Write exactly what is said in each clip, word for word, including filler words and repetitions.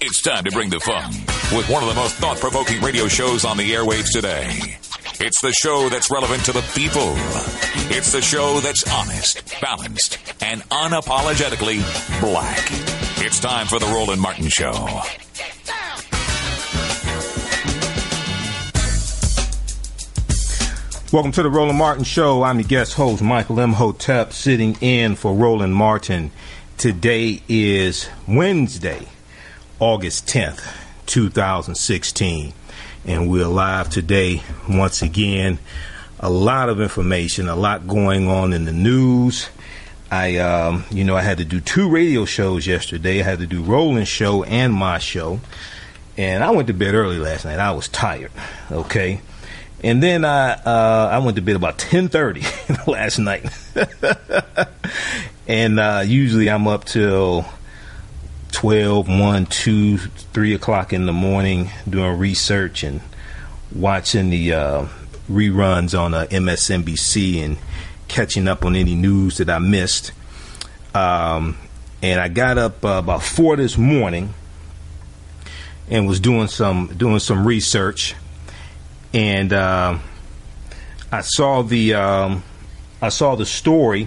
It's time to bring the fun with one of the most thought-provoking radio shows on the airwaves today. It's the show that's relevant to the people. It's the show that's honest, balanced, and unapologetically black. It's time for the Roland Martin Show. Welcome to the Roland Martin Show. I'm your guest host, Michael Imhotep, sitting in for Roland Martin. Today is Wednesday, August tenth, twenty sixteen, and we're live today once again. A lot of information, a lot going on in the news. I, um, you know, I had to do two radio shows yesterday. I had to do Roland's show and my show, and I went to bed early last night. I was tired, okay? And then I, uh, I went to bed about ten thirty last night, and uh, usually I'm up till twelve, one, two, three o'clock in the morning doing research and watching the uh, reruns on uh, M S N B C and catching up on any news that I missed. Um, and I got up uh, about four this morning and was doing some doing some research, and uh, I saw the um, I saw the story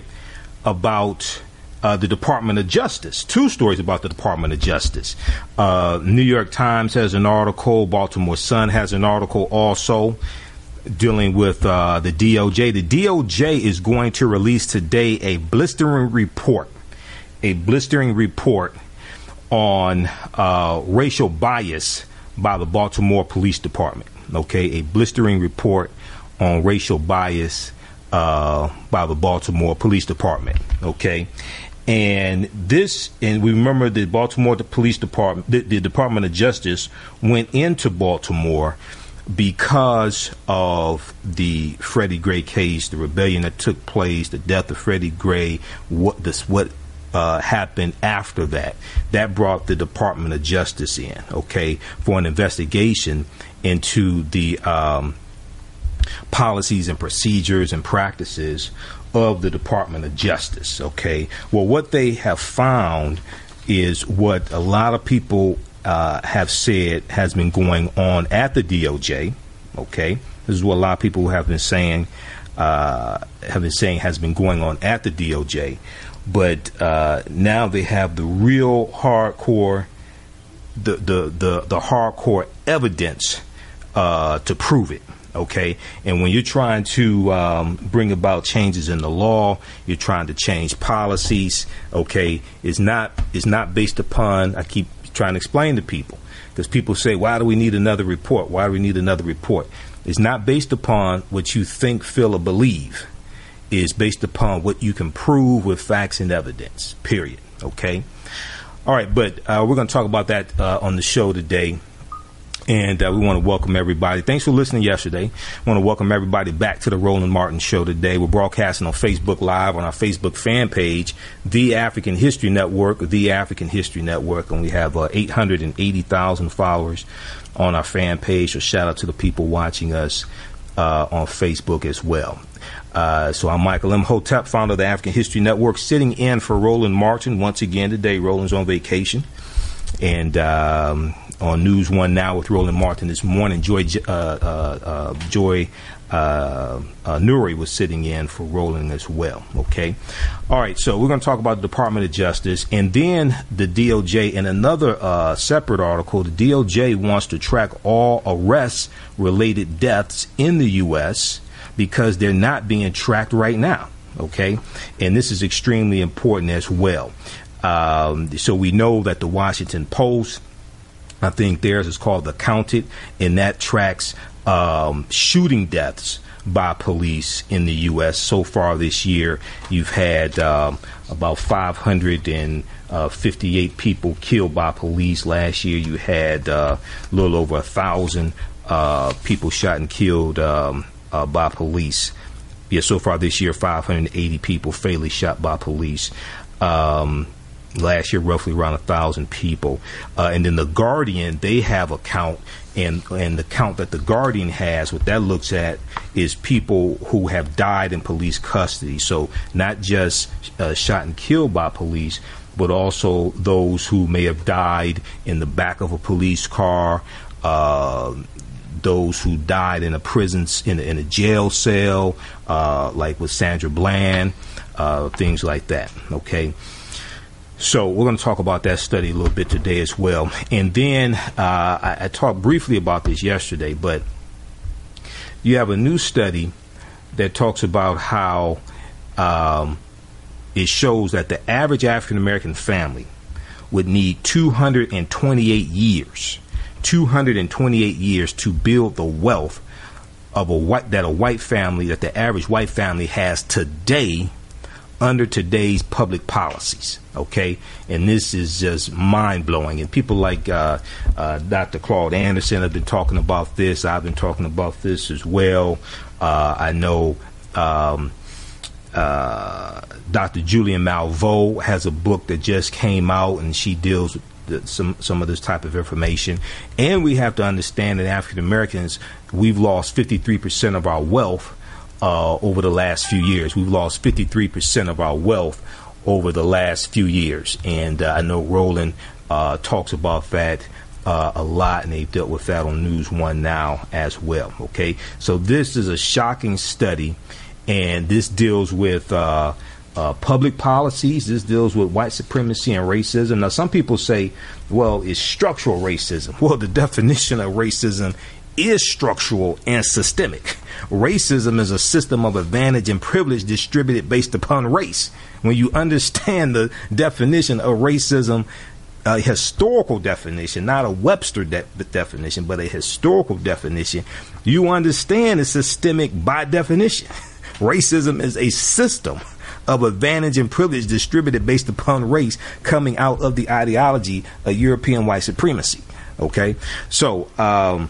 about Uh, the Department of Justice. Two stories about the Department of Justice. Uh, New York Times has an article. Baltimore Sun has an article also dealing with uh, the D O J. The D O J is going to release today a blistering report, a blistering report on uh, racial bias by the Baltimore Police Department. Okay, a blistering report on racial bias uh, by the Baltimore Police Department. Okay. And this, and we remember the Baltimore the Police Department, the, the Department of Justice went into Baltimore because of the Freddie Gray case, the rebellion that took place, the death of Freddie Gray, what this, what uh, happened after that. That brought the Department of Justice in, okay, for an investigation into the um, policies and procedures and practices of the Department of Justice. Okay, well, what they have found is what a lot of people uh, have said has been going on at the D O J. Okay, this is what a lot of people have been saying uh, have been saying has been going on at the D O J, but uh, now they have the real hardcore, the the the, the hardcore evidence uh, to prove it. Okay, and when you're trying to um, bring about changes in the law, you're trying to change policies. Okay, it's not it's not based upon. I keep trying to explain to people because people say, "Why do we need another report? Why do we need another report?" It's not based upon what you think, feel, or believe. It's based upon what you can prove with facts and evidence. Period. Okay. All right, but uh, we're going to talk about that uh, on the show today. And uh, we want to welcome everybody. Thanks for listening yesterday. I want to welcome everybody back to the Roland Martin Show today. We're broadcasting on Facebook Live on our Facebook fan page, The African History Network, The African History Network. And we have uh, eight hundred eighty thousand followers on our fan page. So shout out to the people watching us uh, on Facebook as well. Uh, so I'm Michael Imhotep, founder of the African History Network, sitting in for Roland Martin once again today. Roland's on vacation. And um, on News One Now with Roland Martin this morning, Joy uh, uh, uh, Joy uh, uh, Nuri was sitting in for Roland as well. Okay, all right. So we're going to talk about the Department of Justice, and then the D O J. In another uh, separate article, the D O J wants to track all arrest-related deaths in the U S because they're not being tracked right now. Okay, and this is extremely important as well. Um, so we know that the Washington Post, I think theirs is called The Counted, and that tracks um, shooting deaths by police in the U S So far this year, you've had um, about five hundred fifty-eight people killed by police. Last year, you had uh, a little over a thousand uh, people shot and killed um, uh, by police. Yeah, so far this year, five hundred eighty people fatally shot by police. Um, Last year, roughly around a thousand people. Uh, and then the Guardian, they have a count, and and the count that the Guardian has, what that looks at is people who have died in police custody. So not just uh, shot and killed by police, but also those who may have died in the back of a police car, uh, those who died in a prison, in a, in a jail cell, uh, like with Sandra Bland, uh, things like that. Okay. So we're going to talk about that study a little bit today as well. And then uh, I, I talked briefly about this yesterday, but you have a new study that talks about how um, it shows that the average African American family would need two hundred twenty-eight years, two hundred twenty-eight years to build the wealth of a white that a white family, that the average white family has today under today's public policies. Okay, and this is just mind-blowing, and people like uh, uh, Doctor Claude Anderson have been talking about this. I've been talking about this as well. uh, I know um, uh, Doctor Julian Malveaux has a book that just came out, and she deals with the, some some of this type of information. And we have to understand that African Americans, we've lost fifty-three percent of our wealth Uh, over the last few years. We've lost fifty-three percent of our wealth over the last few years. And uh, I know Roland uh, talks about that uh, a lot, and they've dealt with that on News One now as well. Okay, so this is a shocking study, and this deals with uh, uh, public policies. This deals with white supremacy and racism. Now, some people say, well, it's structural racism. Well, the definition of racism is structural and systemic. Racism is a system of advantage and privilege distributed based upon race. When you understand the definition of racism, a historical definition, not a Webster de- definition, but a historical definition, you understand it's systemic by definition. Racism is a system of advantage and privilege distributed based upon race, coming out of the ideology of European white supremacy. Okay, so um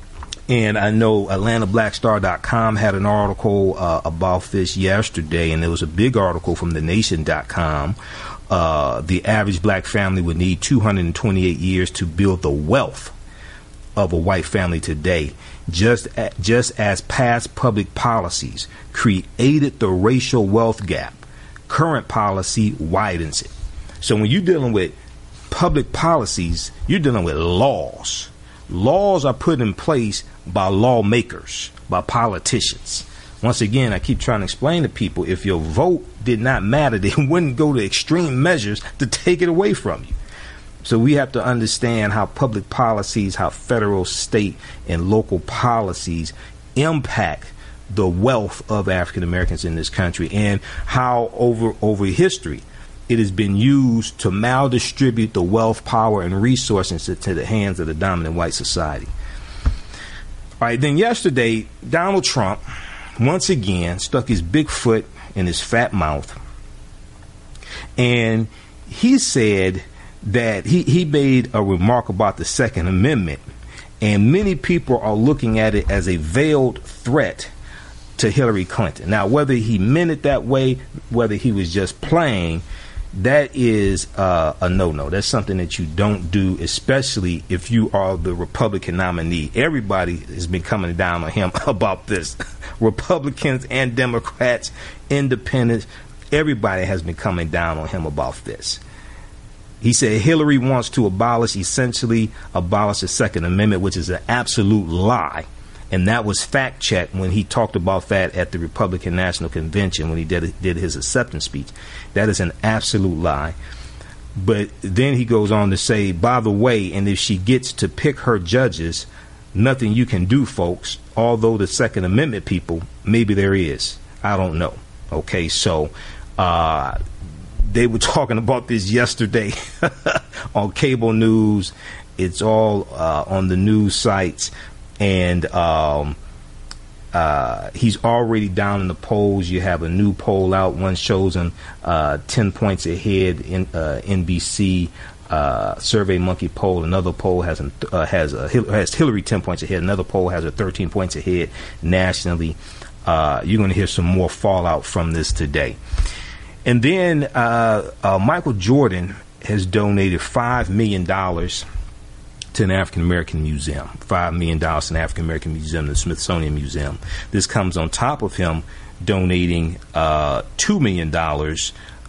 and I know Atlanta Black Star dot com had an article uh, about this yesterday, and there was a big article from the nation dot com. Uh, the average black family would need two hundred twenty-eight years to build the wealth of a white family today, just a, just as past public policies created the racial wealth gap. Current policy widens it. So when you're dealing with public policies, you're dealing with laws. Laws are put in place by lawmakers, by politicians. Once again, I keep trying to explain to people, if your vote did not matter, they wouldn't go to extreme measures to take it away from you. So we have to understand how public policies, how federal, state, and local policies impact the wealth of African Americans in this country, and how over over history it has been used to maldistribute the wealth, power, and resources to the hands of the dominant white society. All right, then yesterday, Donald Trump once again stuck his big foot in his fat mouth, and he said that he, he made a remark about the Second Amendment, and many people are looking at it as a veiled threat to Hillary Clinton. Now, whether he meant it that way, whether he was just playing, that is uh, a no-no. That's something that you don't do, especially if you are the Republican nominee. Everybody has been coming down on him about this. Republicans and Democrats, independents, everybody has been coming down on him about this. He said Hillary wants to abolish, essentially abolish the Second Amendment, which is an absolute lie. And that was fact-checked when he talked about that at the Republican National Convention when he did, did his acceptance speech. That is an absolute lie. But then he goes on to say, by the way, and if she gets to pick her judges, nothing you can do, folks. Although the Second Amendment people, maybe there is. I don't know. Okay, so uh, they were talking about this yesterday on cable news. It's all uh, on the news sites. And um, uh, he's already down in the polls. You have a new poll out. One shows him uh, ten points ahead in uh, N B C uh, Survey Monkey poll. Another poll has an, uh, has a, has Hillary ten points ahead. Another poll has her thirteen points ahead nationally. Uh, you're going to hear some more fallout from this today. And then uh, uh, Michael Jordan has donated five million dollars to an African American museum. Five million dollars to an African American museum, the Smithsonian Museum. This comes on top of him donating uh, two million dollars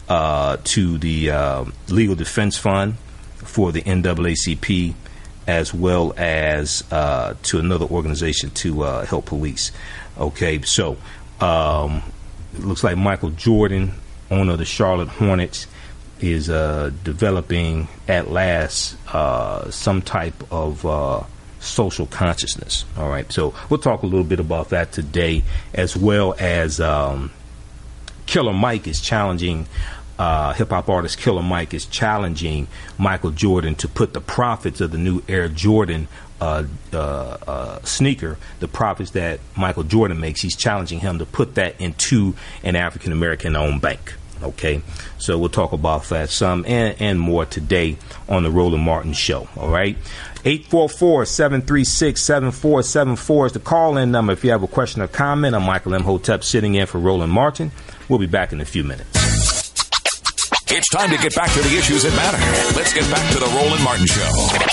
uh, to the uh, Legal Defense Fund for the N double A C P, as well as uh, to another organization to uh, help police. Okay, so um, it looks like Michael Jordan, owner of the Charlotte Hornets, is uh, developing at last uh, some type of uh, social consciousness. All right, so we'll talk a little bit about that today, as well as um, Killer Mike is challenging, uh, hip-hop artist Killer Mike is challenging Michael Jordan to put the profits of the new Air Jordan uh, uh, uh, sneaker, the profits that Michael Jordan makes, he's challenging him to put that into an African-American owned bank. Okay, so we'll talk about that some and, and more today on the Roland Martin Show. All right, eight four four, seven three six, seven four seven four is the call-in number. If you have a question or comment, I'm Michael Imhotep sitting in for Roland Martin. We'll be back in a few minutes. It's time to get back to the issues that matter. Let's get back to the Roland Martin Show.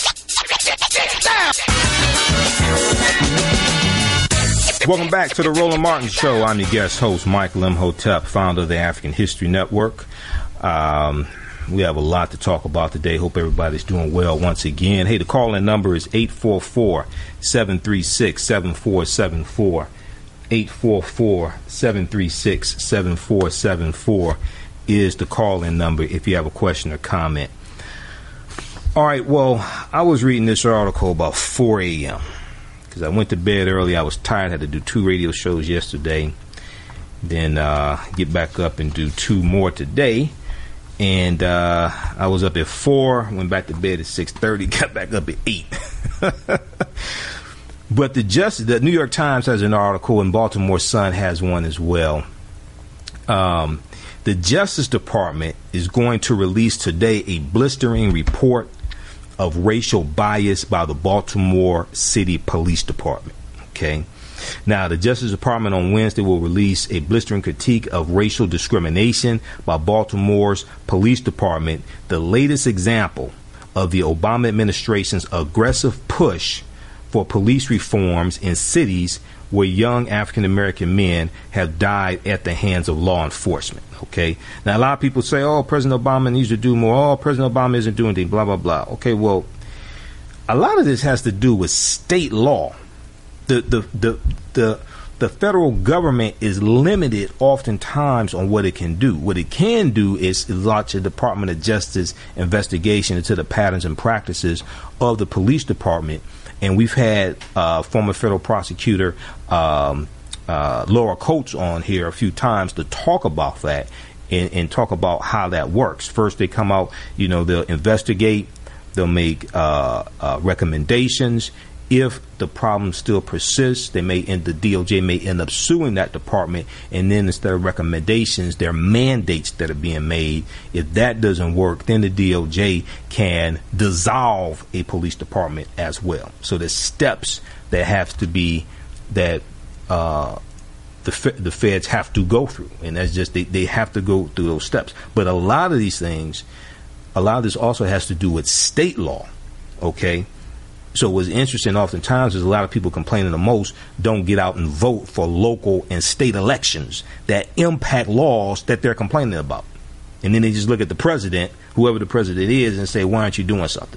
Welcome back to the Roland Martin Show. I'm your guest host, Michael Imhotep, founder of the African History Network. Um, we have a lot to talk about today. Hope everybody's doing well once again. Hey, the call-in number is eight four four, seven three six, seven four seven four. eight four four, seven three six, seven four seven four is the call-in number if you have a question or comment. All right, well, I was reading this article about four a.m. because I went to bed early. I was tired. Had to do two radio shows yesterday. Then uh, get back up and do two more today. And uh, I was up at four. Went back to bed at six thirty. Got back up at eight. But the just the New York Times has an article, and Baltimore Sun has one as well. Um, the Justice Department is going to release today a blistering report of racial bias by the Baltimore City Police Department. Okay. Now, the Justice Department on Wednesday will release a blistering critique of racial discrimination by Baltimore's police department, the latest example of the Obama administration's aggressive push for police reforms in cities where young African-American men have died at the hands of law enforcement. Okay. Now, a lot of people say, oh, President Obama needs to do more. Oh, President Obama isn't doing anything, blah, blah, blah. Okay, well, a lot of this has to do with state law. The, the, the, the, the federal government is limited oftentimes on what it can do. What it can do is launch a Department of Justice investigation into the patterns and practices of the police department. And we've had uh, former federal prosecutor um, uh, Laura Coates on here a few times to talk about that and, and talk about how that works. First, they come out, you know, they'll investigate, they'll make uh, uh, recommendations. If the problem still persists, they may end, the D O J may end up suing that department, and then instead of recommendations, there are mandates that are being made. If that doesn't work, then the D O J can dissolve a police department as well. So there's steps that have to be that uh, the the feds have to go through, and that's just they, they have to go through those steps. But a lot of these things, a lot of this also has to do with state law. Okay. So what's interesting oftentimes is a lot of people complaining the most don't get out and vote for local and state elections that impact laws that they're complaining about. And then they just look at the president, whoever the president is, and say, why aren't you doing something?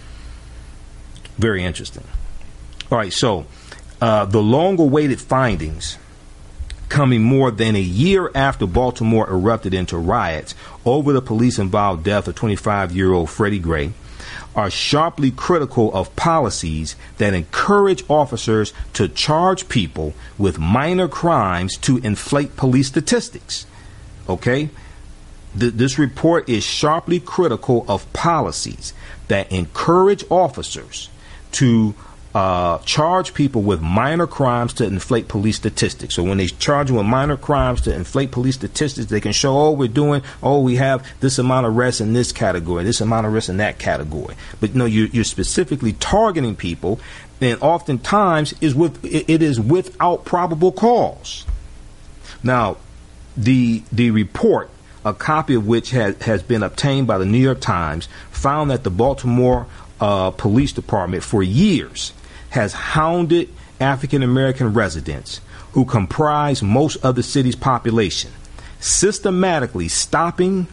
Very interesting. All right, so uh, the long-awaited findings coming more than a year after Baltimore erupted into riots over the police-involved death of twenty-five-year-old Freddie Gray are sharply critical of policies that encourage officers to charge people with minor crimes to inflate police statistics. Okay? Th- this report is sharply critical of policies that encourage officers to uh, charge people with minor crimes to inflate police statistics. So when they charge them with minor crimes to inflate police statistics, they can show, oh, we're doing, oh, we have this amount of arrests in this category, this amount of arrests in that category. But no, you're, you're specifically targeting people, and oftentimes is with it, it is without probable cause. Now, the the report, a copy of which has, has been obtained by the New York Times, found that the Baltimore uh, Police Department for years has hounded African-American residents who comprise most of the city's population, systematically stopping,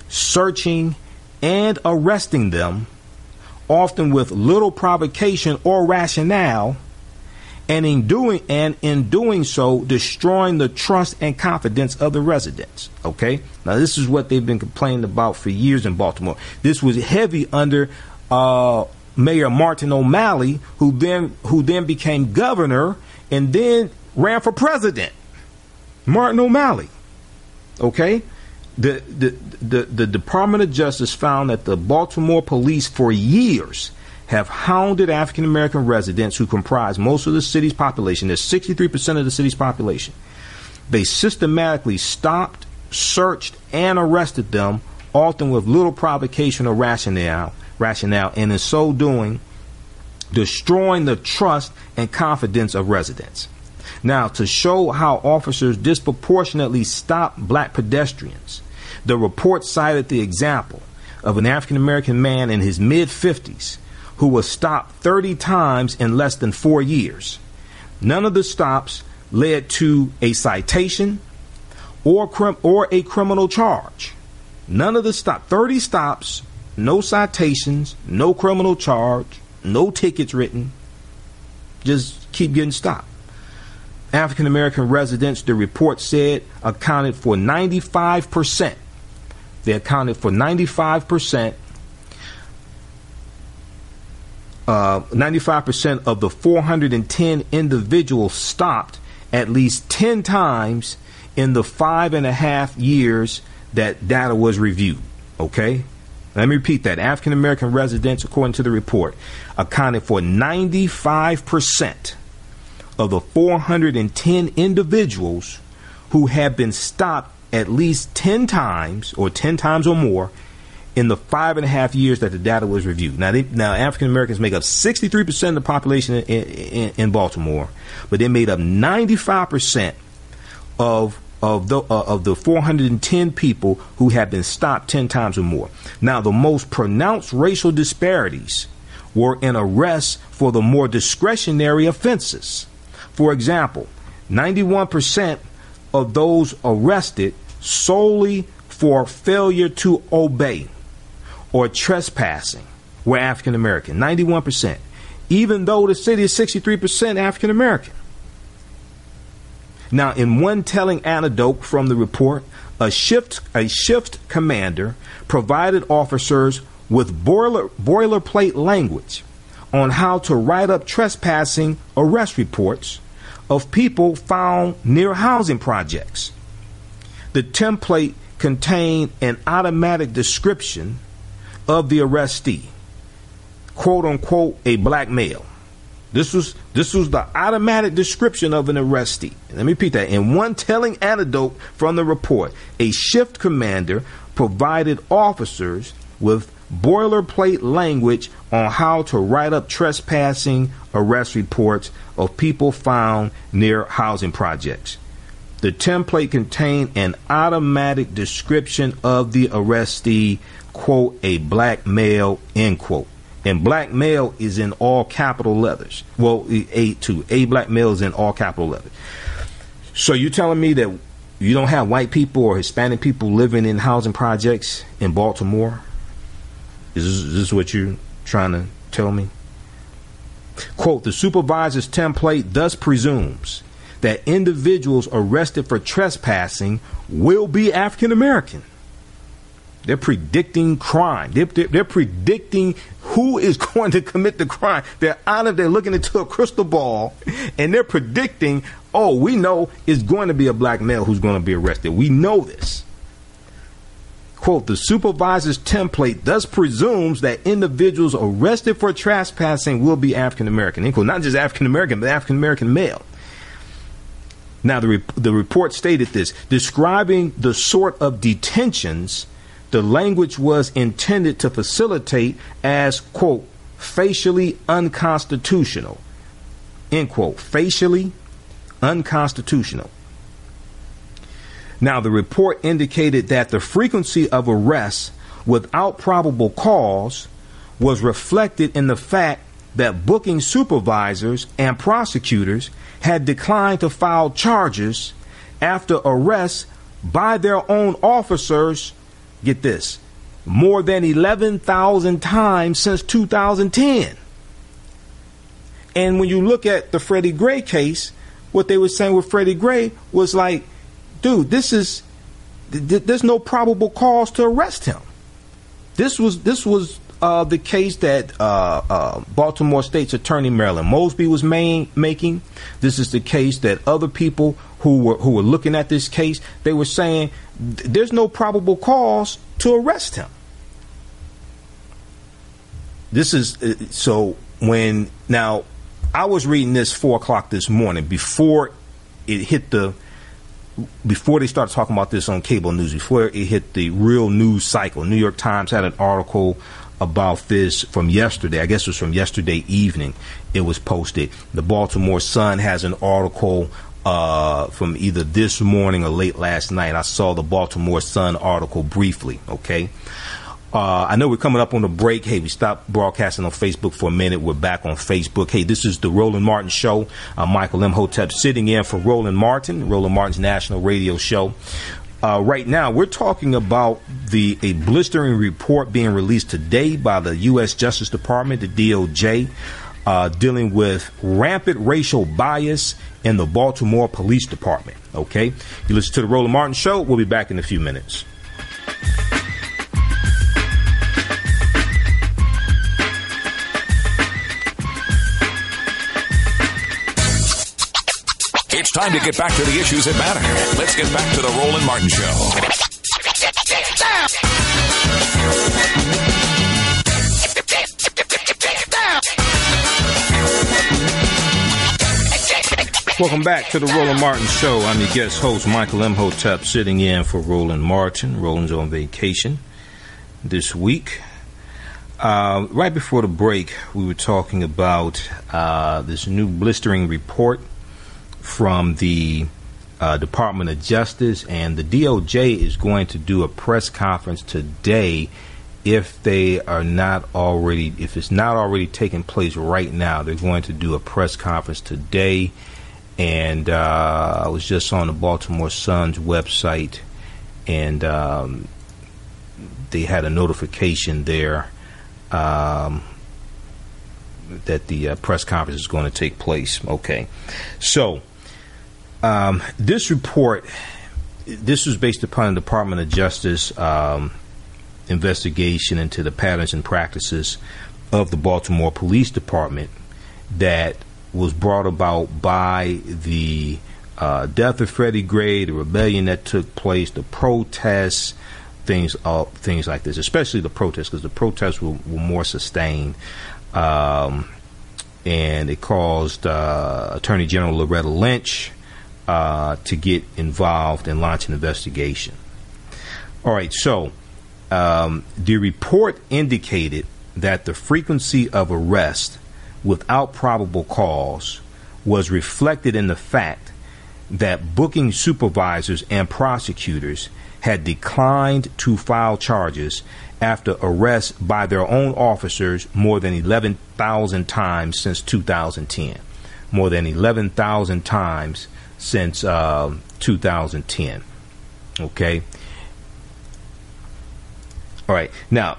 searching, and arresting them, often with little provocation or rationale, and in doing and in doing so, destroying the trust and confidence of the residents. Okay, now this is what they've been complaining about for years in Baltimore. This was heavy under uh, Mayor Martin O'Malley, who then who then became governor and then ran for president. Martin O'Malley. Okay, the the the, the Department of Justice found that the Baltimore police for years have hounded African American residents who comprise most of the city's population. There's sixty-three percent of the city's population. They systematically stopped, searched, and arrested them, often with little provocation or rationale, rationale, and in so doing, destroying the trust and confidence of residents. Now, to show how officers disproportionately stop black pedestrians, the report cited the example of an African American man in his mid-fifties who was stopped thirty times in less than four years. None of the stops led to a citation or crim- or a criminal charge. None of the stop, thirty stops, no citations, no criminal charge, no tickets written, just keep getting stopped. African American residents, the report said, accounted for ninety-five percent. They accounted for ninety-five percent Uh, ninety-five percent of the four hundred ten individuals stopped at least ten times in the five and a half years that data was reviewed. Okay? Let me repeat that. African American residents, according to the report, accounted for ninety-five percent of the four hundred ten individuals who have been stopped at least ten times or ten times or more in the five and a half years that the data was reviewed. Now, they, now African Americans make up sixty-three percent of the population in, in, in Baltimore, but they made up ninety-five percent of of the uh, of the four hundred ten people who have been stopped ten times or more. Now, the most pronounced racial disparities were in arrests for the more discretionary offenses. For example, ninety-one percent of those arrested solely for failure to obey or trespassing were African American, ninety-one percent, even though the city is sixty-three percent African American. Now, in one telling anecdote from the report, a shift a shift commander provided officers with boiler, boilerplate language on how to write up trespassing arrest reports of people found near housing projects. The template contained an automatic description of the arrestee, quote unquote, a black male. This was this was the automatic description of an arrestee. Let me repeat that. In one telling anecdote from the report, a shift commander provided officers with boilerplate language on how to write up trespassing arrest reports of people found near housing projects. The template contained an automatic description of the arrestee, quote, a black male, end quote. And black male is in all capital letters. Well, A two, a black male is in all capital letters. So you're telling me that you don't have white people or Hispanic people living in housing projects in Baltimore? Is this, is this what you're trying to tell me? Quote, the supervisor's template thus presumes that individuals arrested for trespassing will be African American. They're predicting crime. They're, they're, they're predicting who is going to commit the crime. They're out of there looking into a crystal ball, and they're predicting, oh, we know it's going to be a black male who's going to be arrested. We know this. Quote, the supervisor's template thus presumes that individuals arrested for trespassing will be African American. Not just African American, but African American male. Now, the, re- the report stated this, describing the sort of detentions the language was intended to facilitate as, quote, facially unconstitutional, end quote, facially unconstitutional. Now, the report indicated that the frequency of arrests without probable cause was reflected in the fact that booking supervisors and prosecutors had declined to file charges after arrests by their own officers get this, more than eleven thousand times since two thousand ten. And when you look at the Freddie Gray case, what they were saying with Freddie Gray was like, dude, this is, th- there's no probable cause to arrest him. This was this was uh, the case that uh, uh, Baltimore State's Attorney Marilyn Mosby was main, making. This is the case that other people who were who were looking at this case, they were saying th- there's no probable cause to arrest him. This is uh, so when now I was reading this four o'clock this morning before it hit the. Before they started talking about this on cable news, before it hit the real news cycle. New York Times had an article about this from yesterday. I guess it was from yesterday evening. It was posted. The Baltimore Sun has an article uh, from either this morning or late last night. I saw the Baltimore Sun article briefly, okay? Uh, I know we're coming up on the break. Hey, we stopped broadcasting on Facebook for a minute. We're back on Facebook. Hey, this is the Roland Martin Show. I'm Michael Imhotep sitting in for Roland Martin, Roland Martin's national radio show. Uh, right now, we're talking about the a blistering report being released today by the U S Justice Department, the D O J, uh, dealing with rampant racial bias in the Baltimore Police Department. Okay? You listen to the Roland Martin Show. We'll be back in a few minutes. It's time to get back to the issues that matter. Let's get back to the Roland Martin Show. Welcome back to the Roland Martin Show. I'm your guest host, Michael Imhotep, sitting in for Roland Martin. Roland's on vacation this week. Uh, right before the break, we were talking about uh, this new blistering report from the uh, Department of Justice, and the D O J is going to do a press conference today if they are not already, if it's not already taking place right now. They're going to do a press conference today, and uh, I was just on the Baltimore Sun's website, and um, they had a notification there um, that the uh, press conference is going to take place. Okay, so Um, this report, this was based upon the Department of Justice um, investigation into the patterns and practices of the Baltimore Police Department that was brought about by the uh, death of Freddie Gray, the rebellion that took place, the protests, things, uh, things like this, especially the protests, because the protests were, were more sustained. Um, and it caused uh, Attorney General Loretta Lynch Uh, to get involved and launch an investigation. All right, so um, the report indicated that the frequency of arrest without probable cause was reflected in the fact that booking supervisors and prosecutors had declined to file charges after arrests by their own officers more than eleven thousand times since two thousand ten. More than eleven thousand times since uh, two thousand ten. Okay. All right. Now,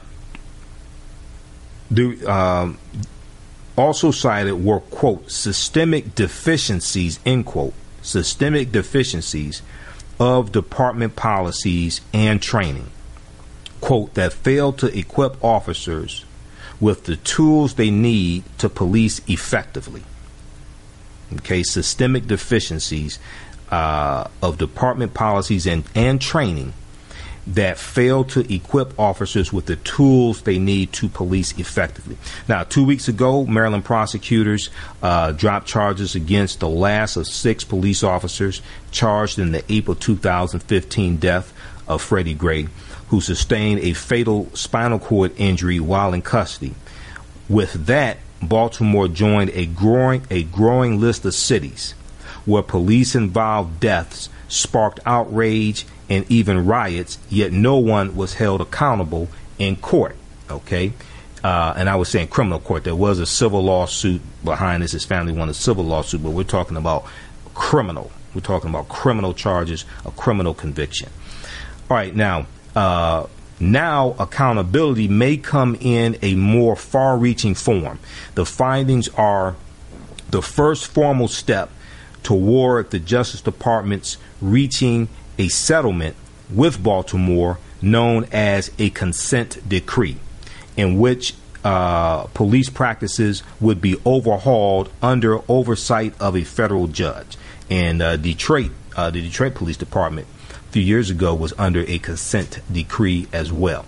the um, also cited were, quote, systemic deficiencies, end quote, systemic deficiencies of department policies and training, quote, that failed to equip officers with the tools they need to police effectively. Okay, systemic deficiencies uh, of department policies and, and training that fail to equip officers with the tools they need to police effectively. Now, two weeks ago, Maryland prosecutors uh, dropped charges against the last of six police officers charged in the April two thousand fifteen death of Freddie Gray, who sustained a fatal spinal cord injury while in custody. With that, Baltimore joined a growing a growing list of cities where police-involved deaths sparked outrage and even riots, yet no one was held accountable in court. Okay, uh, and I was saying criminal court. There was a civil lawsuit behind this. His family won a civil lawsuit, but we're talking about criminal. We're talking about criminal charges, a criminal conviction. All right, now uh, Now, accountability may come in a more far-reaching form. The findings are the first formal step toward the Justice Department's reaching a settlement with Baltimore known as a consent decree, in which uh, police practices would be overhauled under oversight of a federal judge. And uh, Detroit, uh, the Detroit Police Department a few years ago was under a consent decree as well.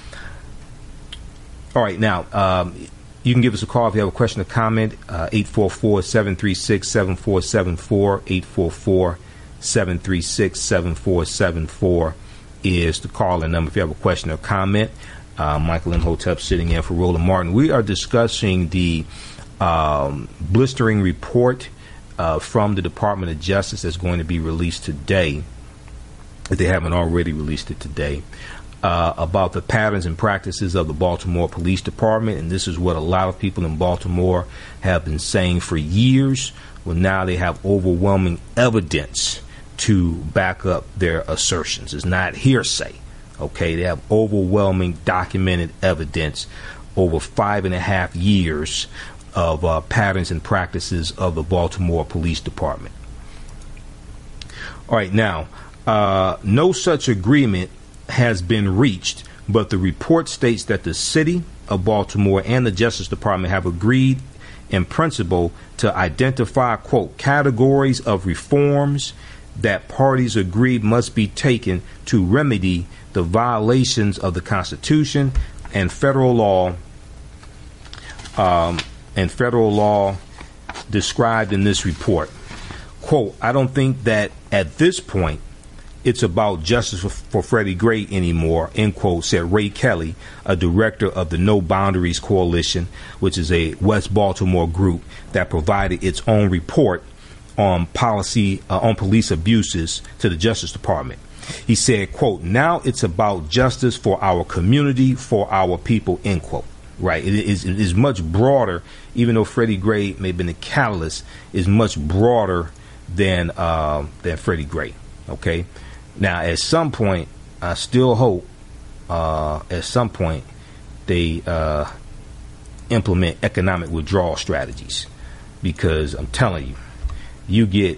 All right, now, um, you can give us a call if you have a question or comment, uh, eight four four, seven three six, seven four seven four, eight four four, seven three six, seven four seven four is the call-in number if you have a question or comment. Uh, Michael Imhotep sitting in for Roland Martin. We are discussing the um, blistering report uh, from the Department of Justice that's going to be released today, if they haven't already released it today, uh, about the patterns and practices of the Baltimore Police Department. And this is what a lot of people in Baltimore have been saying for years. Well, now they have overwhelming evidence to back up their assertions. It's not hearsay. Okay, they have overwhelming documented evidence over five and a half years of uh, patterns and practices of the Baltimore Police Department. All right, now, uh, no such agreement has been reached, but the report states that the city of Baltimore and the Justice Department have agreed in principle to identify, quote, categories of reforms that parties agreed must be taken to remedy the violations of the Constitution and federal law um, and federal law described in this report. Quote, I don't think that at this point it's about justice for, for Freddie Gray anymore, end quote, said Ray Kelly, a director of the No Boundaries Coalition, which is a West Baltimore group that provided its own report on policy, uh, on police abuses to the Justice Department. He said, quote, now it's about justice for our community, for our people, end quote. Right. It is, it is much broader, even though Freddie Gray may have been the catalyst, is much broader than uh, than Freddie Gray. OK, now, at some point, I still hope uh, at some point they uh, implement economic withdrawal strategies, because I'm telling you, you get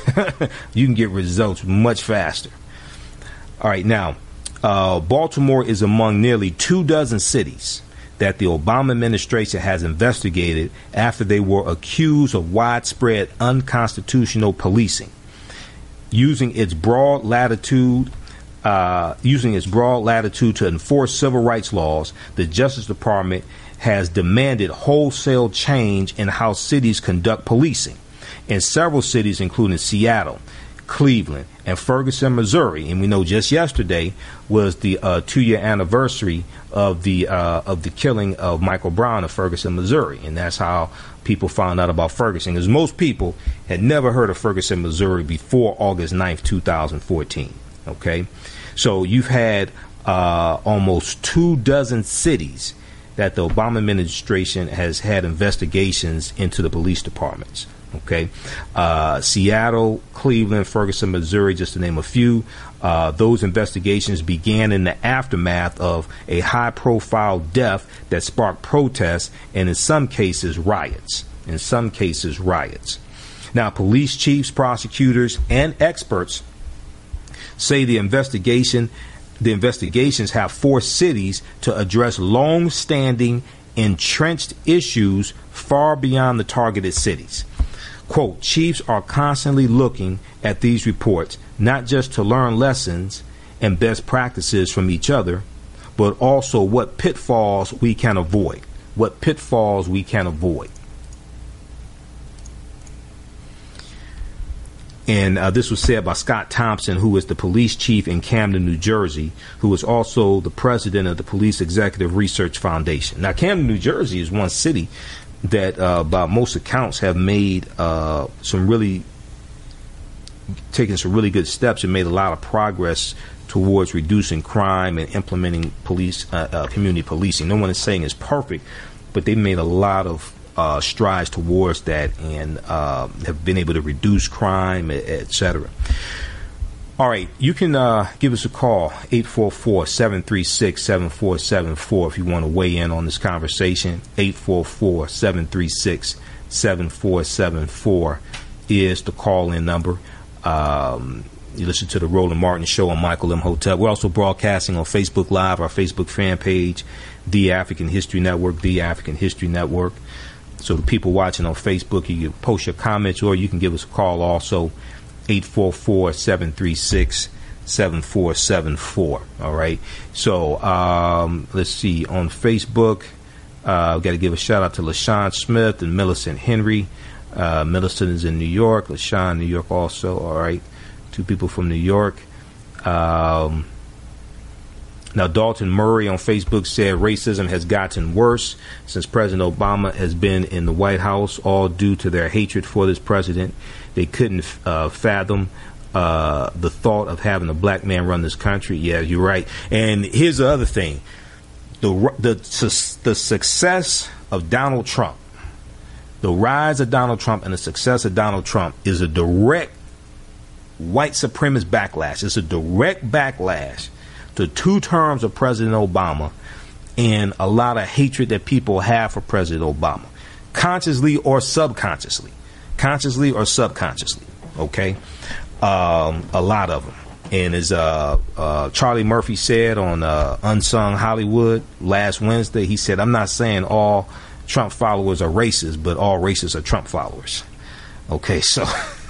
you can get results much faster. All right, now, uh, Baltimore is among nearly two dozen cities that the Obama administration has investigated after they were accused of widespread unconstitutional policing. Using its broad latitude, uh, using its broad latitude to enforce civil rights laws, the Justice Department has demanded wholesale change in how cities conduct policing. In several cities, including Seattle, Cleveland, and Ferguson, Missouri, and we know just yesterday was the uh, two-year anniversary of the uh, of the killing of Michael Brown in Ferguson, Missouri, and that's how people found out about Ferguson, because most people had never heard of Ferguson, Missouri before August ninth, two thousand fourteen. Okay, so you've had uh, almost two dozen cities that the Obama administration has had investigations into the police departments. Okay, uh, Seattle, Cleveland, Ferguson, Missouri, just to name a few. Uh, those investigations began in the aftermath of a high-profile death that sparked protests and, in some cases, riots. In some cases, riots. Now, police chiefs, prosecutors, and experts say the investigation, the investigations have forced cities to address long-standing, entrenched issues far beyond the targeted cities. Quote, chiefs are constantly looking at these reports, not just to learn lessons and best practices from each other, but also what pitfalls we can avoid. What pitfalls we can avoid. And uh, this was said by Scott Thompson, who is the police chief in Camden, New Jersey, who is also the president of the Police Executive Research Foundation. Now, Camden, New Jersey is one city that uh, by most accounts have made uh, some really taken some really good steps and made a lot of progress towards reducing crime and implementing police uh, uh, community policing. No one is saying it's perfect, but they made a lot of uh, strides towards that and uh, have been able to reduce crime, et cetera. All right, you can uh, give us a call, eight four four, seven three six, seven four seven four, if you want to weigh in on this conversation. eight four four, seven three six, seven four seven four is the call-in number. Um, you listen to the Roland Martin Show on Michael M. Hotep. We're also broadcasting on Facebook Live, our Facebook fan page, The African History Network, The African History Network. So the people watching on Facebook, you can post your comments, or you can give us a call also, eight four four, seven three six, seven four seven four. All right. So um, let's see. On Facebook, uh, we've got to give a shout out to LaShawn Smith and Millicent Henry. Uh, Millicent is in New York. LaShawn, New York also. All right. Two people from New York. Um, now, Dalton Murray on Facebook said racism has gotten worse since President Obama has been in the White House, all due to their hatred for this president. They couldn't uh, fathom uh, the thought of having a black man run this country. Yeah, you're right. And here's the other thing. The, the, the success of Donald Trump, the rise of Donald Trump and the success of Donald Trump is a direct white supremacist backlash. It's a direct backlash to two terms of President Obama and a lot of hatred that people have for President Obama, consciously or subconsciously. Consciously or subconsciously, okay? Um, a lot of them. And as uh, uh, Charlie Murphy said on uh, Unsung Hollywood last Wednesday, he said, I'm not saying all Trump followers are racist, but all racists are Trump followers. Okay, so...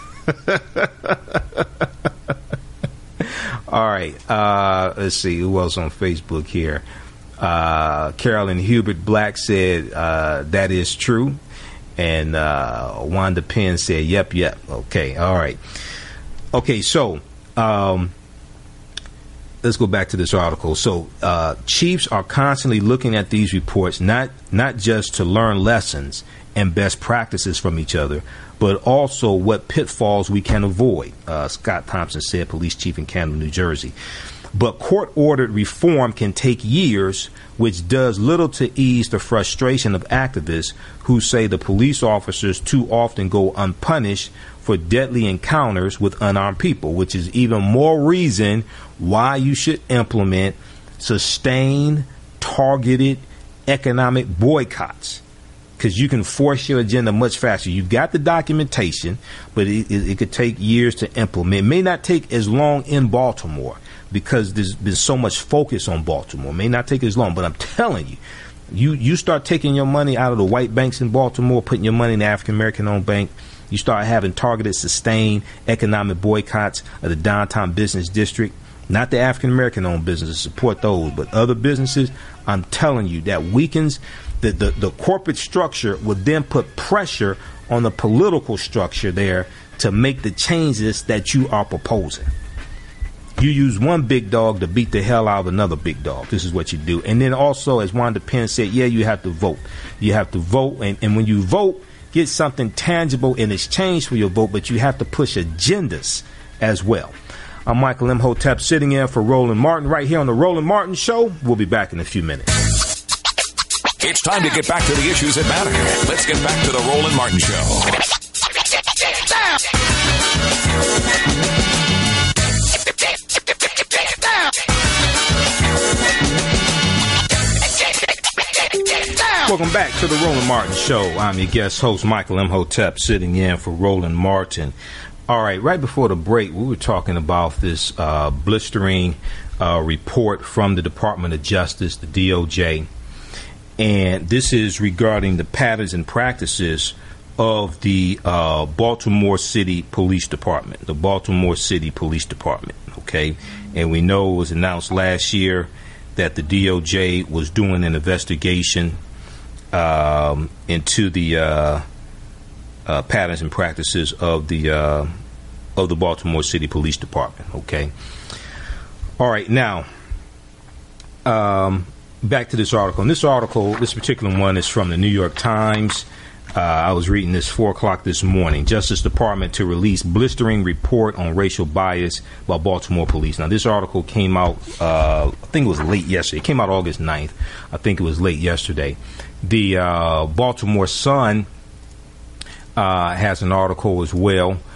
All right. Uh, let's see who else on Facebook here. Uh, Carolyn Hubert Black said uh, that is true, and uh, Wanda Penn said, "Yep, yep." Okay. All right. Okay. So um, let's go back to this article. So uh, chiefs are constantly looking at these reports, not not just to learn lessons and best practices from each other, but also what pitfalls we can avoid, uh, Scott Thompson said, police chief in Camden, New Jersey. But court-ordered reform can take years, which does little to ease the frustration of activists who say the police officers too often go unpunished for deadly encounters with unarmed people, which is even more reason why you should implement sustained, targeted economic boycotts. Because you can force your agenda much faster. You've got the documentation, but it, it, it could take years to implement. It may not take as long in Baltimore because there's been so much focus on Baltimore. It may not take as long, but I'm telling you, you, you start taking your money out of the white banks in Baltimore, putting your money in the African-American-owned bank, you start having targeted, sustained economic boycotts of the downtown business district. Not the African-American-owned businesses, support those, but other businesses. I'm telling you, that weakens the, the, the corporate structure, would then put pressure on the political structure there to make the changes that you are proposing. You use one big dog to beat the hell out of another big dog. This is what you do. And then also, as Wanda Penn said, yeah, you have to vote. You have to vote, and, and when you vote, get something tangible in exchange for your vote, but you have to push agendas as well. I'm Michael M. Hotep, sitting in for Roland Martin right here on the Roland Martin Show. We'll be back in a few minutes. It's time to get back to the issues that matter. Let's get back to the Roland Martin Show. Welcome back to the Roland Martin Show. I'm your guest host, Michael M. Hotep, sitting in for Roland Martin. All right, right before the break, we were talking about this uh, blistering uh, report from the Department of Justice, the D O J, and this is regarding the patterns and practices of the uh, Baltimore City Police Department, the Baltimore City Police Department, okay? And we know it was announced last year that the D O J was doing an investigation um, into the uh, uh, patterns and practices of the uh, of the Baltimore City Police Department, okay? All right, now, um, back to this article. And this article, this particular one, is from the New York Times. Uh, I was reading this four o'clock this morning. Justice Department to release blistering report on racial bias by Baltimore police. Now, this article came out, uh, I think it was late yesterday. It came out August ninth. I think it was late yesterday. The uh, Baltimore Sun uh, has an article as well.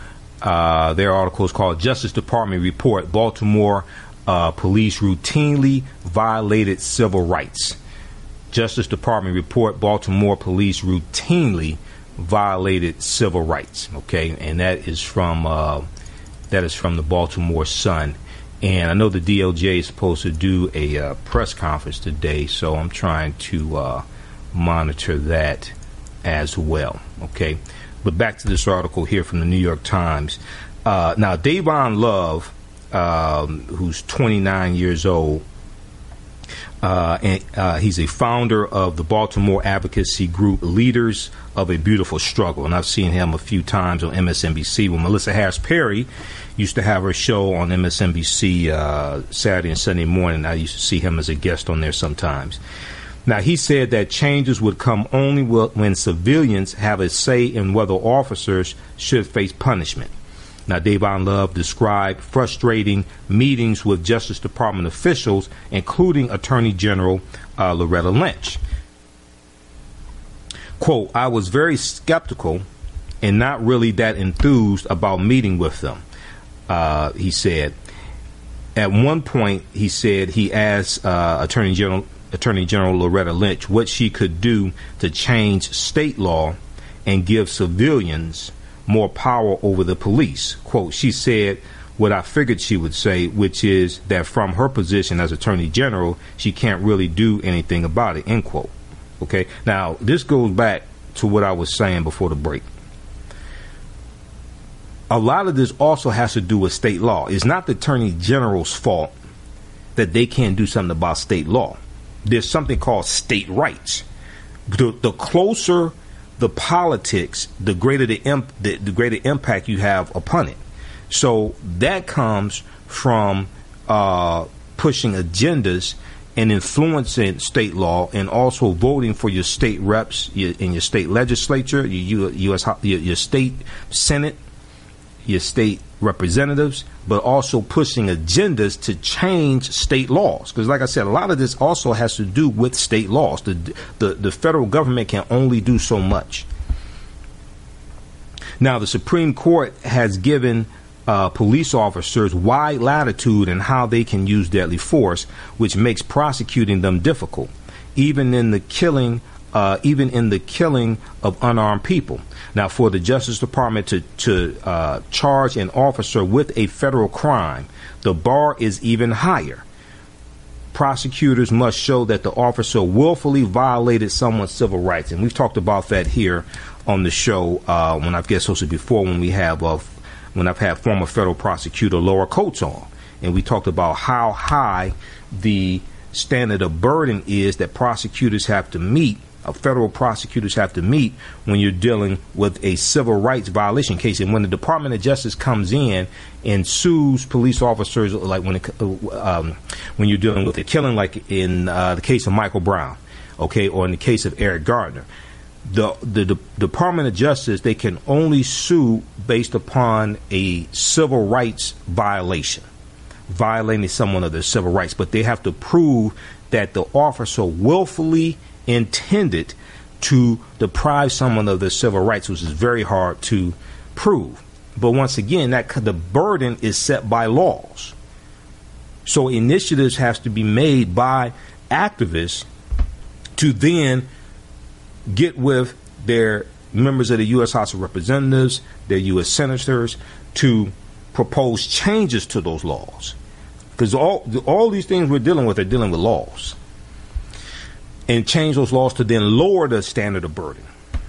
Uh, their article is called Justice Department Report, Baltimore uh, Police Routinely Violated Civil Rights. Justice Department Report, Baltimore Police Routinely Violated Civil Rights. Okay, and that is from uh, that is from the Baltimore Sun. And I know the D O J is supposed to do a uh, press conference today, so I'm trying to uh, monitor that as well. Okay, but back to this article here from the New York Times. Uh, now, Davon Love, um, who's twenty-nine years old, uh, and uh, he's a founder of the Baltimore advocacy group Leaders of a Beautiful Struggle, and I've seen him a few times on M S N B C when Melissa Harris Perry used to have her show on M S N B C uh, Saturday and Sunday morning. I used to see him as a guest on there sometimes. Now, he said that changes would come only when civilians have a say in whether officers should face punishment. Now, Davon Love described frustrating meetings with Justice Department officials, including Attorney General uh, Loretta Lynch. Quote, I was very skeptical and not really that enthused about meeting with them, uh, he said. At one point, he said he asked uh, Attorney General Attorney General Loretta Lynch what she could do to change state law and give civilians more power over the police. Quote, she said what I figured she would say, which is that from her position as Attorney General, she can't really do anything about it, end quote. Okay, now this goes back to what I was saying before the break. A lot of this also has to do with state law. It's not the Attorney General's fault that they can't do something about state law. There's something called state rights. The, the closer the politics, the greater the, imp, the, the greater impact you have upon it. So that comes from uh, pushing agendas and influencing state law, and also voting for your state reps your, in your state legislature, your U S your, your state senate, your state representatives, but also pushing agendas to change state laws. Because like I said, a lot of this also has to do with state laws. The, the, the federal government can only do so much. Now, the Supreme Court has given uh, police officers wide latitude in how they can use deadly force, which makes prosecuting them difficult, even in the killing Uh, even in the killing of unarmed people. Now, for the Justice Department to, to uh, charge an officer with a federal crime, the bar is even higher. Prosecutors must show that the officer willfully violated someone's civil rights. And we've talked about that here on the show uh, when I've guest hosted before, when we have uh, when I've had former federal prosecutor Laura Coates on. And we talked about how high the standard of burden is that prosecutors have to meet Uh, federal prosecutors have to meet when you're dealing with a civil rights violation case. And when the Department of Justice comes in and sues police officers, like when it, um, when you're dealing with a killing, like in uh, the case of Michael Brown, okay, or in the case of Eric Gardner, the, the the Department of Justice, they can only sue based upon a civil rights violation, violating someone of their civil rights, but they have to prove that the officer willfully intended to deprive someone of their civil rights, which is very hard to prove. But once again, that the burden is set by laws. So initiatives have to be made by activists to then get with their members of the U S House of Representatives, their U S senators, to propose changes to those laws. Because all all these things we're dealing with are dealing with laws. And change those laws to then lower the standard of burden.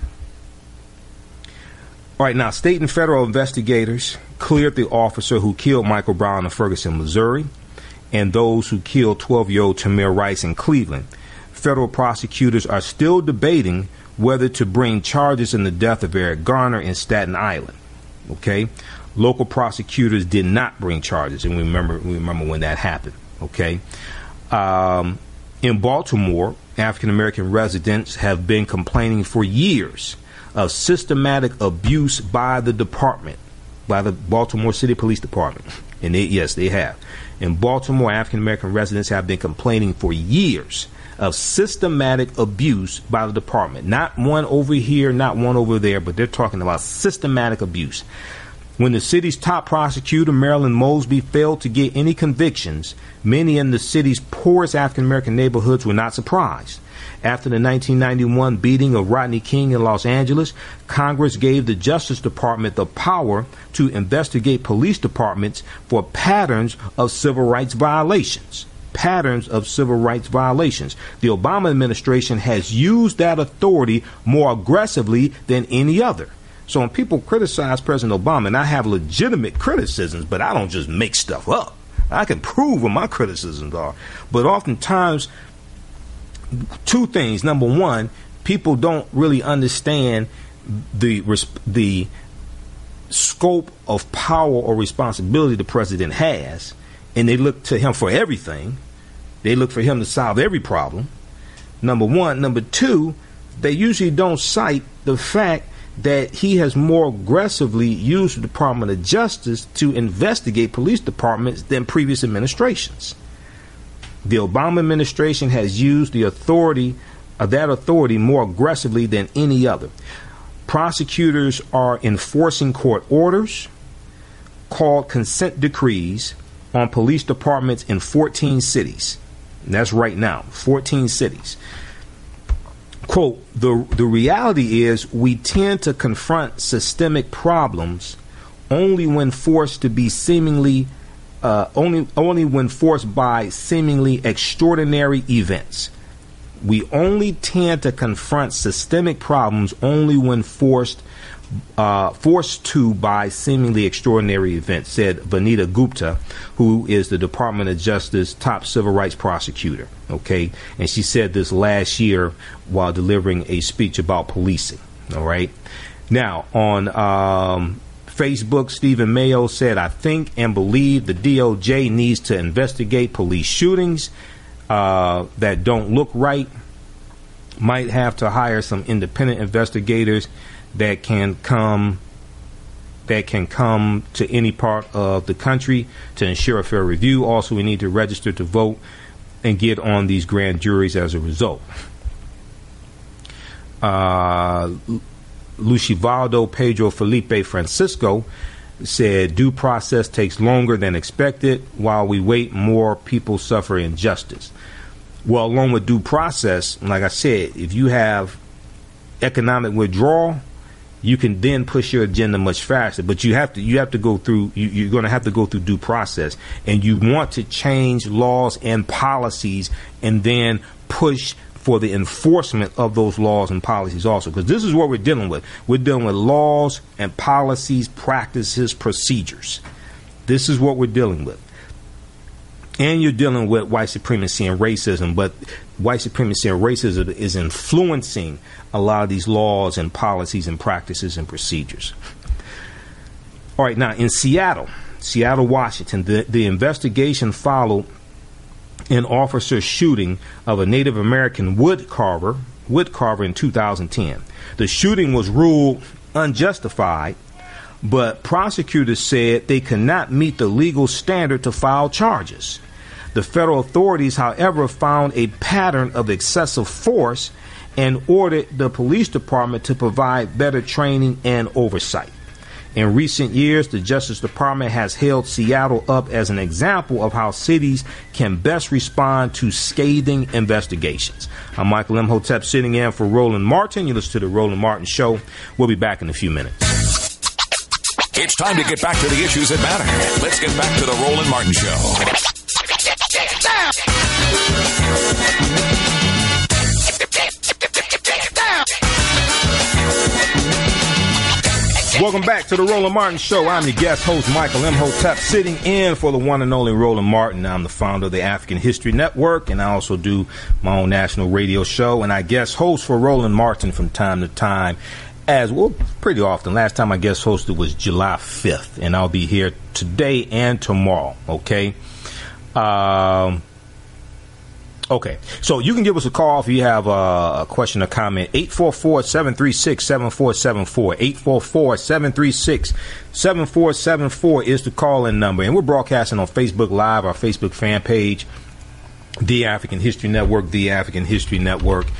All right, now, state and federal investigators cleared the officer who killed Michael Brown in Ferguson, Missouri, and those who killed twelve-year-old Tamir Rice in Cleveland. Federal prosecutors are still debating whether to bring charges in the death of Eric Garner in Staten Island. Okay, local prosecutors did not bring charges, and we remember we remember when that happened. Okay, um, in Baltimore, African-American residents have been complaining for years of systematic abuse by the department, by the Baltimore City Police Department. And they, yes, they have. In Baltimore, African-American residents have been complaining for years of systematic abuse by the department. Not one over here, not one over there, but they're talking about systematic abuse. When the city's top prosecutor, Marilyn Mosby, failed to get any convictions, many in the city's poorest African-American neighborhoods were not surprised. After the nineteen ninety-one beating of Rodney King in Los Angeles, Congress gave the Justice Department the power to investigate police departments for patterns of civil rights violations. Patterns of civil rights violations. The Obama administration has used that authority more aggressively than any other. So when people criticize President Obama, and I have legitimate criticisms, but I don't just make stuff up. I can prove what my criticisms are. But oftentimes, two things. Number one, people don't really understand the the scope of power or responsibility the president has, and they look to him for everything. They look for him to solve every problem. Number one. Number two, they usually don't cite the fact that he has more aggressively used the Department of Justice to investigate police departments than previous administrations. The Obama administration has used the authority of that authority more aggressively than any other. Prosecutors are enforcing court orders called consent decrees on police departments in fourteen cities. And that's right now, fourteen cities. Quote, the, the reality is we tend to confront systemic problems only when forced to be seemingly Uh, only only when forced by seemingly extraordinary events. We only tend to confront systemic problems only when forced uh, forced to by seemingly extraordinary events, said Vanita Gupta, who is the Department of Justice top civil rights prosecutor. Okay, and she said this last year while delivering a speech about policing. All right, now on Um, Facebook, Stephen Mayo said, I think and believe the D O J needs to investigate police shootings uh, that don't look right. Might have to hire some independent investigators that can come that can come to any part of the country to ensure a fair review. Also, we need to register to vote and get on these grand juries as a result. Uh Lucivaldo Pedro Felipe Francisco said due process takes longer than expected. While we wait, more people suffer injustice. Well, along with due process, like I said, if you have economic withdrawal, you can then push your agenda much faster. But you have to you have to go through you, you're going to have to go through due process, and you want to change laws and policies and then push for the enforcement of those laws and policies also, because this is what we're dealing with. We're dealing with laws and policies, practices, procedures. This is what we're dealing with. And you're dealing with white supremacy and racism, but white supremacy and racism is influencing a lot of these laws and policies and practices and procedures. All right, now in Seattle, Seattle, Washington, the, the investigation followed an officer shooting of a Native American wood carver, wood carver in two thousand ten. The shooting was ruled unjustified, but prosecutors said they could not meet the legal standard to file charges. The federal authorities, however, found a pattern of excessive force and ordered the police department to provide better training and oversight. In recent years, the Justice Department has held Seattle up as an example of how cities can best respond to scathing investigations. I'm Michael Imhotep, sitting in for Roland Martin. You listen to The Roland Martin Show. We'll be back in a few minutes. It's time to get back to the issues that matter. Let's get back to The Roland Martin Show. Welcome back to the Roland Martin Show. I'm your guest host, Michael Imhotep, sitting in for the one and only Roland Martin. I'm the founder of the African History Network, and I also do my own national radio show, and I guest host for Roland Martin from time to time, as well, pretty often. Last time I guest hosted was July fifth, and I'll be here today and tomorrow, okay? Um... Okay, so you can give us a call if you have a question or comment. eight four four, seven three six, seven four seven four. eight four four, seven three six, seven four seven four is the call-in number. And we're broadcasting on Facebook Live, our Facebook fan page, The African History Network, The African History Network.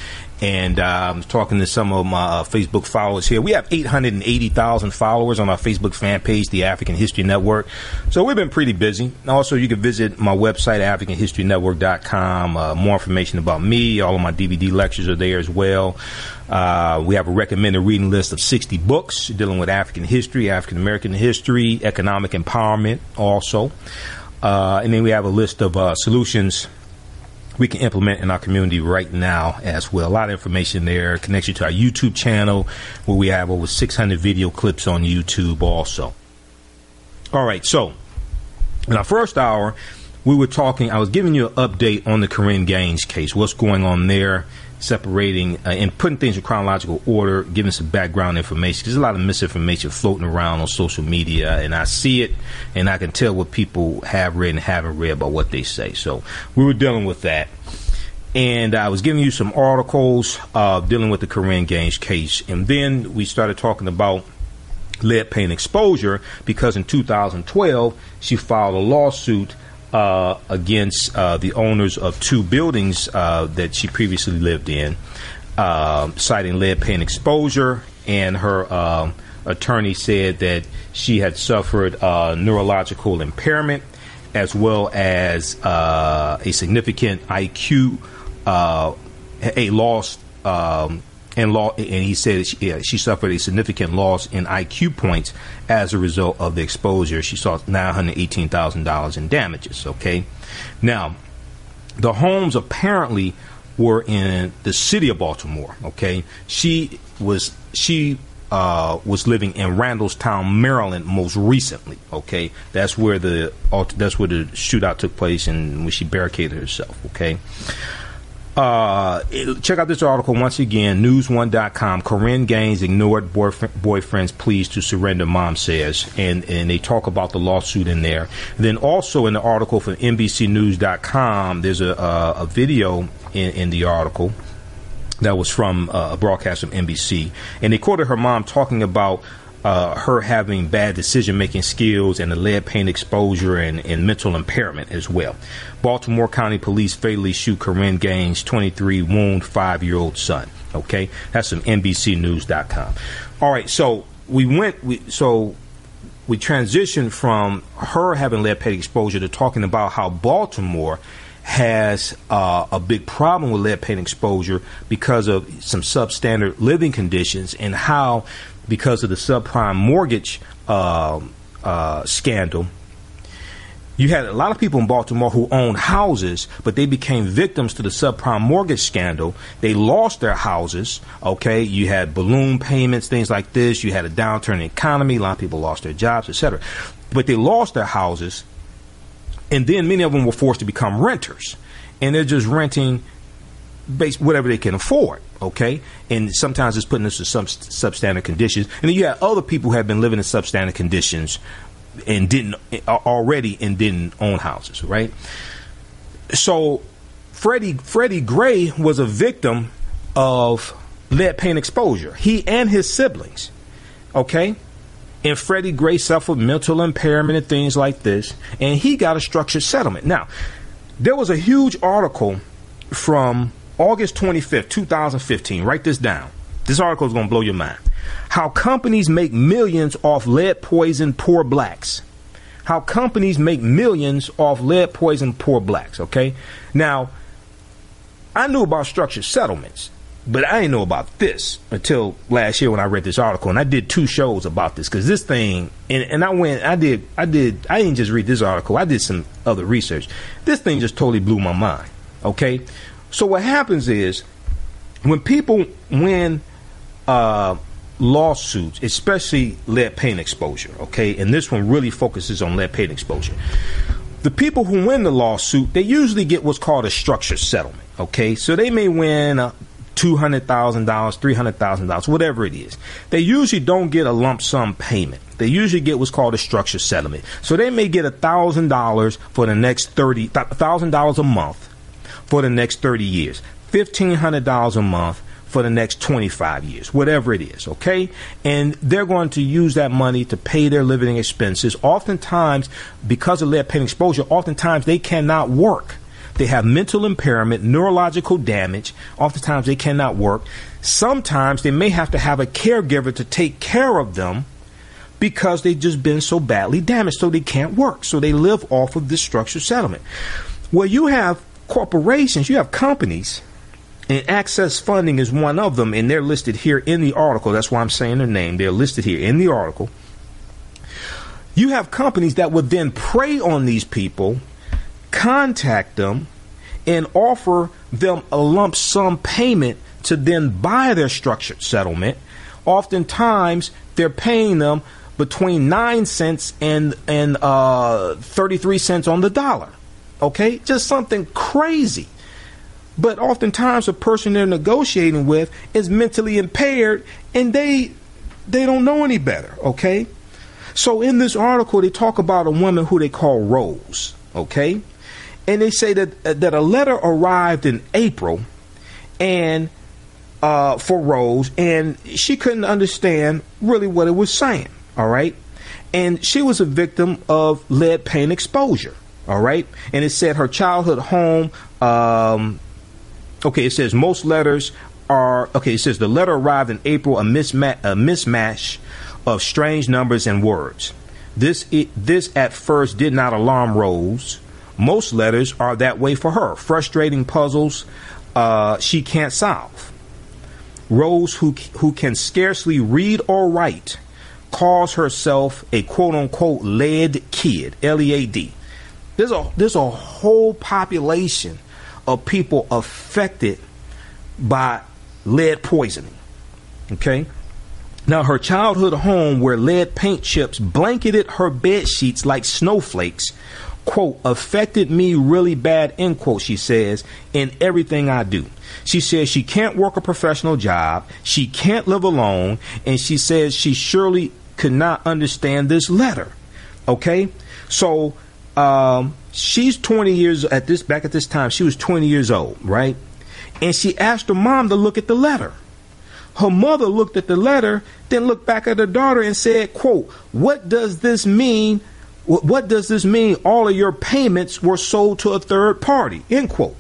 And uh, I'm talking to some of my uh, Facebook followers here. We have eight hundred eighty thousand followers on our Facebook fan page, the African History Network. So we've been pretty busy. Also, you can visit my website, african history network dot com. Uh, more information about me. All of my D V D lectures are there as well. Uh, we have a recommended reading list of sixty books dealing with African history, African American history, economic empowerment also. Uh, and then we have a list of uh, solutions we can implement in our community right now as well. A lot of information there. Connection to our YouTube channel, where we have over six hundred video clips on YouTube also. All right, so in our first hour, we were talking, I was giving you an update on the Korryn Gaines case, what's going on there, separating uh, and putting things in chronological order, giving some background information. There's a lot of misinformation floating around on social media, and I see it, and I can tell what people have read and haven't read about what they say. So we were dealing with that. And I was giving you some articles uh, dealing with the Korryn Gaines case. And then we started talking about lead paint exposure, because in two thousand twelve, she filed a lawsuit Uh, against uh, the owners of two buildings uh, that she previously lived in, uh, citing lead paint exposure. And her uh, attorney said that she had suffered uh, neurological impairment, as well as uh, a significant I Q, uh, a loss, um, and law. And he said she, yeah, she suffered a significant loss in I Q points as a result of the exposure. She saw nine hundred eighteen thousand dollars in damages. Okay, now the homes apparently were in the city of Baltimore. Okay, she was she uh, was living in Randallstown, Maryland, most recently. Okay, that's where the that's where the shootout took place and when she barricaded herself. Okay. Uh, check out this article once again, news one dot com. Korryn Gaines ignored boyfriend, boyfriend's pleas to surrender, mom says. And, and they talk about the lawsuit in there. Then also in the article from N B C news dot com, there's a, a, a video in, in the article that was from uh, a broadcast from N B C. And they quoted her mom talking about Uh, her having bad decision-making skills and the lead paint exposure and, and mental impairment as well. Baltimore County Police fatally shoot Korryn Gaines' twenty-three, wound five-year-old son. Okay, that's from N B C news dot com. All right, so we went. We, so we transitioned from her having lead paint exposure to talking about how Baltimore has uh, a big problem with lead paint exposure because of some substandard living conditions, and how, because of the subprime mortgage uh, uh, scandal, you had a lot of people in Baltimore who owned houses, but they became victims to the subprime mortgage scandal. They lost their houses. Okay, you had balloon payments, things like this. You had a downturn in the economy. A lot of people lost their jobs, et cetera. But they lost their houses, and then many of them were forced to become renters, and they're just renting based whatever they can afford. Okay, and sometimes it's putting us in some substandard conditions. And then you have other people who have been living in substandard conditions and didn't already and didn't own houses, right? So Freddie Freddie Gray was a victim of lead paint exposure. He and his siblings, okay? And Freddie Gray suffered mental impairment and things like this, and he got a structured settlement. Now, there was a huge article from August twenty-fifth, two thousand fifteen. Write this down. This article is going to blow your mind. How companies make millions off lead poison poor blacks. How companies make millions off lead poison poor blacks. Okay. Now, I knew about structured settlements, but I didn't know about this until last year when I read this article, and I did two shows about this because this thing, and, and I went, I did, I did, I didn't just read this article. I did some other research. This thing just totally blew my mind. Okay. So what happens is when people win uh, lawsuits, especially lead paint exposure, okay, and this one really focuses on lead paint exposure, the people who win the lawsuit, they usually get what's called a structured settlement, okay? So they may win uh, two hundred thousand dollars, three hundred thousand dollars, whatever it is. They usually don't get a lump sum payment. They usually get what's called a structured settlement. So they may get one thousand dollars for the next thirty, one thousand dollars a month for the next thirty years, fifteen hundred dollars a month for the next twenty-five years, whatever it is, okay? And they're going to use that money to pay their living expenses. Oftentimes, because of lead paint exposure, oftentimes they cannot work. They have mental impairment, neurological damage. Oftentimes they cannot work. Sometimes they may have to have a caregiver to take care of them because they've just been so badly damaged, so they can't work. So they live off of this structured settlement. Well, you have corporations, you have companies, and Access Funding is one of them, and they're listed here in the article. That's why I'm saying their name. They're listed here in the article. You have companies that would then prey on these people, contact them, and offer them a lump sum payment to then buy their structured settlement. Oftentimes, they're paying them between nine cents and and uh, thirty-three cents on the dollar. Okay, just something crazy. But oftentimes, a person they're negotiating with is mentally impaired, and they they don't know any better. Okay, so in this article, they talk about a woman who they call Rose. Okay, and they say that that a letter arrived in April, and uh, for Rose, and she couldn't understand really what it was saying. All right, and she was a victim of lead paint exposure. All right, and it said her childhood home. Um, okay, it says most letters are okay. It says the letter arrived in April, a mismatch, a mismatch of strange numbers and words. This it, this at first did not alarm Rose. Most letters are that way for her. Frustrating puzzles uh, she can't solve. Rose, who who can scarcely read or write, calls herself a quote-unquote lead kid, L E A D. There's a, there's a whole population of people affected by lead poisoning. Okay? Now, her childhood home where lead paint chips blanketed her bed sheets like snowflakes, quote, affected me really bad, end quote, she says, in everything I do. She says she can't work a professional job, she can't live alone, and she says she surely could not understand this letter. Okay? So, um, she's twenty years at this, back at this time, she was twenty years old, right? And she asked her mom to look at the letter. Her mother looked at the letter, then looked back at her daughter and said, quote, what does this mean? What does this mean? All of your payments were sold to a third party, end quote.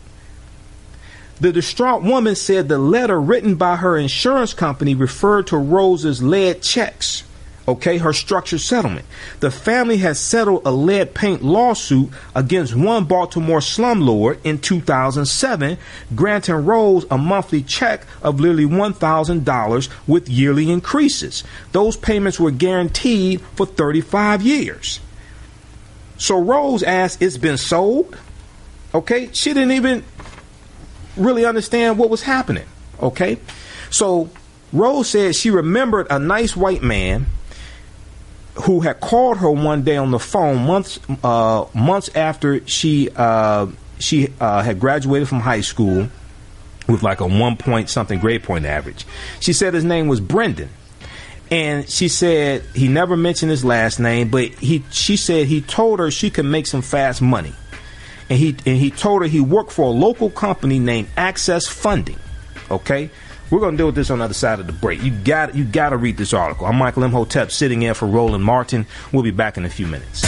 The distraught woman said the letter written by her insurance company referred to Rose's lead checks, okay, her structured settlement. The family has settled a lead paint lawsuit against one Baltimore slumlord in two thousand seven, granting Rose a monthly check of nearly one thousand dollars with yearly increases. Those payments were guaranteed for thirty-five years. So Rose asked, it's been sold? Okay, she didn't even really understand what was happening. Okay, so Rose said she remembered a nice white man who had called her one day on the phone months uh, months after she uh, she uh, had graduated from high school with like a one point something grade point average. She said his name was Brendan. And she said he never mentioned his last name, but he she said he told her she could make some fast money. And he and he told her he worked for a local company named Access Funding. Okay? We're going to deal with this on the other side of the break. You got you got to read this article. I'm Michael Imhotep, sitting in for Roland Martin. We'll be back in a few minutes.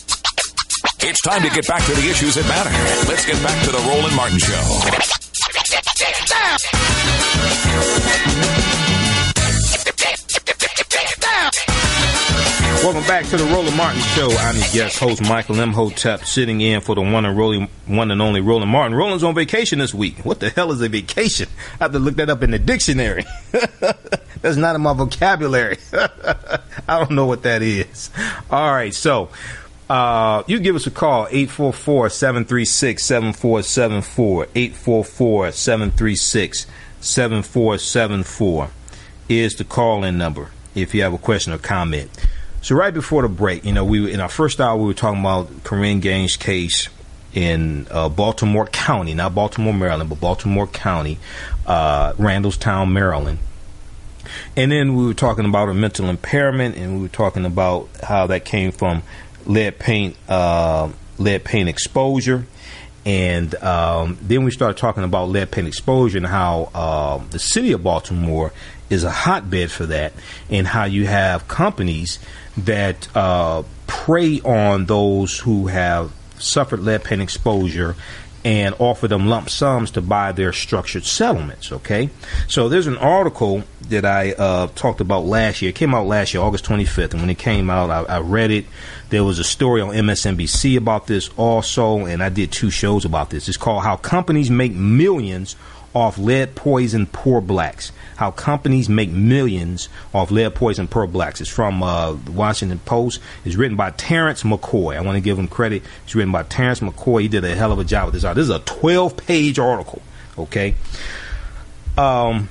It's time to get back to the issues that matter. Let's get back to the Roland Martin Show. Welcome back to the Roland Martin Show. I'm your guest host, Michael Imhotep, sitting in for the one and, Roland, one and only Roland Martin. Roland's on vacation this week. What the hell is a vacation? I have to look that up in the dictionary. That's not in my vocabulary. I don't know what that is. All right, so uh, you give us a call, eight four four, seven three six, seven four seven four, eight four four, seven three six, seven four seven four is the call-in number if you have a question or comment. So right before the break, you know, we in our first hour, we were talking about Corinne Gaines' case in uh, Baltimore County, not Baltimore, Maryland, but Baltimore County, uh, Randallstown, Maryland. And then we were talking about her mental impairment, and we were talking about how that came from lead paint, uh, lead paint exposure. And um, then we started talking about lead paint exposure and how uh, the city of Baltimore is a hotbed for that, and how you have companies that uh, prey on those who have suffered lead paint exposure and offer them lump sums to buy their structured settlements, okay? So there's an article that I uh, talked about last year. It came out last year, August twenty-fifth, and when it came out, I, I read it. There was a story on M S N B C about this also, and I did two shows about this. It's called How Companies Make Millions Off Lead Poison Poor Blacks. How companies make millions off lead poison poor blacks. It's from uh, the Washington Post. It's written by Terrence McCoy. I want to give him credit. It's written by Terrence McCoy. He did a hell of a job with this. This is a twelve-page article, okay? Um.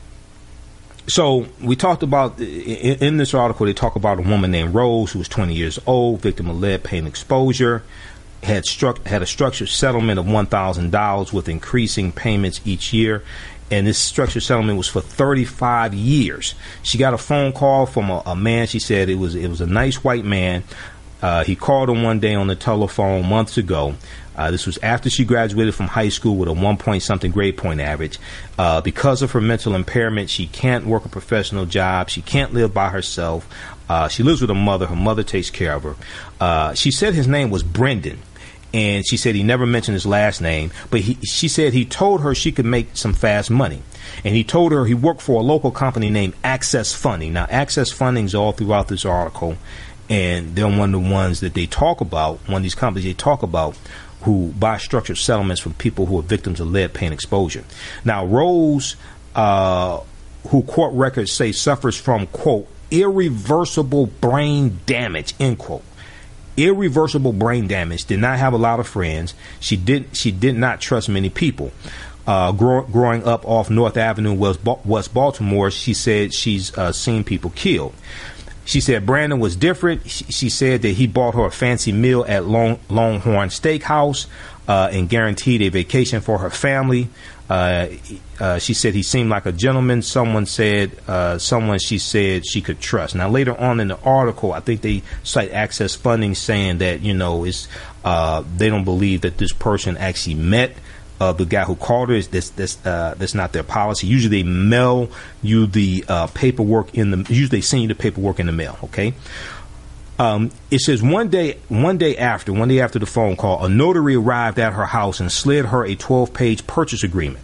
So we talked about, in, in this article, they talk about a woman named Rose who was twenty years old, victim of lead paint exposure, had struck had a structured settlement of one thousand dollars with increasing payments each year. And this structured settlement was for thirty-five years. She got a phone call from a, a man. She said it was it was a nice white man. Uh, he called her one day on the telephone months ago. Uh, this was after she graduated from high school with a one point something grade point average. Uh, because of her mental impairment, she can't work a professional job. She can't live by herself. Uh, she lives with her mother. Her mother takes care of her. Uh, she said his name was Brendan. And she said he never mentioned his last name, but he, she said he told her she could make some fast money. And he told her he worked for a local company named Access Funding. Now, Access Funding is all throughout this article, and they're one of the ones that they talk about, one of these companies they talk about, who buy structured settlements from people who are victims of lead paint exposure. Now, Rose, uh, who court records say suffers from, quote, irreversible brain damage, end quote. Irreversible brain damage, did not have a lot of friends. She did she did not trust many people. Uh, grow, growing up off North Avenue, West, West Baltimore, she said she's uh, seen people killed. She said Brandon was different. She, she said that he bought her a fancy meal at Long, Longhorn Steakhouse uh, and guaranteed a vacation for her family. Uh, uh, she said he seemed like a gentleman. Someone said, uh, someone she said she could trust. Now, later on in the article, I think they cite Access Funding saying that, you know, it's, uh, they don't believe that this person actually met uh, the guy who called her. This, this, uh, that's not their policy. Usually they mail you the uh, paperwork in the, usually they send you the paperwork in the mail, okay? Um, it says one day, one day after, one day after the phone call, a notary arrived at her house and slid her a twelve-page purchase agreement.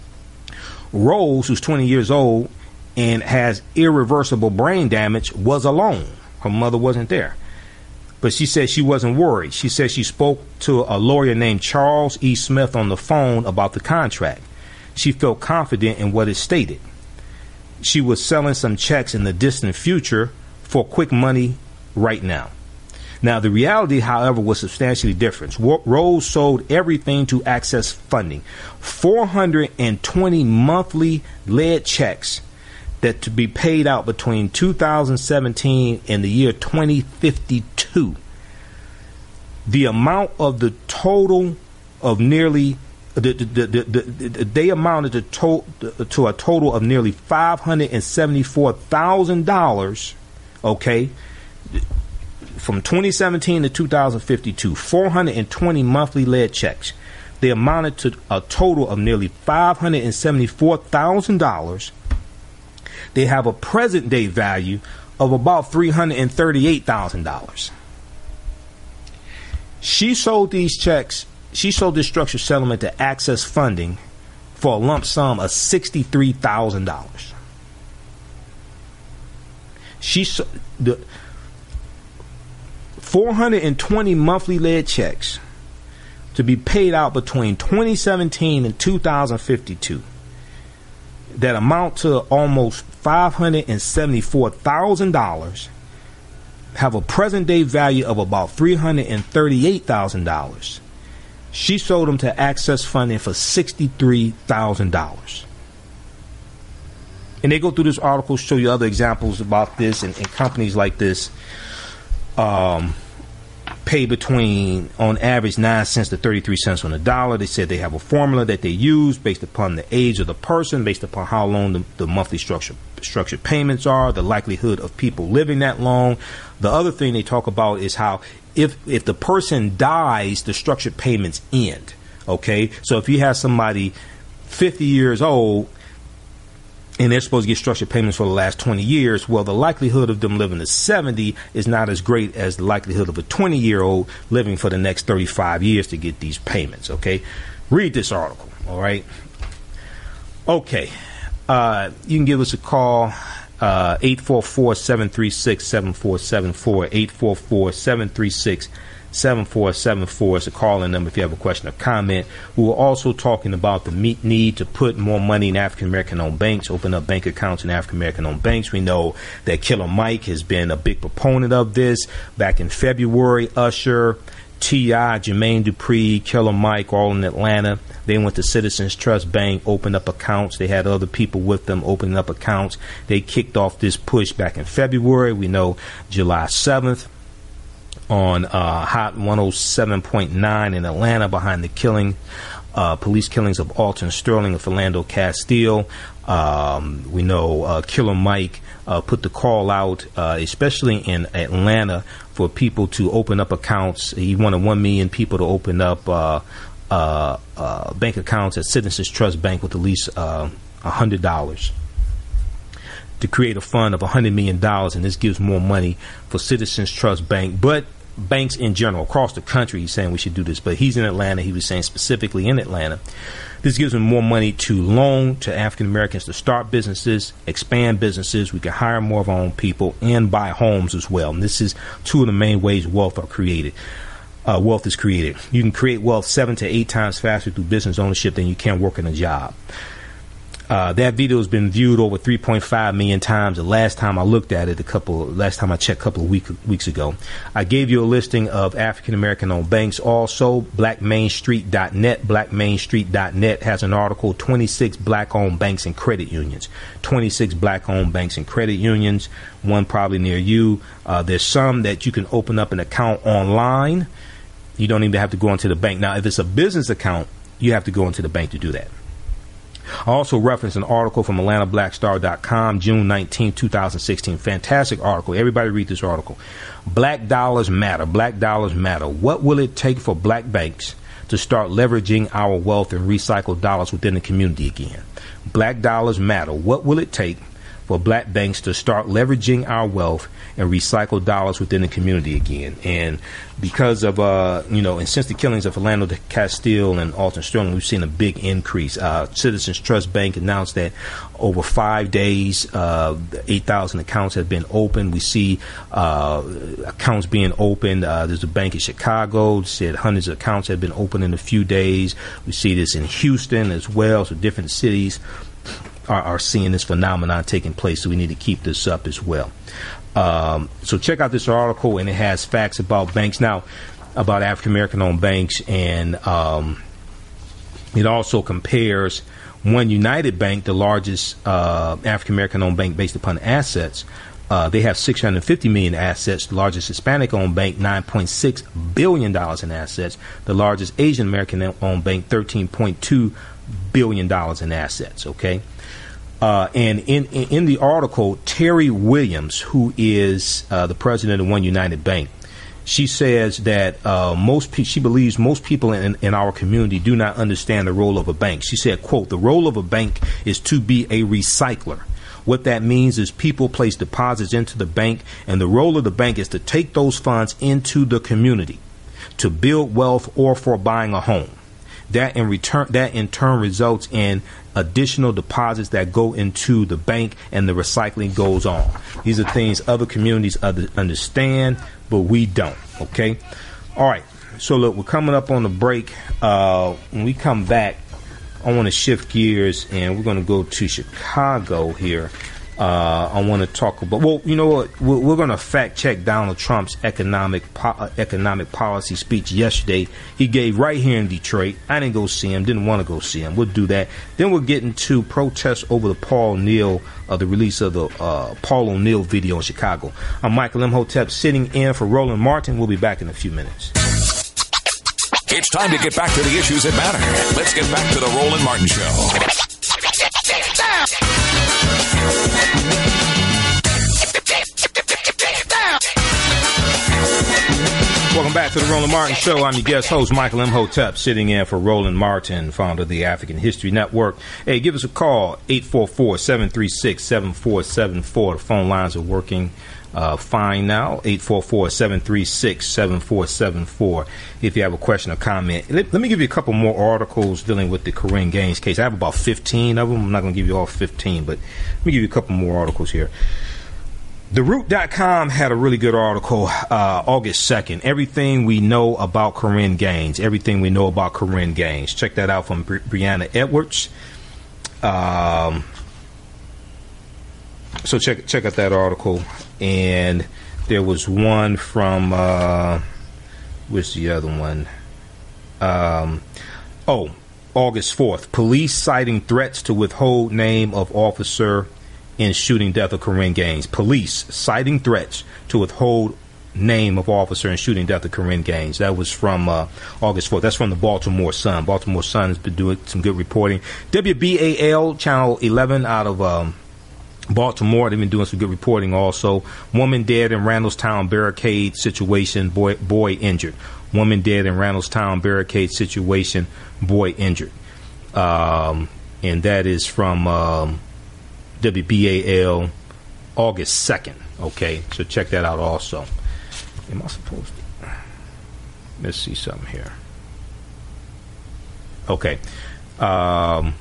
Rose, who's twenty years old and has irreversible brain damage, was alone. Her mother wasn't there. But she said she wasn't worried. She said she spoke to a lawyer named Charles E. Smith on the phone about the contract. She felt confident in what it stated. She was selling some checks in the distant future for quick money right now. Now, the reality, however, was substantially different. Rose sold everything to Access Funding. four hundred twenty monthly lead checks that to be paid out between two thousand seventeen and the year twenty fifty-two. The amount of the total of nearly the, the, the, the, the, they amounted to, to, to a total of nearly five hundred seventy-four thousand dollars, okay, from twenty seventeen to two thousand fifty-two, four hundred twenty monthly lead checks. They amounted to a total of nearly five hundred seventy-four thousand dollars. They have a present day value of about three hundred thirty-eight thousand dollars. She sold these checks, she sold this structured settlement to Access Funding for a lump sum of sixty-three thousand dollars. She sold the four hundred twenty monthly lead checks to be paid out between twenty seventeen and two thousand fifty-two that amount to almost five hundred seventy-four thousand dollars, have a present day value of about three hundred thirty-eight thousand dollars. She sold them to Access Funding for sixty-three thousand dollars. And they go through this article, show you other examples about this, and, and companies like this um, pay between, on average, nine cents to thirty-three cents on the dollar. They said they have a formula that they use based upon the age of the person, based upon how long the, the monthly structure, structured payments are, the likelihood of people living that long. The other thing they talk about is how if if the person dies, the structured payments end. Okay, so if you have somebody fifty years old and they're supposed to get structured payments for the last twenty years. Well, the likelihood of them living to seventy is not as great as the likelihood of a twenty-year-old living for the next thirty-five years to get these payments, okay? Read this article, all right? Okay. Uh, you can give us a call, uh, eight four four, seven three six, seven four seven four, eight four four, seven three six, seven four seven four is a call-in number if you have a question or comment. We were also talking about the need to put more money in African-American-owned banks, open up bank accounts in African-American-owned banks. We know that Killer Mike has been a big proponent of this. Back in February, Usher, T I, Jermaine Dupri, Killer Mike, all in Atlanta. They went to Citizens Trust Bank, opened up accounts. They had other people with them opening up accounts. They kicked off this push back in February. We know July seventh on uh, Hot one oh seven point nine in Atlanta behind the killing, uh, police killings of Alton Sterling and Philando Castile. Um, we know uh, Killer Mike uh, put the call out, uh, especially in Atlanta, for people to open up accounts. He wanted one million people to open up uh, uh, uh, bank accounts at Citizens Trust Bank with at least uh, one hundred dollars. To create a fund of one hundred million dollars, and this gives more money for Citizens Trust Bank, but banks in general across the country. He's saying we should do this, but he's in Atlanta. He was saying specifically in Atlanta. This gives them more money to loan to African Americans to start businesses, expand businesses. We can hire more of our own people and buy homes as well. And this is two of the main ways wealth are created. Uh, wealth is created. You can create wealth seven to eight times faster through business ownership than you can working a job. Uh, that video has been viewed over three point five million times. The last time I looked at it, a couple, last time I checked, a couple of week, weeks ago. I gave you a listing of African American owned banks. Also, black main street dot net. black main street dot net has an article: twenty-six black owned banks and credit unions. twenty-six black owned banks and credit unions. One probably near you. Uh, there's some that you can open up an account online. You don't even have to go into the bank. Now, if it's a business account, you have to go into the bank to do that. I also referenced an article from Atlanta Black Star dot com, June nineteenth, twenty sixteen. Fantastic article. Everybody read this article. Black dollars matter. Black dollars matter. What will it take for black banks to start leveraging our wealth and recycle dollars within the community again? Black dollars matter. What will it take for black banks to start leveraging our wealth and recycle dollars within the community again? And because of, uh, you know, and since the killings of Philando Castile and Alton Sterling, we've seen a big increase. Uh, Citizens Trust Bank announced that over five days, uh, eight thousand accounts have been opened. We see uh, accounts being opened. Uh, there's a bank in Chicago said hundreds of accounts have been opened in a few days. We see this in Houston as well, so different cities Are, are seeing this phenomenon taking place, so we need to keep this up as well. Um, so check out this article, and it has facts about banks now, about African American owned banks, and um, it also compares One United Bank, the largest uh, African American owned bank based upon assets. Uh, they have six hundred fifty million assets. The largest Hispanic owned bank, nine point six billion dollars in assets. The largest Asian American owned bank, thirteen point two billion dollars in assets. Okay. Uh, and in, in in the article, Terry Williams, who is uh, the president of One United Bank, she says that uh, most pe- she believes most people in, in our community do not understand the role of a bank. She said, quote, "The role of a bank is to be a recycler. What that means is people place deposits into the bank, and the role of the bank is to take those funds into the community to build wealth or for buying a home. That in return, that in turn results in additional deposits that go into the bank, and the recycling goes on." These are things other communities other understand, but we don't. Okay. All right. So look, we're coming up on the break. Uh, when we come back, I want to shift gears, and we're going to go to Chicago here. Uh, I want to talk about, well, you know what? We're, we're going to fact check Donald Trump's economic po- uh, economic policy speech yesterday. He gave right here in Detroit. I didn't go see him, didn't want to go see him. We'll do that. Then we'll get into protests over the Paul O'Neill, uh, the release of the uh, Paul O'Neill video in Chicago. I'm Michael Imhotep sitting in for Roland Martin. We'll be back in a few minutes. It's time to get back to the issues that matter. Let's get back to the Roland Martin Show. Welcome Welcome back to the Roland Martin Show. I'm your guest host, Michael Imhotep, sitting in for Roland Martin, founder of the African History Network. Hey, give us a call, eight four four, seven three six, seven four seven four. The phone lines are working uh, fine now, eight four four, seven three six, seven four seven four. If you have a question or comment. Let, let me give you a couple more articles dealing with the Korryn Gaines case. I have about fifteen of them. I'm not going to give you all fifteen, but let me give you a couple more articles here. The Root dot com had a really good article uh, August second. Everything we know about Korryn Gaines. Everything we know about Korryn Gaines. Check that out from Bri- Brianna Edwards. Um, so check check out that article. And there was one from, uh, where's the other one? Um, oh, August fourth. Police citing threats to withhold name of officer in shooting death of Korryn Gaines. Police citing threats to withhold name of officer in shooting death of Korryn Gaines. That was from uh, August fourth. That's from the Baltimore Sun. Baltimore Sun has been doing some good reporting. W B A L, Channel eleven out of um, Baltimore, they've been doing some good reporting also. Woman dead in Randallstown barricade situation, boy, boy injured. Woman dead in Randallstown barricade situation, boy injured. Um, and that is from... Um, W B A L, August second. Okay, so check that out also. Am I supposed to? Let's see something here. Okay. Um,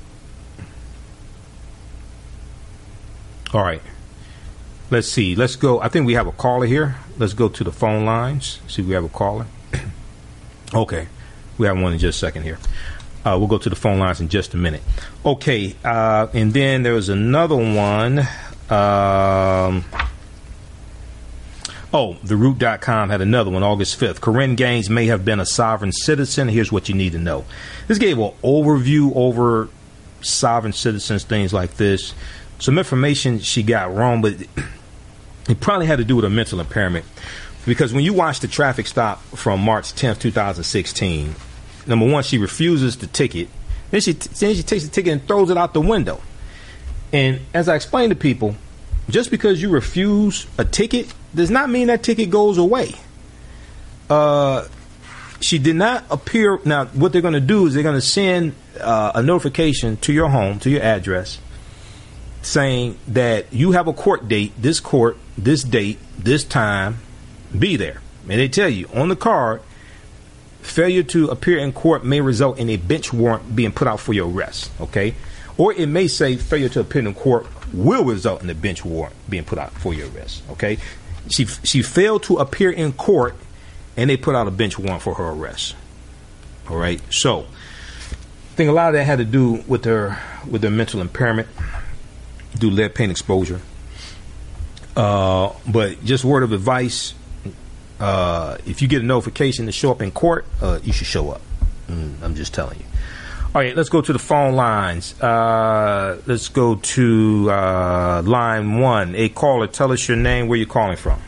all right. Let's see. Let's go. I think we have a caller here. Let's go to the phone lines. See if we have a caller. Okay. We have one in just a second here. Uh, we'll go to the phone lines in just a minute. Okay, uh, and then there was another one. Um, oh, the Root dot com had another one, August fifth. Korryn Gaines may have been a sovereign citizen. Here's what you need to know. This gave an overview over sovereign citizens, things like this. Some information she got wrong, but it probably had to do with a mental impairment. Because when you watch the traffic stop from March tenth, twenty sixteen, number one, she refuses the ticket. Then she, t- then she takes the ticket and throws it out the window. And as I explained to people, just because you refuse a ticket does not mean that ticket goes away. Uh, she did not appear. Now, what they're going to do is they're going to send uh, a notification to your home, to your address, saying that you have a court date, this court, this date, this time, be there. And they tell you on the card, failure to appear in court may result in a bench warrant being put out for your arrest, okay? Or it may say failure to appear in court will result in a bench warrant being put out for your arrest, okay? She she failed to appear in court, and they put out a bench warrant for her arrest, all right? So I think a lot of that had to do with her with her mental impairment due to lead paint exposure. Uh, but just word of advice, Uh, if you get a notification to show up in court, uh, you should show up. Mm, I'm just telling you. All right, let's go to the phone lines. Uh, let's go to uh, line one. A caller, tell us your name, where you're calling from.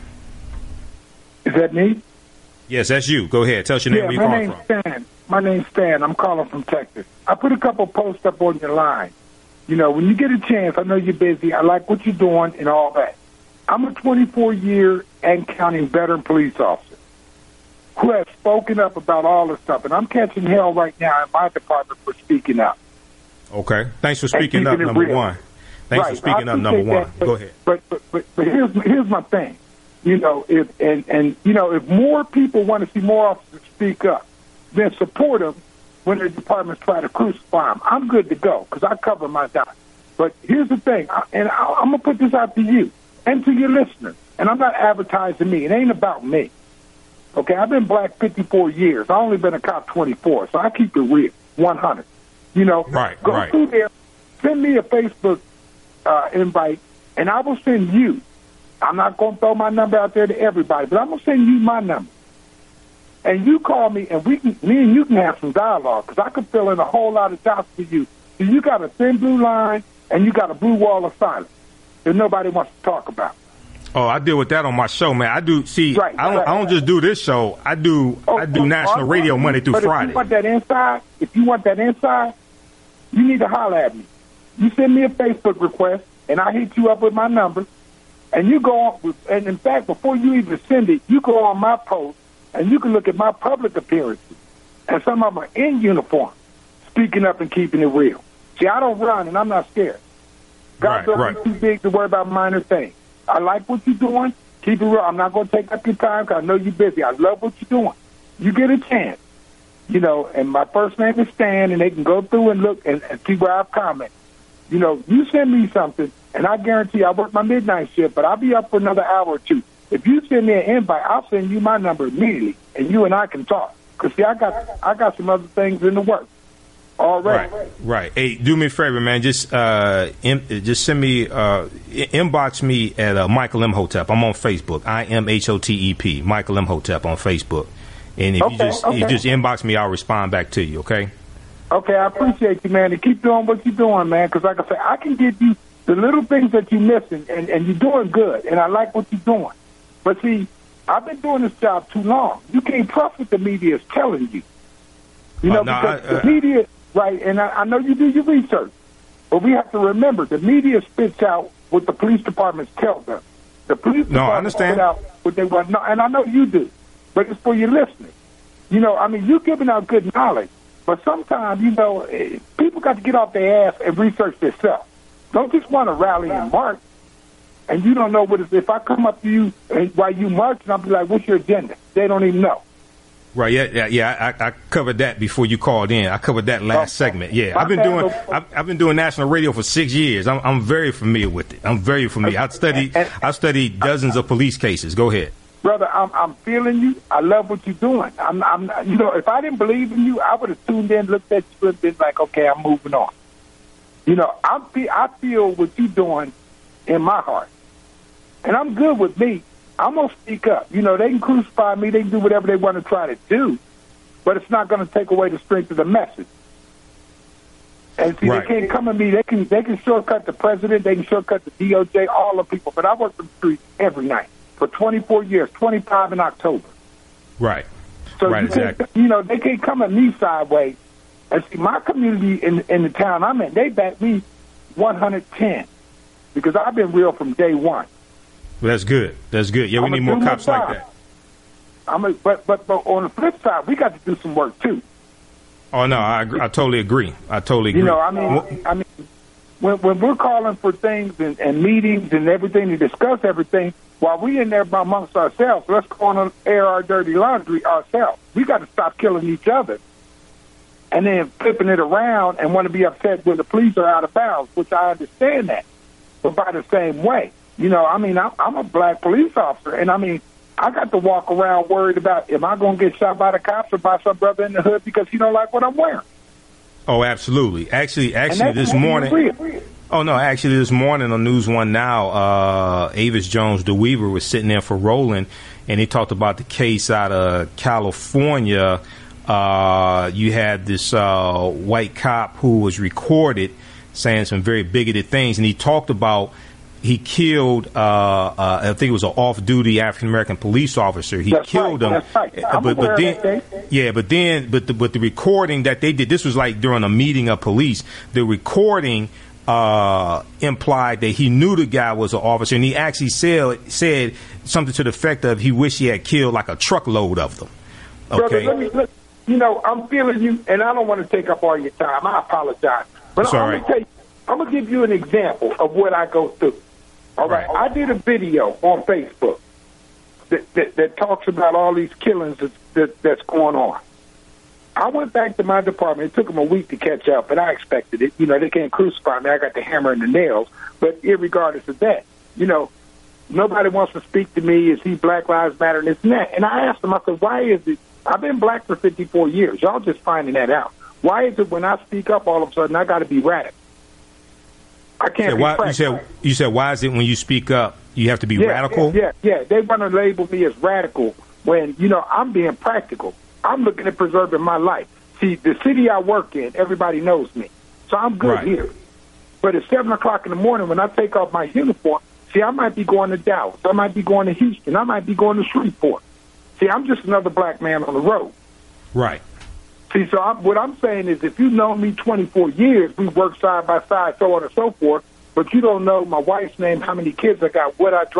Is that me? Yes, that's you. Go ahead. Tell us your name, yeah, where you're calling from. from. Stan. My name's Stan. I'm calling from Texas. I put a couple posts up on your line. You know, when you get a chance, I know you're busy. I like what you're doing and all that. I'm a twenty-four year and counting veteran police officer who has spoken up about all this stuff, and I'm catching hell right now in my department for speaking up. Okay. Thanks for speaking up, number real. one. Thanks right. for speaking up, number one. That, but, Go ahead. But but but, but here's here's my thing. You know, if and, and you know, if more people want to see more officers speak up, then support them when the departments try to crucify them. I'm good to go because I cover my dime. But here's the thing, I, and I, I'm gonna put this out to you and to your listeners. And I'm not advertising me. It ain't about me. Okay, I've been black fifty-four years. I've only been a cop twenty-four, so I keep it real, one hundred. You know, right, go right. through there, send me a Facebook uh, invite, and I will send you. I'm not going to throw my number out there to everybody, but I'm going to send you my number. And you call me, and we can, me and you can have some dialogue, because I can fill in a whole lot of dots for you. So you got a thin blue line, and you got a blue wall of silence that nobody wants to talk about. Oh, I deal with that on my show, man. I do see. Right, I don't. right, I don't right. just do this show. I do. Oh, I do oh, national oh, radio Monday through but Friday. If you want that inside, if you want that inside, you need to holler at me. You send me a Facebook request, and I hit you up with my number, and you go on. With, and in fact, before you even send it, you go on my post And you can look at my public appearances, and some of them are in uniform, speaking up and keeping it real. See, I don't run, and I'm not scared. God right, right. I'm too big to worry about minor things. I like what you're doing. Keep it real. I'm not going to take up your time because I know you're busy. I love what you're doing. You get a chance. You know, and my first name is Stan, and they can go through and look and, and see where I've commented. You know, you send me something, and I guarantee I work my midnight shift, but I'll be up for another hour or two. If you send me an invite, I'll send you my number immediately, and you and I can talk. Because, see, I got I got some other things in the works already. Right, right. Hey, do me a favor, man. Just uh, in, just send me, uh, inbox me at uh, Michael Imhotep. I'm on Facebook. I M H O T E P. Michael Imhotep on Facebook. And if okay, you just okay. you just inbox me, I'll respond back to you, okay? Okay, I appreciate you, man. And keep doing what you're doing, man. Because, like I say, I can give you the little things that you're missing, and, and you're doing good. And I like what you're doing. But, see, I've been doing this job too long. You can't trust what the media is telling you. You know, uh, no, because I, uh, the media, right, and I, I know you do your research, but we have to remember the media spits out what the police departments tell them. The police no, departments spit out what they want. No, and I know you do, but it's for your listening. You know, I mean, you're giving out good knowledge, but sometimes, you know, people got to get off their ass and research themselves. Don't just want to rally and march. And you don't know what it is. If I come up to you and while you marching, I'll be like, what's your agenda? They don't even know. Right, yeah, yeah, yeah. I, I covered that before you called in. I covered that last oh, segment. Yeah, I've been doing I've, I've been doing national radio for six years. I'm I'm very familiar with it. I'm very familiar. I've studied I've studied dozens of police cases. Go ahead, brother. I'm I'm feeling you. I love what you're doing. I'm I'm you know, if I didn't believe in you, I would have tuned in, looked at you, and been like, okay, I'm moving on. You know, I feel I feel what you're doing in my heart. And I'm good with me. I'm going to speak up. You know, they can crucify me. They can do whatever they want to try to do. But it's not going to take away the strength of the message. And see, right. They can't come at me. They can they can shortcut the president. They can shortcut the D O J, all the people. But I work the streets every night for twenty-four years, twenty-five in October. Right. So right, you, exactly. you know, they can't come at me sideways. And see, my community in, in the town I'm in, they back me one hundred ten because I've been real from day one. Well, that's good. That's good. Yeah, we need more cops like that. I'm a, but, but but on the flip side, we got to do some work too. Oh no, I I totally agree. I totally agree. You know, I mean, I mean, when when we're calling for things and, and meetings and everything to discuss everything, while we in there amongst ourselves, let's go on and air our dirty laundry ourselves. We got to stop killing each other, and then flipping it around and want to be upset when the police are out of bounds, which I understand that, but by the same way. You know, I mean, I'm, I'm a black police officer, and I mean, I got to walk around worried about, am I going to get shot by the cops or by some brother in the hood because he don't like what I'm wearing? Oh, absolutely. Actually, actually, this morning. Oh, no, actually, this morning on News One Now, uh, Avis Jones DeWeaver was sitting there for Roland, and he talked about the case out of California. Uh, you had this uh, white cop who was recorded saying some very bigoted things, and he talked about he killed, uh, uh, I think it was an off-duty African-American police officer. He that's killed right, him. That's right. But, but then, yeah, but then, but the, but the recording that they did, this was like during a meeting of police. The recording uh, implied that he knew the guy was an officer, and he actually said said something to the effect of he wished he had killed like a truckload of them. Okay. Brother, let me, let, you know, I'm feeling you, and I don't want to take up all your time. I apologize, but it's I'm all going right. to tell you, I'm going to give you an example of what I go through. All right. right, I did a video on Facebook that, that, that talks about all these killings that, that, that's going on. I went back to my department. It took them a week to catch up, but I expected it. You know, they can't crucify me. I got the hammer and the nails. But irregardless of that, you know, nobody wants to speak to me. Is he Black Lives Matter and this and that? And I asked them, I said, why is it? I've been black for fifty-four years. Y'all just finding that out. Why is it when I speak up all of a sudden I got to be radical? I can't you said, be why, you said you said why is it when you speak up you have to be yeah, radical? Yeah, yeah, yeah. They want to label me as radical when, you know, I'm being practical. I'm looking at preserving my life. See, the city I work in, everybody knows me. So I'm good right. here. But at seven o'clock in the morning when I take off my uniform, see, I might be going to Dallas. I might be going to Houston. I might be going to Shreveport. See, I'm just another black man on the road. Right. See, so I'm, what I'm saying is if you've known me twenty-four years, we work side by side, so on and so forth, but you don't know my wife's name, how many kids I got, what I drive.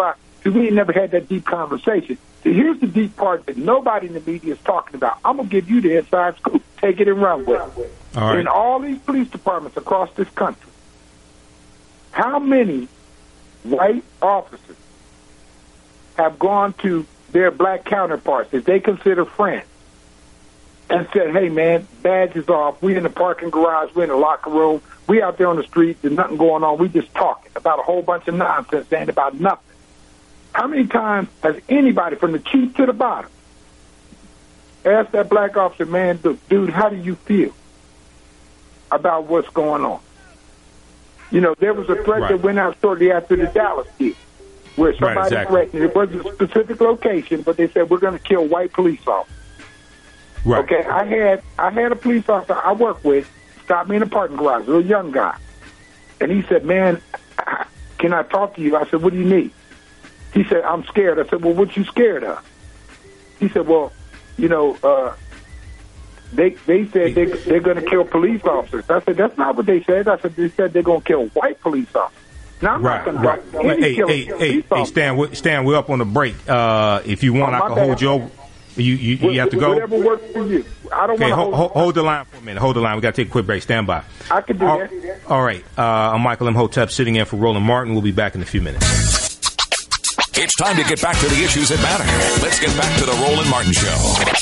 See, we ain't never had that deep conversation. See, here's the deep part that nobody in the media is talking about. I'm going to give you the inside scoop. Take it and run with it. All right. In all these police departments across this country, how many white officers have gone to their black counterparts that they consider friends and said, hey, man, badges off. We in the parking garage. We in the locker room. We out there on the street. There's nothing going on. We just talking about a whole bunch of nonsense and about nothing. How many times has anybody from the chief to the bottom asked that black officer, man, dude, how do you feel about what's going on? You know, there was a threat right. that went out shortly after the Dallas deal where somebody right, exactly. threatened. It wasn't a specific location, but they said, we're going to kill white police officers. Right. Okay, I had I had a police officer I work with stop me in the parking garage, a little young guy. And he said, man, can I talk to you? I said, what do you need? He said, I'm scared. I said, well, what you scared of? He said, well, you know, uh, they they said they, they're going to kill police officers. I said, that's not what they said. I said, they said they're going to kill white police officers. Now, I'm right, not right. going to Hey, hey, hey, hey, Stan, we, Stan, we're up on the break. Uh, if you want, oh, I can bad. hold you over. You, you, you have to go? Whatever works for you. I don't okay, want to hold, hold, hold the line for a minute. Hold the line. We got to take a quick break. Stand by. I can do all, that. All right. Uh, I'm Michael Imhotep sitting in for Roland Martin. We'll be back in a few minutes. It's time to get back to the issues that matter. Let's get back to the Roland Martin Show.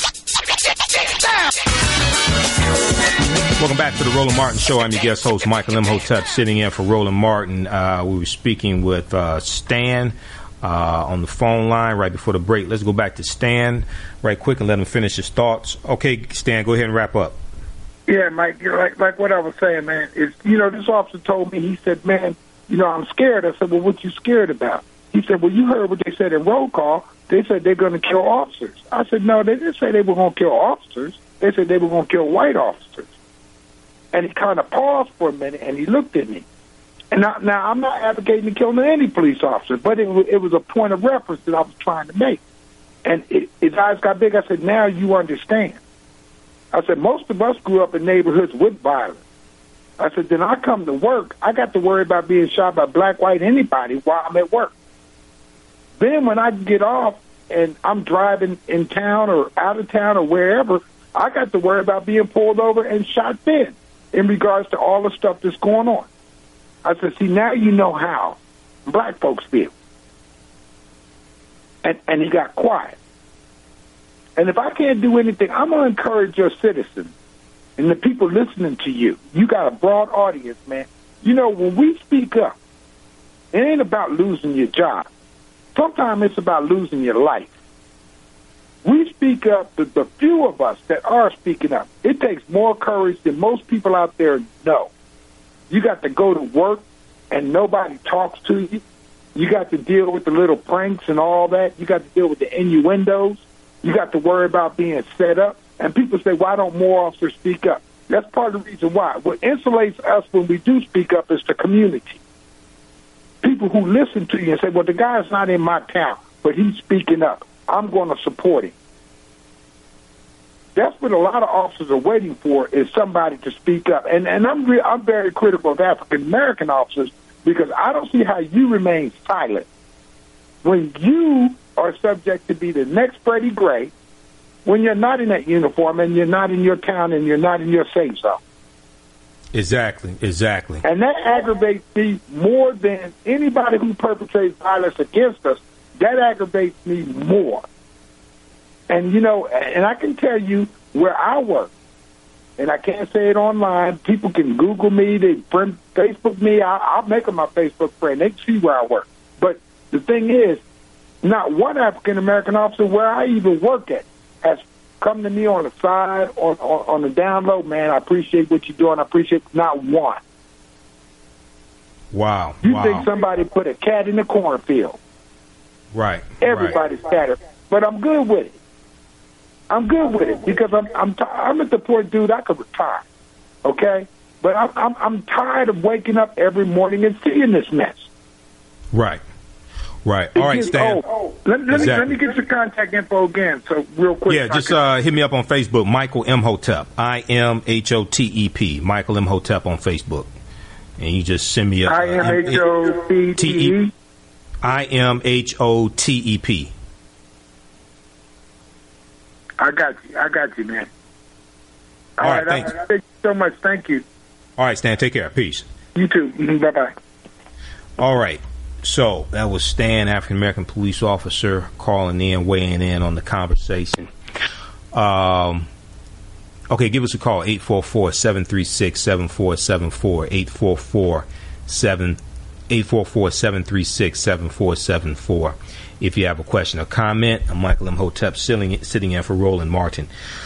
Welcome back to the Roland Martin Show. I'm your guest host, Michael Imhotep, sitting in for Roland Martin. Uh, we were speaking with uh, Stan uh, on the phone line right before the break. Let's go back to Stan right quick and let him finish his thoughts. Okay, Stan, go ahead and wrap up. Yeah, Mike, like like what I was saying, man, is, you know, this officer told me, he said, man, you know, I'm scared. I said, well, what you scared about? He said, well, you heard what they said in roll call. They said they're going to kill officers. I said, no, they didn't say they were going to kill officers. They said they were going to kill white officers. And he kind of paused for a minute, and he looked at me. And now, now I'm not advocating to killing any police officer, but it, it was a point of reference that I was trying to make. And it, his eyes got big. I said, now you understand. I said, most of us grew up in neighborhoods with violence. I said, then I come to work, I got to worry about being shot by black, white, anybody while I'm at work. Then when I get off and I'm driving in town or out of town or wherever, I got to worry about being pulled over and shot dead in regards to all the stuff that's going on. I said, see, now you know how black folks feel. And, and he got quiet. And if I can't do anything, I'm going to encourage your citizens and the people listening to you. You got a broad audience, man. You know, when we speak up, it ain't about losing your job. Sometimes it's about losing your life. We speak up, the, the few of us that are speaking up, it takes more courage than most people out there know. You got to go to work and nobody talks to you. You got to deal with the little pranks and all that. You got to deal with the innuendos. You got to worry about being set up. And people say, why don't more officers speak up? That's part of the reason why. What insulates us when we do speak up is the community. People who listen to you and say, well, the guy's not in my town, but he's speaking up. I'm going to support him. That's what a lot of officers are waiting for, is somebody to speak up. And and I'm re- I'm very critical of African-American officers because I don't see how you remain silent when you are subject to be the next Freddie Gray, when you're not in that uniform and you're not in your town and you're not in your safe zone. Exactly, exactly. And that aggravates me more than anybody who perpetrates violence against us. That aggravates me more. And, you know, and I can tell you where I work, and I can't say it online. People can Google me, they friend, Facebook me. I, I'll make them my Facebook friend. They can see where I work. But the thing is, not one African-American officer where I even work at has come to me on the side, on, on, on the down low, man, I appreciate what you're doing. I appreciate not one. Wow. You wow. think somebody put a cat in the cornfield. Right. Everybody's right. scattered. But I'm good with it. I'm good with it because I'm I'm t- I'm at the point, dude, I could retire, okay? But I'm I'm, I'm tired of waking up every morning and seeing this mess. Right, right. It All right, gets Stan. old. Let, let, exactly. me, let me get your contact info again, so real quick. Yeah, just uh, hit me up on Facebook, Michael Imhotep, I M H O T E P, Michael Imhotep on Facebook, and you just send me a I M H O T E P. I M H O T E P. I got you. I got you, man. All, all right, right thanks. Thank you so much. Thank you. All right, Stan, take care. Peace. You too. Bye-bye. All right. So that was Stan, African-American police officer, calling in, weighing in on the conversation. Um, okay, give us a call, eight four four, seven three six, seven four seven four, eight four four, seven three six, seven four seven four. If you have a question or comment. I'm Michael Imhotep, sitting, sitting in for Roland Martin.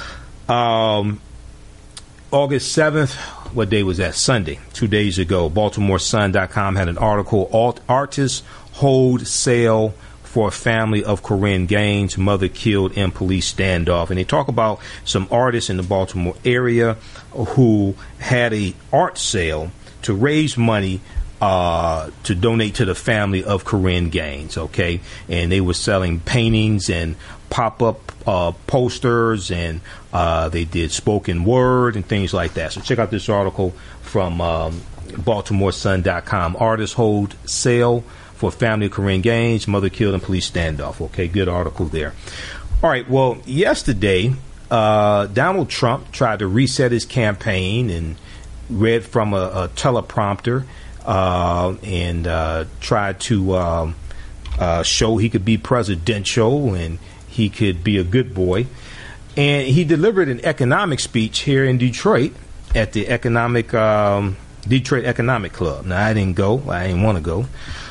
Um, August seventh, what day was that? Sunday, two days ago. Baltimore Sun dot com had an article, Alt- Artists Hold Sale for a Family of Corinne Gaines, Mother Killed in Police Standoff. And they talk about some artists in the Baltimore area who had a art sale to raise money uh, to donate to the family of Corinne Gaines, okay? And they were selling paintings and pop-up uh, posters, and uh, they did spoken word and things like that. So check out this article from um, Baltimore Sun dot com. Artists hold sale for family of Corinne Gaines, mother killed in police standoff. Okay, good article there. All right, well, yesterday, uh, Donald Trump tried to reset his campaign and read from a, a teleprompter uh, and uh, tried to um, uh, show he could be presidential and he could be a good boy. And he delivered an economic speech here in Detroit at the economic um, Detroit Economic Club. Now, I didn't go. I didn't want to go.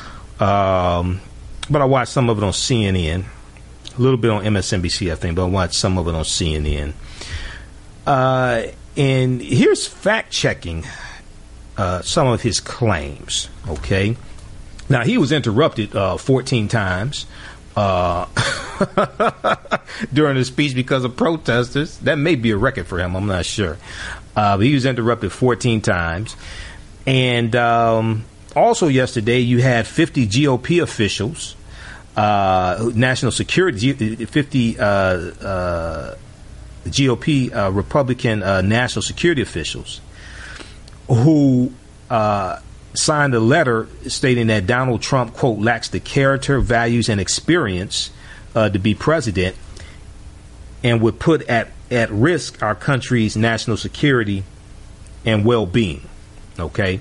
Um, but I watched some of it on C N N. A little bit on M S N B C, I think, but I watched some of it on C N N. Uh, and here's fact-checking uh, some of his claims, okay? Now, he was interrupted uh, fourteen times uh, during the speech because of protesters. That may be a record for him. I'm not sure. Uh, but he was interrupted fourteen times. And um, also yesterday, you had fifty G O P officials, uh, national security, fifty uh, uh, G O P uh, Republican uh, national security officials who uh, signed a letter stating that Donald Trump, quote, lacks the character, values, and experience uh, to be president and would put at, at risk our country's national security and well-being. Okay?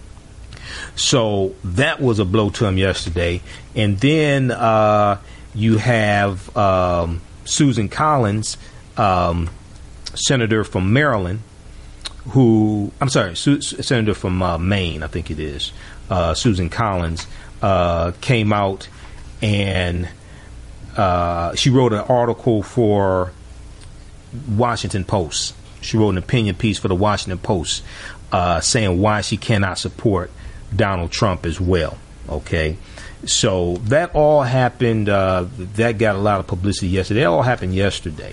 So that was a blow to him yesterday. And then uh, you have um, Susan Collins, um, senator from Maryland, who, I'm sorry, Su- senator from uh, Maine, I think it is, uh, Susan Collins, uh, came out and uh, she wrote an article for Washington Post. She wrote an opinion piece for the Washington Post uh, saying why she cannot support Donald Trump as well. Okay, so that all happened. Uh, that got a lot of publicity yesterday. That all happened yesterday.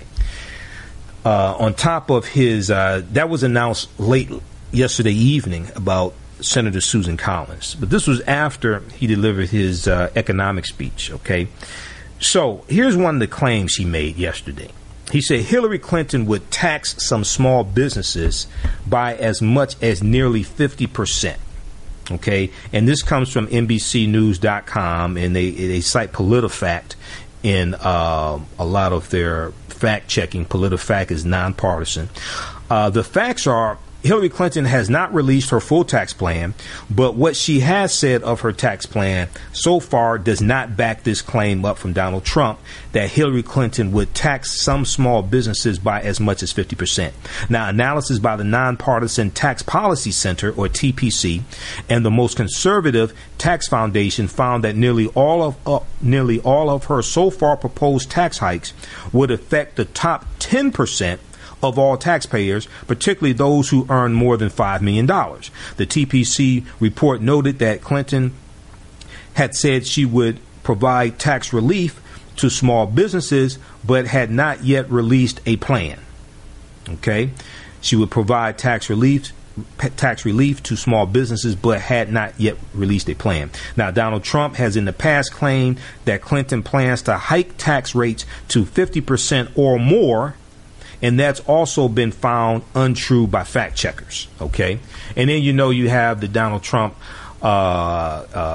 Uh, on top of his, uh, that was announced late yesterday evening about Senator Susan Collins. But this was after he delivered his uh, economic speech. Okay, so here's one of the claims he made yesterday. He said Hillary Clinton would tax some small businesses by as much as nearly fifty percent. Okay, and this comes from N B C News dot com, and they they cite PolitiFact in uh, a lot of their fact checking. PolitiFact is nonpartisan. Uh, the facts are Hillary Clinton has not released her full tax plan, but what she has said of her tax plan so far does not back this claim up from Donald Trump that Hillary Clinton would tax some small businesses by as much as fifty percent. Now, analysis by the Nonpartisan Tax Policy Center, or T P C, and the most conservative tax foundation found that nearly all of uh, nearly all of her so far proposed tax hikes would affect the top ten percent of all taxpayers, particularly those who earn more than five million dollars. The T P C report noted that Clinton had said she would provide tax relief to small businesses, but had not yet released a plan. Okay? She would provide tax relief tax relief to small businesses, but had not yet released a plan. Now, Donald Trump has in the past claimed that Clinton plans to hike tax rates to fifty percent or more, and that's also been found untrue by fact checkers. Okay, and then you know you have the Donald Trump uh, uh,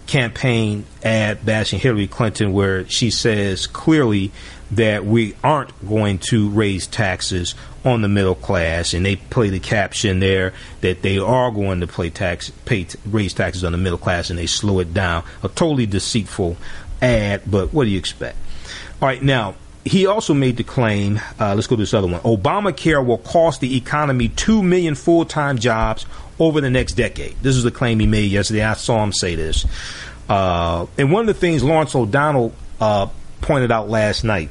campaign ad bashing Hillary Clinton, where she says clearly that we aren't going to raise taxes on the middle class, and they play the caption there that they are going to play tax, pay t- raise taxes on the middle class, and they slow it down. A totally deceitful ad, but what do you expect? All right, now, he also made the claim, uh, let's go to this other one, Obamacare will cost the economy two million full-time jobs over the next decade. This is a claim he made yesterday. I saw him say this. Uh, and one of the things Lawrence O'Donnell uh, pointed out last night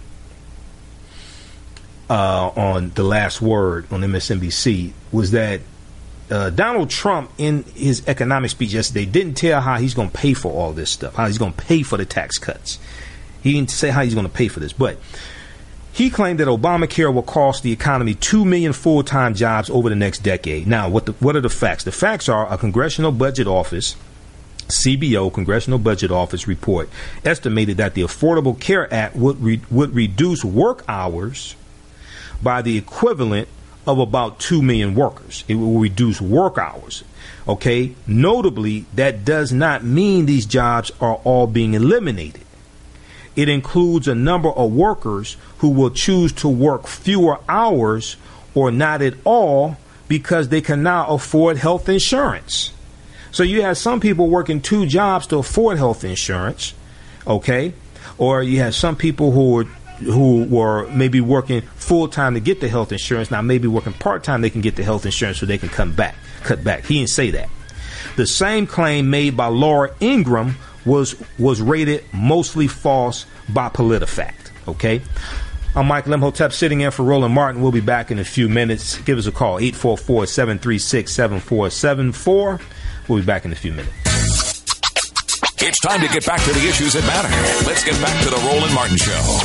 uh, on The Last Word on M S N B C was that uh, Donald Trump, in his economic speech yesterday, didn't tell how he's going to pay for all this stuff, how he's going to pay for the tax cuts. He didn't say how he's going to pay for this, but he claimed that Obamacare will cost the economy two million full-time jobs over the next decade. Now, what the, what are the facts? The facts are a Congressional Budget Office, C B O, Congressional Budget Office report, estimated that the Affordable Care Act would re, would reduce work hours by the equivalent of about two million workers. It will reduce work hours. Okay? Notably, that does not mean these jobs are all being eliminated. It includes a number of workers who will choose to work fewer hours or not at all because they can now afford health insurance. So you have some people working two jobs to afford health insurance, okay? Or you have some people who are who were maybe working full-time to get the health insurance. Now maybe working part-time they can get the health insurance so they can come back, cut back. He didn't say that. The same claim made by Laura Ingraham was was rated mostly false by PolitiFact. Okay, I'm Michael Imhotep sitting in for Roland Martin. We'll be back in a few minutes. Give us a call, eight four four, seven three six, seven four seven four. We'll be back in a few minutes. It's time to get back to the issues that matter. Let's get back to the Roland Martin Show.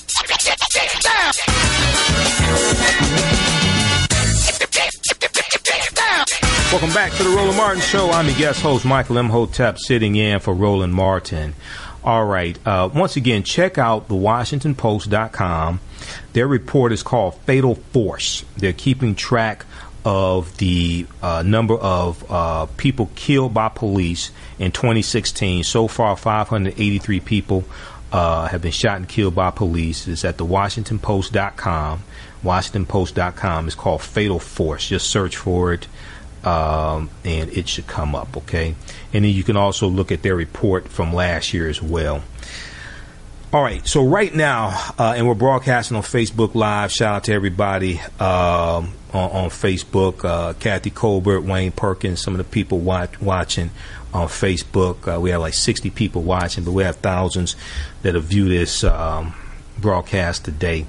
Welcome back to the Roland Martin Show. I'm your guest host, Michael Imhotep, sitting in for Roland Martin. All right. Uh, once again, check out the Washington Post dot com. Their report is called Fatal Force. They're keeping track of the uh, number of uh, people killed by police in twenty sixteen. So far, five hundred eighty-three people uh, have been shot and killed by police. It's at the Washington Post dot com. Washington Post dot com is called Fatal Force. Just search for it. Um, and it should come up, okay? And then you can also look at their report from last year as well. All right, so right now, uh, and we're broadcasting on Facebook Live. Shout out to everybody um, on, on Facebook. Uh, Kathy Colbert, Wayne Perkins, some of the people watch, watching on Facebook. Uh, we have like sixty people watching, but we have thousands that have viewed this um, broadcast today.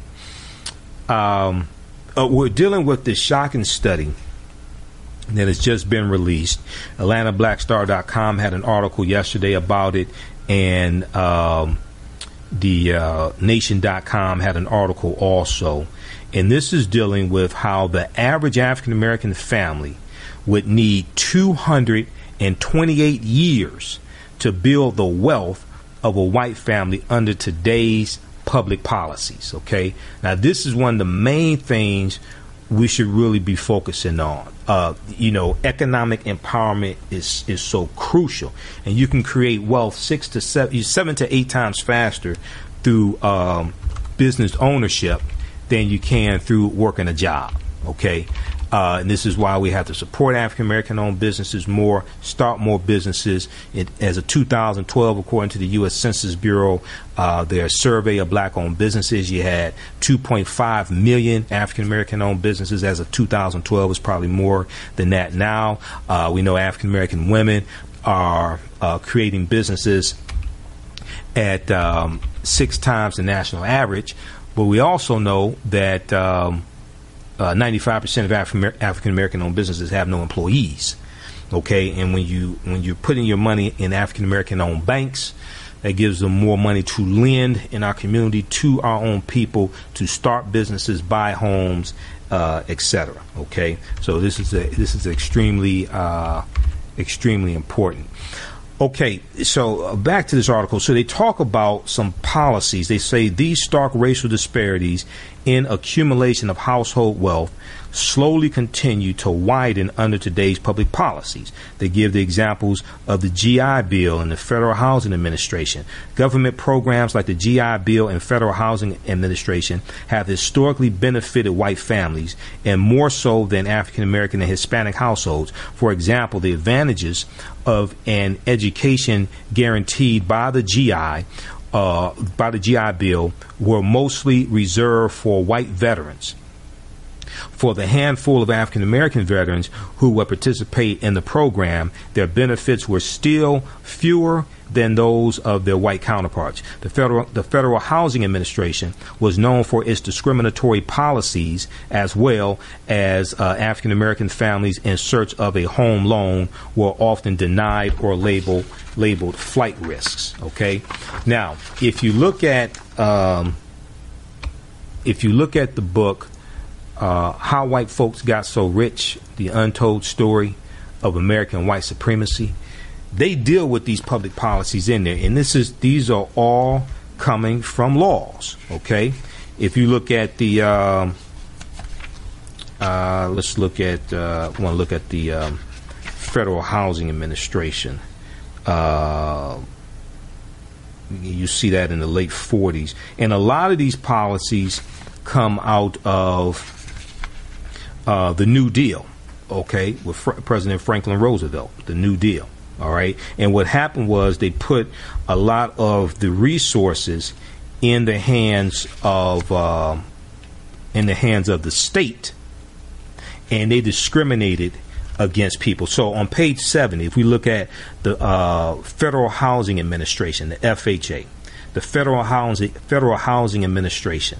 Um, uh, we're dealing with this shocking study that has just been released. Atlanta Black Star dot com had an article yesterday about it, and um, the uh, Nation dot com had an article also. And this is dealing with how the average African American family would need two hundred twenty-eight years to build the wealth of a white family under today's public policies. Okay, now this is one of the main things we should really be focusing on. Uh, you know, economic empowerment is is so crucial, and you can create wealth six to seven, seven to eight times faster through um, business ownership than you can through working a job. Okay, uh, and this is why we have to support African American owned businesses more, start more businesses. It, as of two thousand twelve, according to the U S Census Bureau, uh, their survey of black owned businesses, you had two point five million African American owned businesses. As of two thousand twelve, it's probably more than that now. Uh, we know African American women are uh, creating businesses at um, six times the national average, but we also know that um, Uh, ninety-five percent of African American owned businesses have no employees. Okay, and when you when you're putting your money in African American owned banks, that gives them more money to lend in our community to our own people to start businesses, buy homes, uh, et cetera. Okay, so this is a, this is extremely uh, extremely important. Okay, so uh, back to this article. So they talk about some policies. They say these stark racial disparities in accumulation of household wealth slowly continue to widen under today's public policies. They give the examples of the G I Bill and the Federal Housing Administration. Government programs like the G I Bill and Federal Housing Administration have historically benefited white families, and more so than African American and Hispanic households. For example, the advantages of an education guaranteed by the G I uh, by the G I Bill were mostly reserved for white veterans. For the handful of African American veterans who would participate in the program, their benefits were still fewer than those of their white counterparts. The Federal, the Federal Housing Administration was known for its discriminatory policies, as well as uh, African American families in search of a home loan were often denied or labeled labeled flight risks. Okay, now if you look at um, if you look at the book, Uh, How White Folks Got So Rich, The Untold Story of American White Supremacy, they deal with these public policies in there, and this is these are all coming from laws. Okay, if you look at the um, uh, let's look at uh, want to look at the um, Federal Housing Administration. Uh, you see that in the late forties, and a lot of these policies come out of Uh, the New Deal, okay, with Fr- President Franklin Roosevelt, the New Deal, all right? And what happened was they put a lot of the resources in the hands of uh, in the hands of the state, and they discriminated against people. So on page seventy, if we look at the uh, Federal Housing Administration, the F H A, the Federal Housing Federal Housing Administration,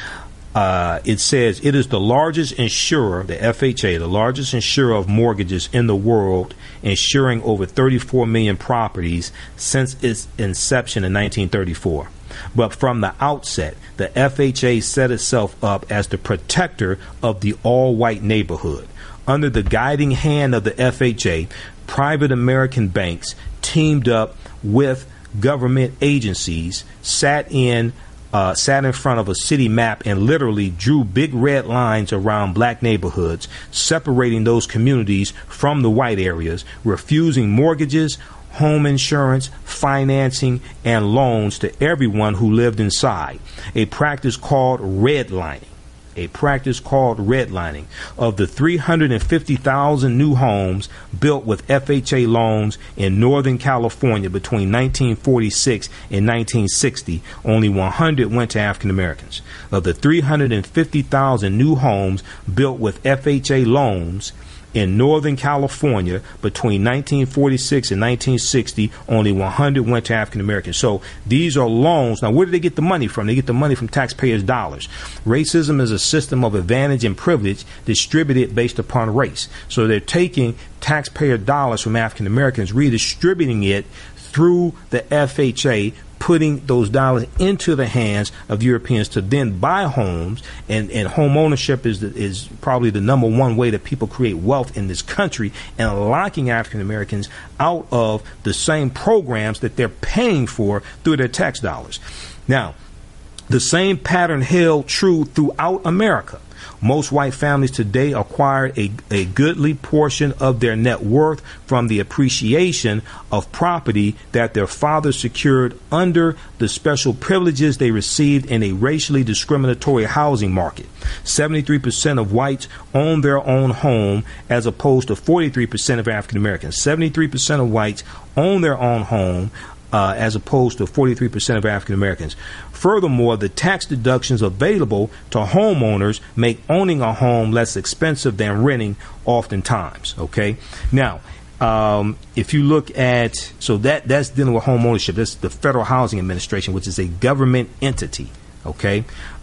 Uh, it says it is the largest insurer, the F H A, the largest insurer of mortgages in the world, insuring over thirty-four million properties since its inception in nineteen thirty-four. But from the outset, the F H A set itself up as the protector of the all-white neighborhood. Under the guiding hand of the F H A, private American banks teamed up with government agencies, sat in Uh, sat in front of a city map and literally drew big red lines around black neighborhoods, separating those communities from the white areas, refusing mortgages, home insurance, financing, and loans to everyone who lived inside. A practice called redlining. A practice called redlining. Of the three hundred fifty thousand new homes built with F H A loans in Northern California between nineteen forty-six and nineteen sixty, only one hundred went to African Americans. Of the three hundred fifty thousand new homes built with F H A loans in Northern California between nineteen forty-six and nineteen sixty, only one hundred went to African Americans. So these are loans. Now, where do they get the money from? They get the money from taxpayers' dollars. Racism is a system of advantage and privilege distributed based upon race. So they're taking taxpayer dollars from African Americans, redistributing it through the F H A, putting those dollars into the hands of Europeans to then buy homes, and, and home ownership is the, is probably the number one way that people create wealth in this country, and locking African Americans out of the same programs that they're paying for through their tax dollars. Now, the same pattern held true throughout America. Most white families today acquire a, a goodly portion of their net worth from the appreciation of property that their fathers secured under the special privileges they received in a racially discriminatory housing market. seventy-three percent of whites own their own home, as opposed to forty-three percent of African Americans. seventy-three percent of whites own their own home, Uh, as opposed to forty-three percent of African Americans. Furthermore, the tax deductions available to homeowners make owning a home less expensive than renting oftentimes. Okay. Now, um, if you look at, so that that's dealing with home ownership. That's the Federal Housing Administration, which is a government entity. Okay.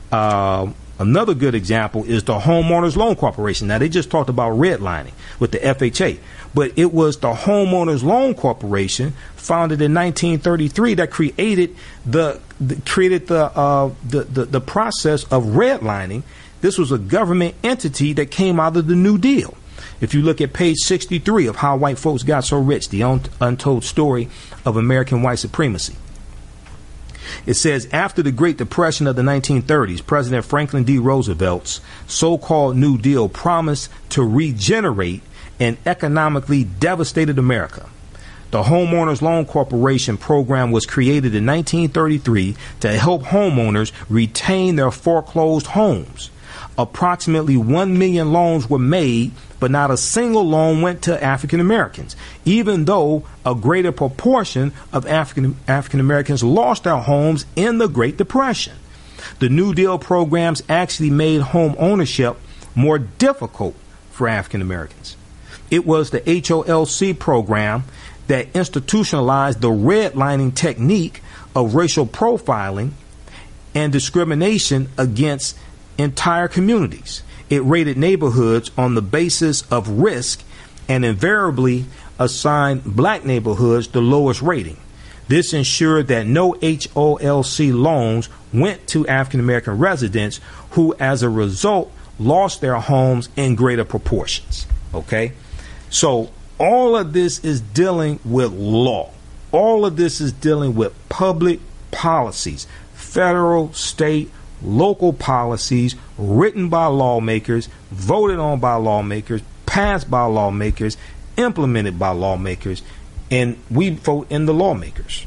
Um, Another good example is the Homeowners Loan Corporation. Now, they just talked about redlining with the F H A, but it was the Homeowners Loan Corporation, founded in nineteen thirty-three, that created the, the created the, uh, the the the process of redlining. This was a government entity that came out of the New Deal. If you look at page sixty-three of How White Folks Got So Rich, the un- untold story of American white supremacy. It says, after the Great Depression of the nineteen thirties, President Franklin D. Roosevelt's so-called New Deal promised to regenerate an economically devastated America. The Homeowners Loan Corporation program was created in nineteen thirty-three to help homeowners retain their foreclosed homes. Approximately one million loans were made, but not a single loan went to African Americans, even though a greater proportion of African African Americans lost their homes in the Great Depression. The New Deal programs actually made home ownership more difficult for African Americans. It was the H O L C program that institutionalized the redlining technique of racial profiling and discrimination against entire communities. It rated neighborhoods on the basis of risk and invariably assigned black neighborhoods the lowest rating. This ensured that no H O L C loans went to African American residents who, as a result, lost their homes in greater proportions. Okay? So all of this is dealing with law. All of this is dealing with public policies, federal, state, local policies written by lawmakers, voted on by lawmakers, passed by lawmakers, implemented by lawmakers, and we vote in the lawmakers.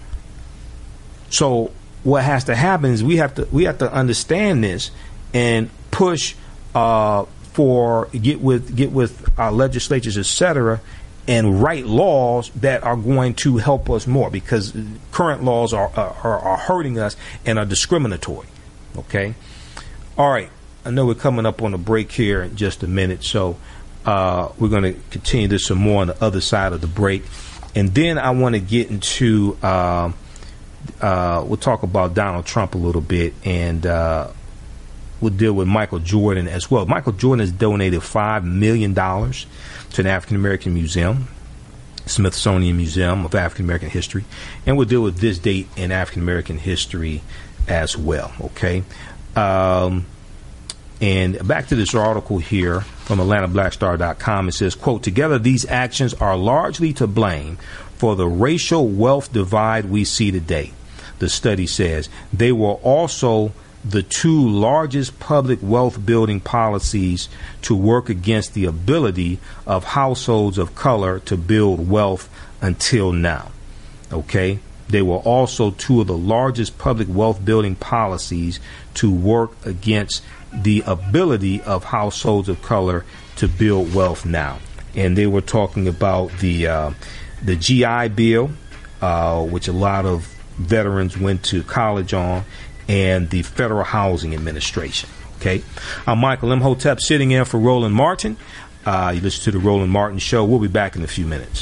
So what has to happen is we have to we have to understand this and push uh, for get with get with our legislatures, et cetera, and write laws that are going to help us more, because current laws are are, are hurting us and are discriminatory. Okay. All right. I know we're coming up on a break here in just a minute, so uh, we're going to continue this some more on the other side of the break. And then I want to get into, uh, uh, we'll talk about Donald Trump a little bit, and uh, we'll deal with Michael Jordan as well. Michael Jordan has donated five million dollars to an African American museum, Smithsonian Museum of African American History, and we'll deal with this date in African American history as well. Okay. Um, and back to this article here from Atlanta Black Star dot com. It says, quote, together these actions are largely to blame for the racial wealth divide we see today. The study says they were also the two largest public wealth building policies to work against the ability of households of color to build wealth until now. Okay. They were also two of the largest public wealth building policies to work against the ability of households of color to build wealth now. And they were talking about the uh, the G I Bill, uh, which a lot of veterans went to college on, and the Federal Housing Administration. Okay, I'm Michael Imhotep, sitting in for Roland Martin. Uh, you listen to the Roland Martin Show. We'll be back in a few minutes.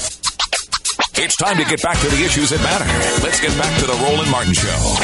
It's time to get back to the issues that matter. Let's get back to the Roland Martin Show.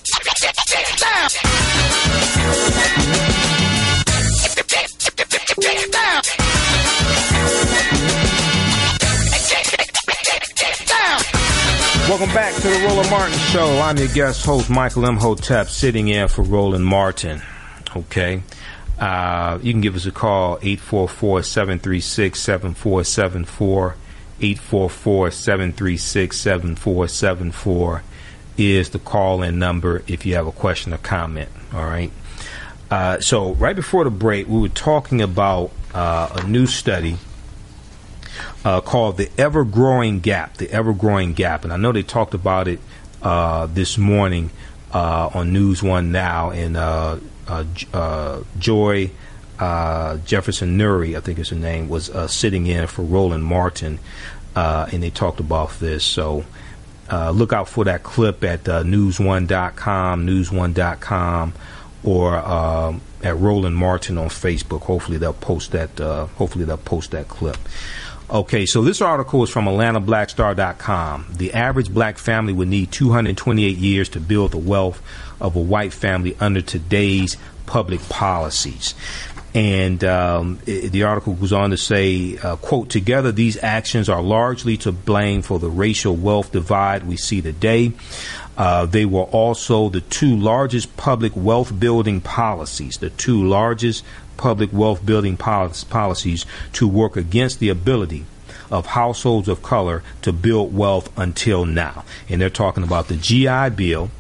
Welcome back to the Roland Martin Show. I'm your guest host, Michael Imhotep, sitting in for Roland Martin. Okay. Uh, you can give us a call, eight four four, seven three six, seven four seven four. eight four four, seven three six, seven four seven four is the call-in number if you have a question or comment. All right. Uh, so right before the break, we were talking about uh, a new study uh, called the Ever-Growing Gap, the Ever-Growing Gap. And I know they talked about it uh, this morning uh, on News One Now, and uh, uh, uh, Joy Uh, Jefferson Nuri, I think is her name, was uh, sitting in for Roland Martin, uh, and they talked about this. So uh, look out for that clip at uh, news one dot com, news one dot com, or um, at Roland Martin on Facebook. Hopefully they'll post that. Uh, hopefully they'll post that clip. Okay, so this article is from Atlanta Black Star dot com. The average black family would need two hundred twenty-eight years to build the wealth of a white family under today's public policies. And um, it, the article goes on to say, uh, quote, together these actions are largely to blame for the racial wealth divide we see today. Uh, they were also the two largest public wealth building policies, the two largest public wealth building polic- policies to work against the ability of households of color to build wealth until now. And they're talking about the G I Bill,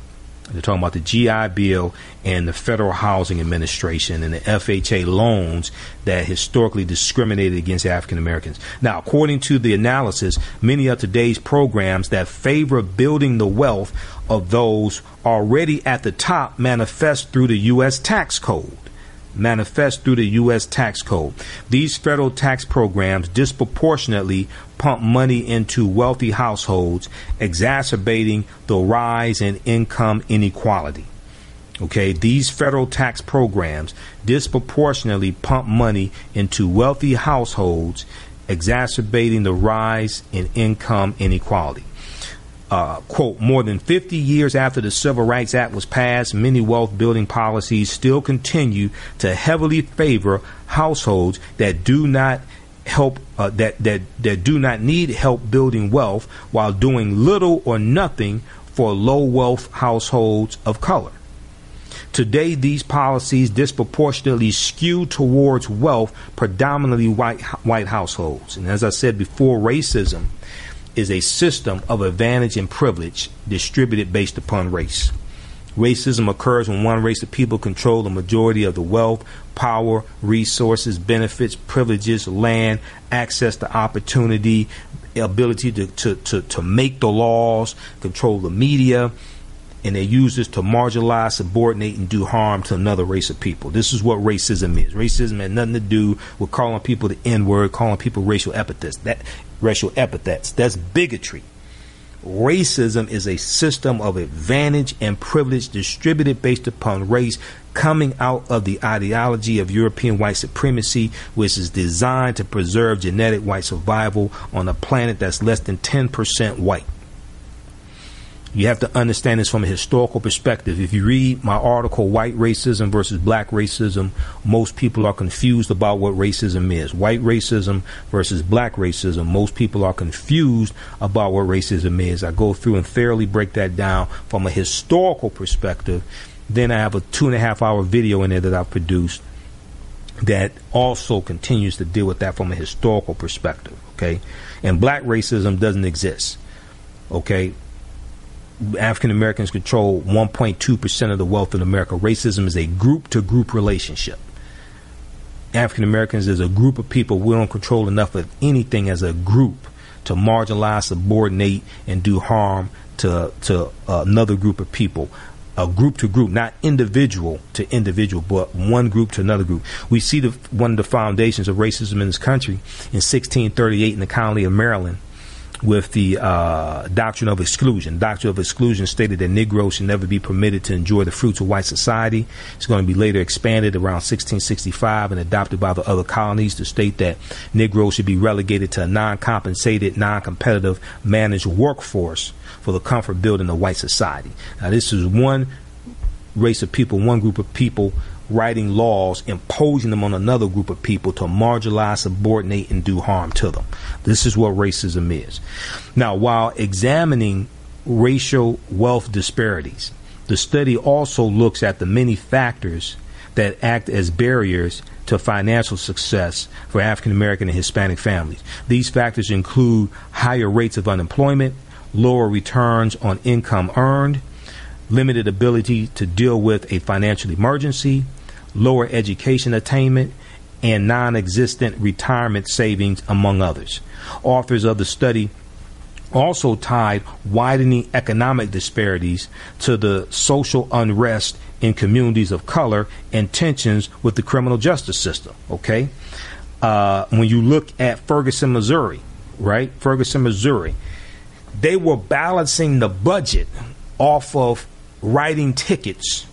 They're talking about the G I Bill and the Federal Housing Administration and the F H A loans that historically discriminated against African Americans. Now, according to the analysis, many of today's programs that favor building the wealth of those already at the top manifest through the U S tax code. Manifest through the U S tax code. These federal tax programs disproportionately pump money into wealthy households, exacerbating the rise in income inequality. Okay, these federal tax programs disproportionately pump money into wealthy households, exacerbating the rise in income inequality. Uh, quote, more than fifty years after the Civil Rights Act was passed, many wealth building policies still continue to heavily favor households that do not help uh, that, that, that do not need help building wealth, while doing little or nothing for low wealth households of color. Today, these policies disproportionately skew towards wealth, predominantly white white households. And as I said before, racism is a system of advantage and privilege distributed based upon race. Racism occurs when one race of people control the majority of the wealth, power, resources, benefits, privileges, land, access to opportunity, ability to, to, to, to make the laws, control the media, and they use this to marginalize, subordinate, and do harm to another race of people. This is what racism is. Racism has nothing to do with calling people the N-word, calling people racial epithets. That racial epithets. That's bigotry. Racism is a system of advantage and privilege distributed based upon race, coming out of the ideology of European white supremacy, which is designed to preserve genetic white survival on a planet that's less than ten percent white. You have to understand this from a historical perspective. If you read my article, White Racism versus Black Racism, most people are confused about what racism is. White racism versus black racism, most people are confused about what racism is. I go through and thoroughly break that down from a historical perspective. Then I have a two and a half hour video in there that I've produced that also continues to deal with that from a historical perspective. Okay. And black racism doesn't exist. Okay. African Americans control one point two percent of the wealth in America. Racism is a group-to-group relationship. African Americans is a group of people. We don't control enough of anything as a group to marginalize, subordinate, and do harm to to uh, another group of people. A group to group, not individual to individual, but one group to another group. We see the, one of the foundations of racism in this country in sixteen thirty-eight in the colony of Maryland, with the uh, doctrine of exclusion. Doctrine of exclusion stated that Negroes should never be permitted to enjoy the fruits of white society. It's going to be later expanded around sixteen sixty-five and adopted by the other colonies to state that Negroes should be relegated to a non-compensated, non-competitive managed workforce for the comfort building of white society. Now, this is one race of people, one group of people writing laws, imposing them on another group of people to marginalize, subordinate, and do harm to them. This is what racism is. Now, while examining racial wealth disparities, the study also looks at the many factors that act as barriers to financial success for African American and Hispanic families. These factors include higher rates of unemployment, lower returns on income earned, limited ability to deal with a financial emergency, lower education attainment, and non-existent retirement savings, among others. Authors of the study also tied widening economic disparities to the social unrest in communities of color and tensions with the criminal justice system. Okay, uh, when you look at Ferguson, Missouri, right? Ferguson, Missouri, they were balancing the budget off of writing tickets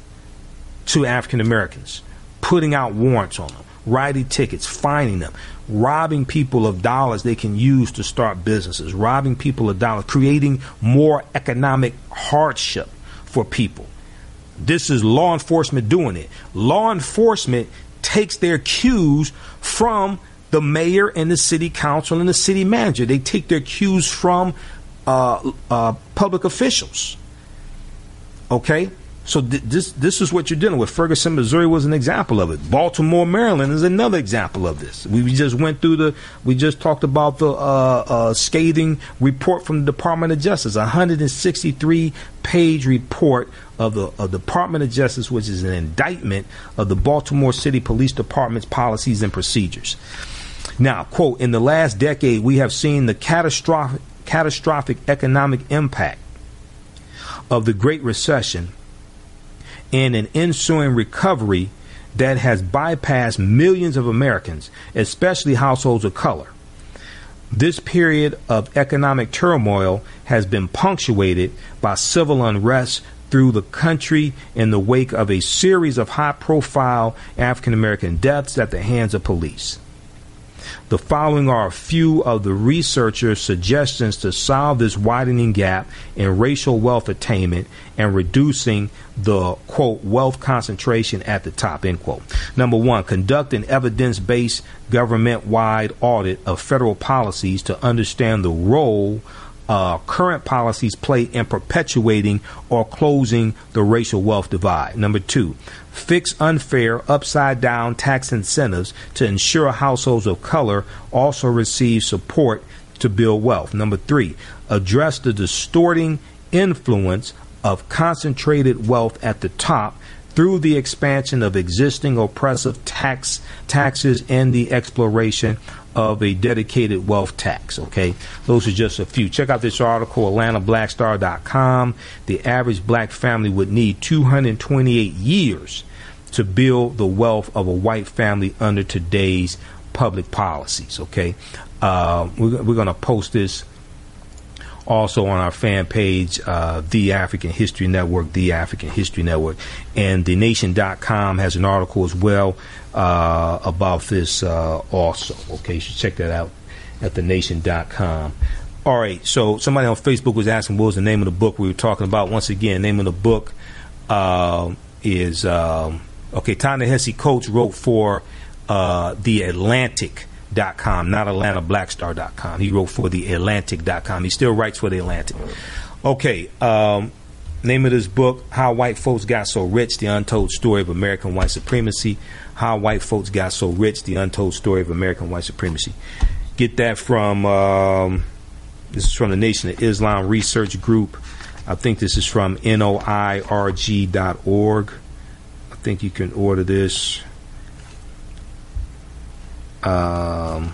to African Americans, putting out warrants on them, writing tickets, fining them, robbing people of dollars they can use to start businesses, robbing people of dollars, creating more economic hardship for people. This is law enforcement doing it. Law enforcement takes their cues from the mayor and the city council and the city manager. They take their cues from uh, uh, public officials. Okay? So th- this this is what you're dealing with. Ferguson, Missouri was an example of it. Baltimore, Maryland is another example of this. We, we just went through the, we just talked about the uh, uh, scathing report from the Department of Justice, a one hundred sixty-three page report of the of Department of Justice, which is an indictment of the Baltimore City Police Department's policies and procedures. Now, quote, in the last decade, we have seen the catastrophic catastrophic economic impact of the Great Recession and an ensuing recovery that has bypassed millions of Americans, especially households of color. This period of economic turmoil has been punctuated by civil unrest through the country in the wake of a series of high-profile African-American deaths at the hands of police. The following are a few of the researchers' suggestions to solve this widening gap in racial wealth attainment and reducing the, quote, wealth concentration at the top, end quote. Number one, conduct an evidence-based government-wide audit of federal policies to understand the role Uh, current policies play in perpetuating or closing the racial wealth divide. Number two, fix unfair upside-down tax incentives to ensure households of color also receive support to build wealth. Number three, address the distorting influence of concentrated wealth at the top through the expansion of existing oppressive tax taxes and the exploration of a dedicated wealth tax. Okay, those are just a few. Check out this article, Atlanta Black Star dot com. The average black family would need two hundred twenty-eight years to build the wealth of a white family under today's public policies. Okay, uh, we're, we're going to post this also on our fan page, uh, The African History Network, The African History Network. And The Nation dot com has an article as well uh, about this uh, also. Okay, you should check that out at The Nation dot com. All right, so somebody on Facebook was asking what was the name of the book we were talking about. Once again, name of the book uh, is, um, okay, Ta-Nehisi Coates wrote for uh, The Atlantic dot com, not Atlanta Black Star dot com. He wrote for the Atlantic dot com. He still writes for the Atlantic. Okay, um, name of this book, How White Folks Got So Rich, The Untold Story of American White Supremacy. How White Folks Got So Rich, The Untold Story of American White Supremacy. Get that from, um, this is from the Nation of Islam Research Group. I think this is from N O I R G dot org. I think you can order this. Um,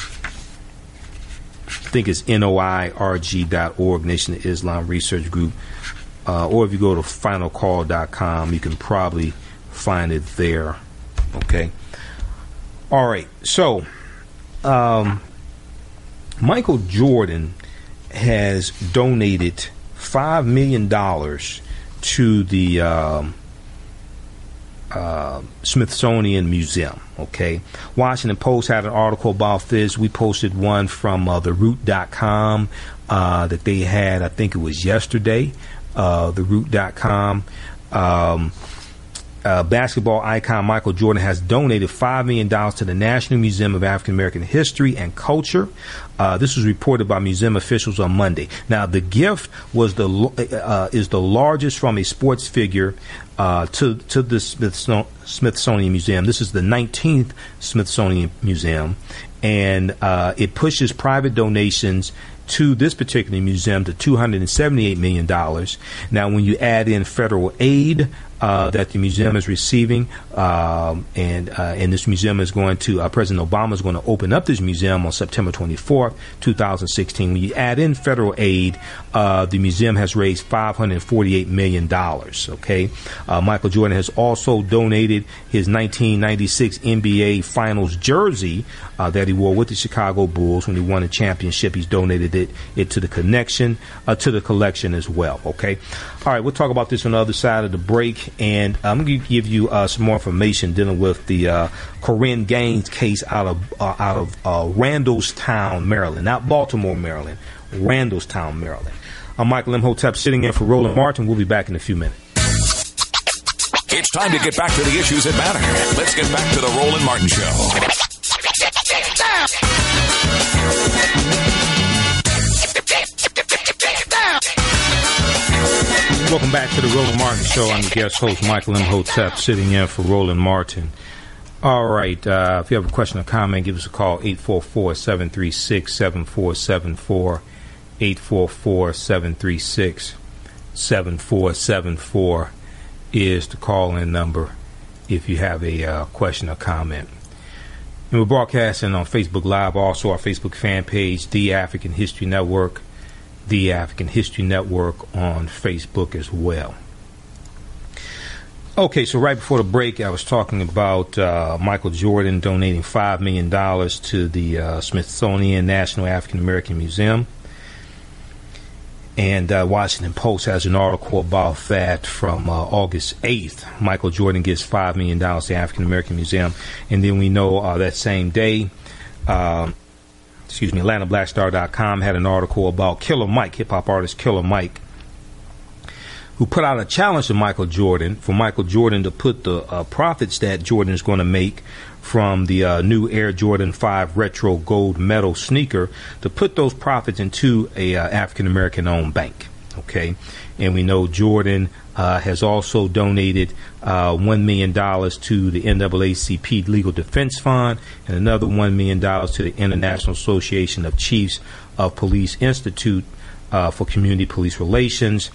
I think it's N O I R G dot org, Nation of Islam Research Group. Uh, or if you go to final call dot com, you can probably find it there. Okay. All right. So, um, Michael Jordan has donated five million dollars to the um, uh, Smithsonian Museum. Okay. Washington Post had an article about this. We posted one from uh, the root dot com uh, that they had, I think it was yesterday, uh, the root dot com. Um, uh, basketball icon Michael Jordan has donated five million dollars to the National Museum of African American History and Culture. Uh, this was reported by museum officials on Monday. Now, the gift was the uh, is the largest from a sports figure uh, to to the Smithsonian Museum. This is the nineteenth Smithsonian Museum, and uh, it pushes private donations to this particular museum to two hundred seventy-eight million dollars. Now, when you add in federal aid uh, that the museum is receiving, um, and uh, and this museum is going to, uh, President Obama is going to open up this museum on September twenty-fourth, two thousand sixteen. When you add in federal aid, uh, the museum has raised five hundred forty-eight million dollars. Okay, uh, Michael Jordan has also donated his nineteen ninety-six N B A Finals jersey uh, that he wore with the Chicago Bulls when he won a championship. He's donated it, it to the connection, uh, to the collection as well. Okay, all right, we'll talk about this on the other side of the break, and I'm going to give you uh, some more information dealing with the uh, Corinne Gaines case out of uh, out of uh, Randallstown, Maryland, not Baltimore, Maryland, Randallstown, Maryland. I'm Michael Imhotep, sitting in for Roland Martin. We'll be back in a few minutes. It's time to get back to the issues that matter. Let's get back to the Roland Martin Show. Welcome back to the Roland Martin Show. I'm the guest host, Michael Imhotep, sitting in for Roland Martin. All right. Uh, if you have a question or comment, give us a call, eight four four, seven three six, seven four seven four, eight four four, seven three six, seven four seven four is the call-in number if you have a uh, question or comment. And we're broadcasting on Facebook Live, also our Facebook fan page, The African History Network, The African History Network on Facebook as well. Okay, so right before the break, I was talking about uh, Michael Jordan donating five million dollars to the uh, Smithsonian National African American Museum. And uh, Washington Post has an article about that from uh, August eighth. Michael Jordan gives five million dollars to the African American Museum. And then we know uh, that same day, uh, excuse me, Atlanta Black Star dot com had an article about Killer Mike, hip-hop artist Killer Mike, who put out a challenge to Michael Jordan for Michael Jordan to put the uh, profits that Jordan is going to make from the uh, new Air Jordan five Retro Gold Medal sneaker, to put those profits into a uh, African-American owned bank. Okay, and we know Jordan uh, has also donated uh, one million dollars to the N double A C P Legal Defense Fund and another one million dollars to the International Association of Chiefs of Police Institute uh, for Community Police Relations.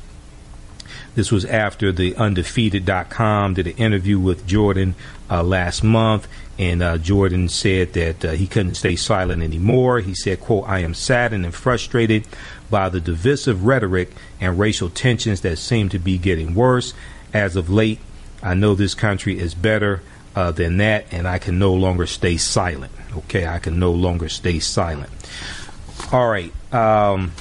This was after the undefeated dot com did an interview with Jordan uh, last month, and uh, Jordan said that uh, he couldn't stay silent anymore. He said, quote, "I am saddened and frustrated by the divisive rhetoric and racial tensions that seem to be getting worse. As of late, I know this country is better uh, than that, and I can no longer stay silent." Okay, I can no longer stay silent. All right. Um,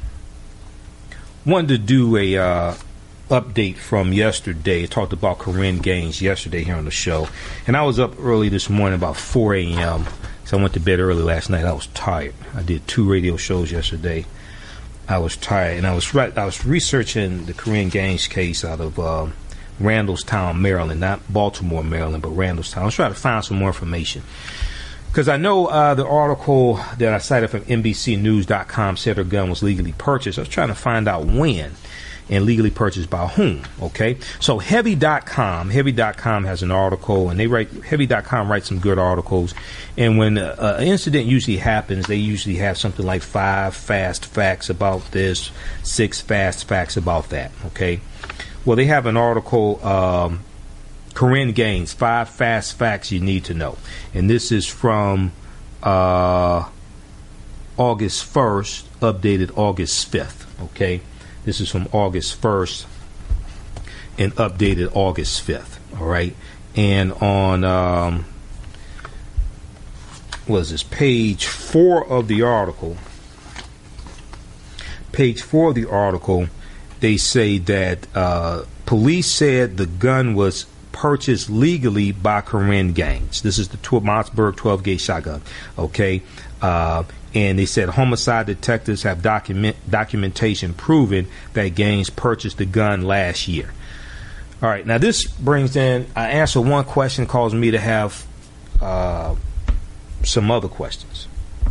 wanted to do a... Uh, update from yesterday. I talked about Corinne Gaines yesterday here on the show, and I was up early this morning about four a.m. so I went to bed early last night. I was tired. I did two radio shows yesterday. I was tired, and I was right. I was researching the Corinne Gaines case out of uh, Randallstown, Maryland, not Baltimore, Maryland, but Randallstown. I was trying to find some more information because I know uh, the article that I cited from N B C News dot com said her gun was legally purchased. I was trying to find out when. And legally purchased by whom, okay? So Heavy dot com, Heavy dot com has an article, and they write, Heavy dot com writes some good articles, and when uh, an incident usually happens, they usually have something like five fast facts about this, six fast facts about that, okay? Well, they have an article, um, Corinne Gaines, five fast facts you need to know. And this is from uh, August first, updated August fifth, okay? This is from August first and updated August fifth, all right? And on, um, what is this, page four of the article, page four of the article, they say that uh, police said the gun was purchased legally by Corinne Gaines. This is the Mossberg twelve gauge shotgun, okay? Uh, and they said homicide detectives have document documentation proving that Gaines purchased the gun last year. All right, now this brings in, I answer one question, caused me to have uh, some other questions.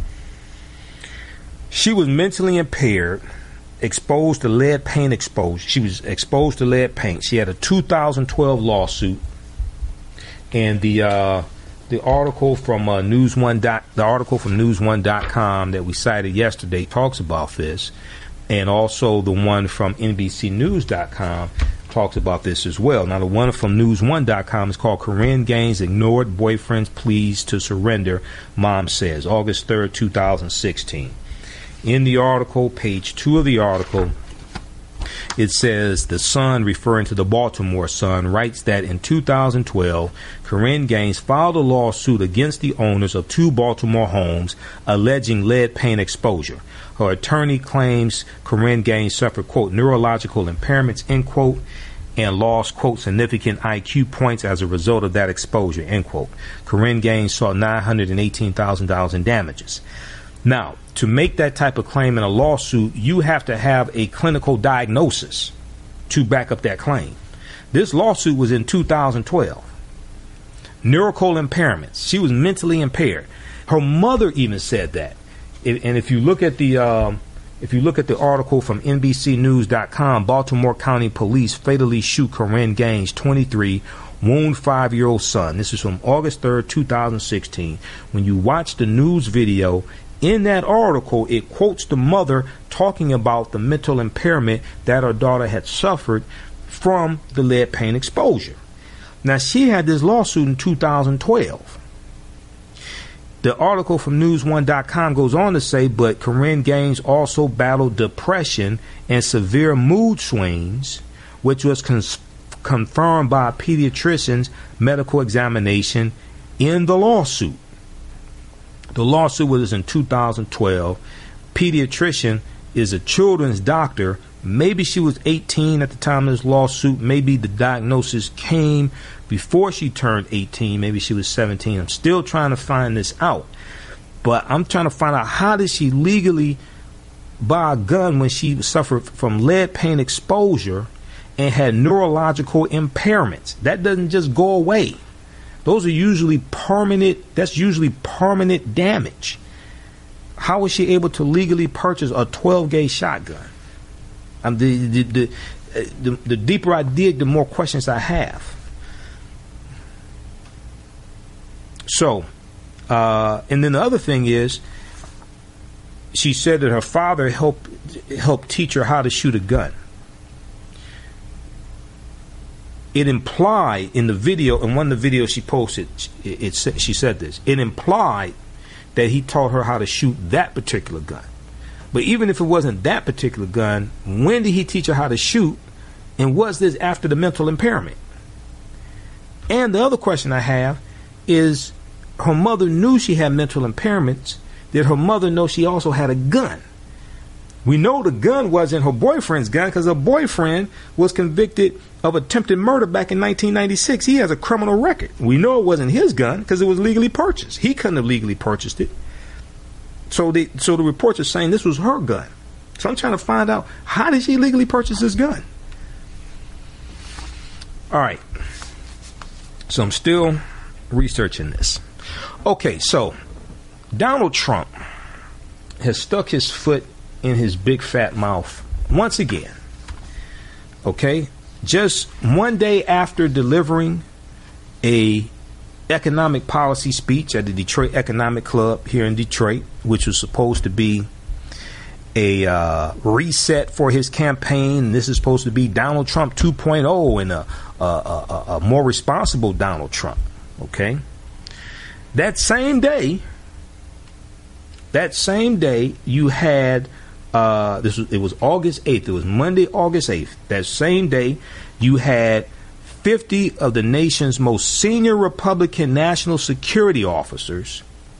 She was mentally impaired, exposed to lead paint exposure. She was exposed to lead paint. She had a two thousand twelve lawsuit, and the uh, the article from uh, News One dot the article from News One dot com that we cited yesterday talks about this, and also the one from N B C News dot com talks about this as well. Now, the one from News One dot com is called "Corinne Gaines Ignored Boyfriend's Pleas to Surrender," Mom says, August third, two thousand sixteen. In the article, page two of the article, it says the Sun, referring to the Baltimore Sun, writes that in two thousand twelve, Corinne Gaines filed a lawsuit against the owners of two Baltimore homes alleging lead paint exposure. Her attorney claims Corinne Gaines suffered, quote, neurological impairments, end quote, and lost, quote, significant I Q points as a result of that exposure, end quote. Corinne Gaines sought nine hundred eighteen thousand dollars in damages. Now, to make that type of claim in a lawsuit, you have to have a clinical diagnosis to back up that claim. This lawsuit was in two thousand twelve. Neurological impairments. She was mentally impaired. Her mother even said that. And if you look at the um, If you look at the article from N B C News dot com, Baltimore County Police fatally shoot Corinne Gaines, twenty-three, wound five-year-old son. This is from August third, two thousand sixteen. When you watch the news video, in that article, it quotes the mother talking about the mental impairment that her daughter had suffered from the lead paint exposure. Now, she had this lawsuit in two thousand twelve. The article from news one dot com goes on to say, but Corinne Gaines also battled depression and severe mood swings, which was cons- confirmed by a pediatrician's medical examination in the lawsuit. The lawsuit was in two thousand twelve. Pediatrician is a children's doctor. Maybe she was eighteen at the time of this lawsuit. Maybe the diagnosis came before she turned eighteen. Maybe she was seventeen. I'm still trying to find this out. But I'm trying to find out, how did she legally buy a gun when she suffered from lead paint exposure and had neurological impairments? That doesn't just go away. Those are usually permanent. That's usually permanent damage. How was she able to legally purchase a twelve gauge shotgun? Um, the, the, the, the, the deeper I dig, the more questions I have. So, uh, and then the other thing is, she said that her father helped helped teach her how to shoot a gun. It implied in the video, in one of the videos she posted, it, it, she said this. It implied that he taught her how to shoot that particular gun. But even if it wasn't that particular gun, when did he teach her how to shoot? And was this after the mental impairment? And the other question I have is, her mother knew she had mental impairments. Did her mother know she also had a gun? We know the gun wasn't her boyfriend's gun because her boyfriend was convicted of attempted murder back in nineteen ninety-six. He has a criminal record. We know it wasn't his gun because it was legally purchased. He couldn't have legally purchased it. So the so the reports are saying this was her gun. So I'm trying to find out, how did she legally purchase this gun? All right. So I'm still researching this. Okay, so Donald Trump has stuck his foot in his big fat mouth once again. Okay, just one day after delivering a economic policy speech at the Detroit Economic Club here in Detroit, which was supposed to be a uh, reset for his campaign. This is supposed to be Donald Trump two point oh and a, a, a, a more responsible Donald Trump. Okay, that same day, that same day, you had uh, this was it was August eighth. It was Monday, August eighth. That same day, you had fifty of the nation's most senior Republican national security officers,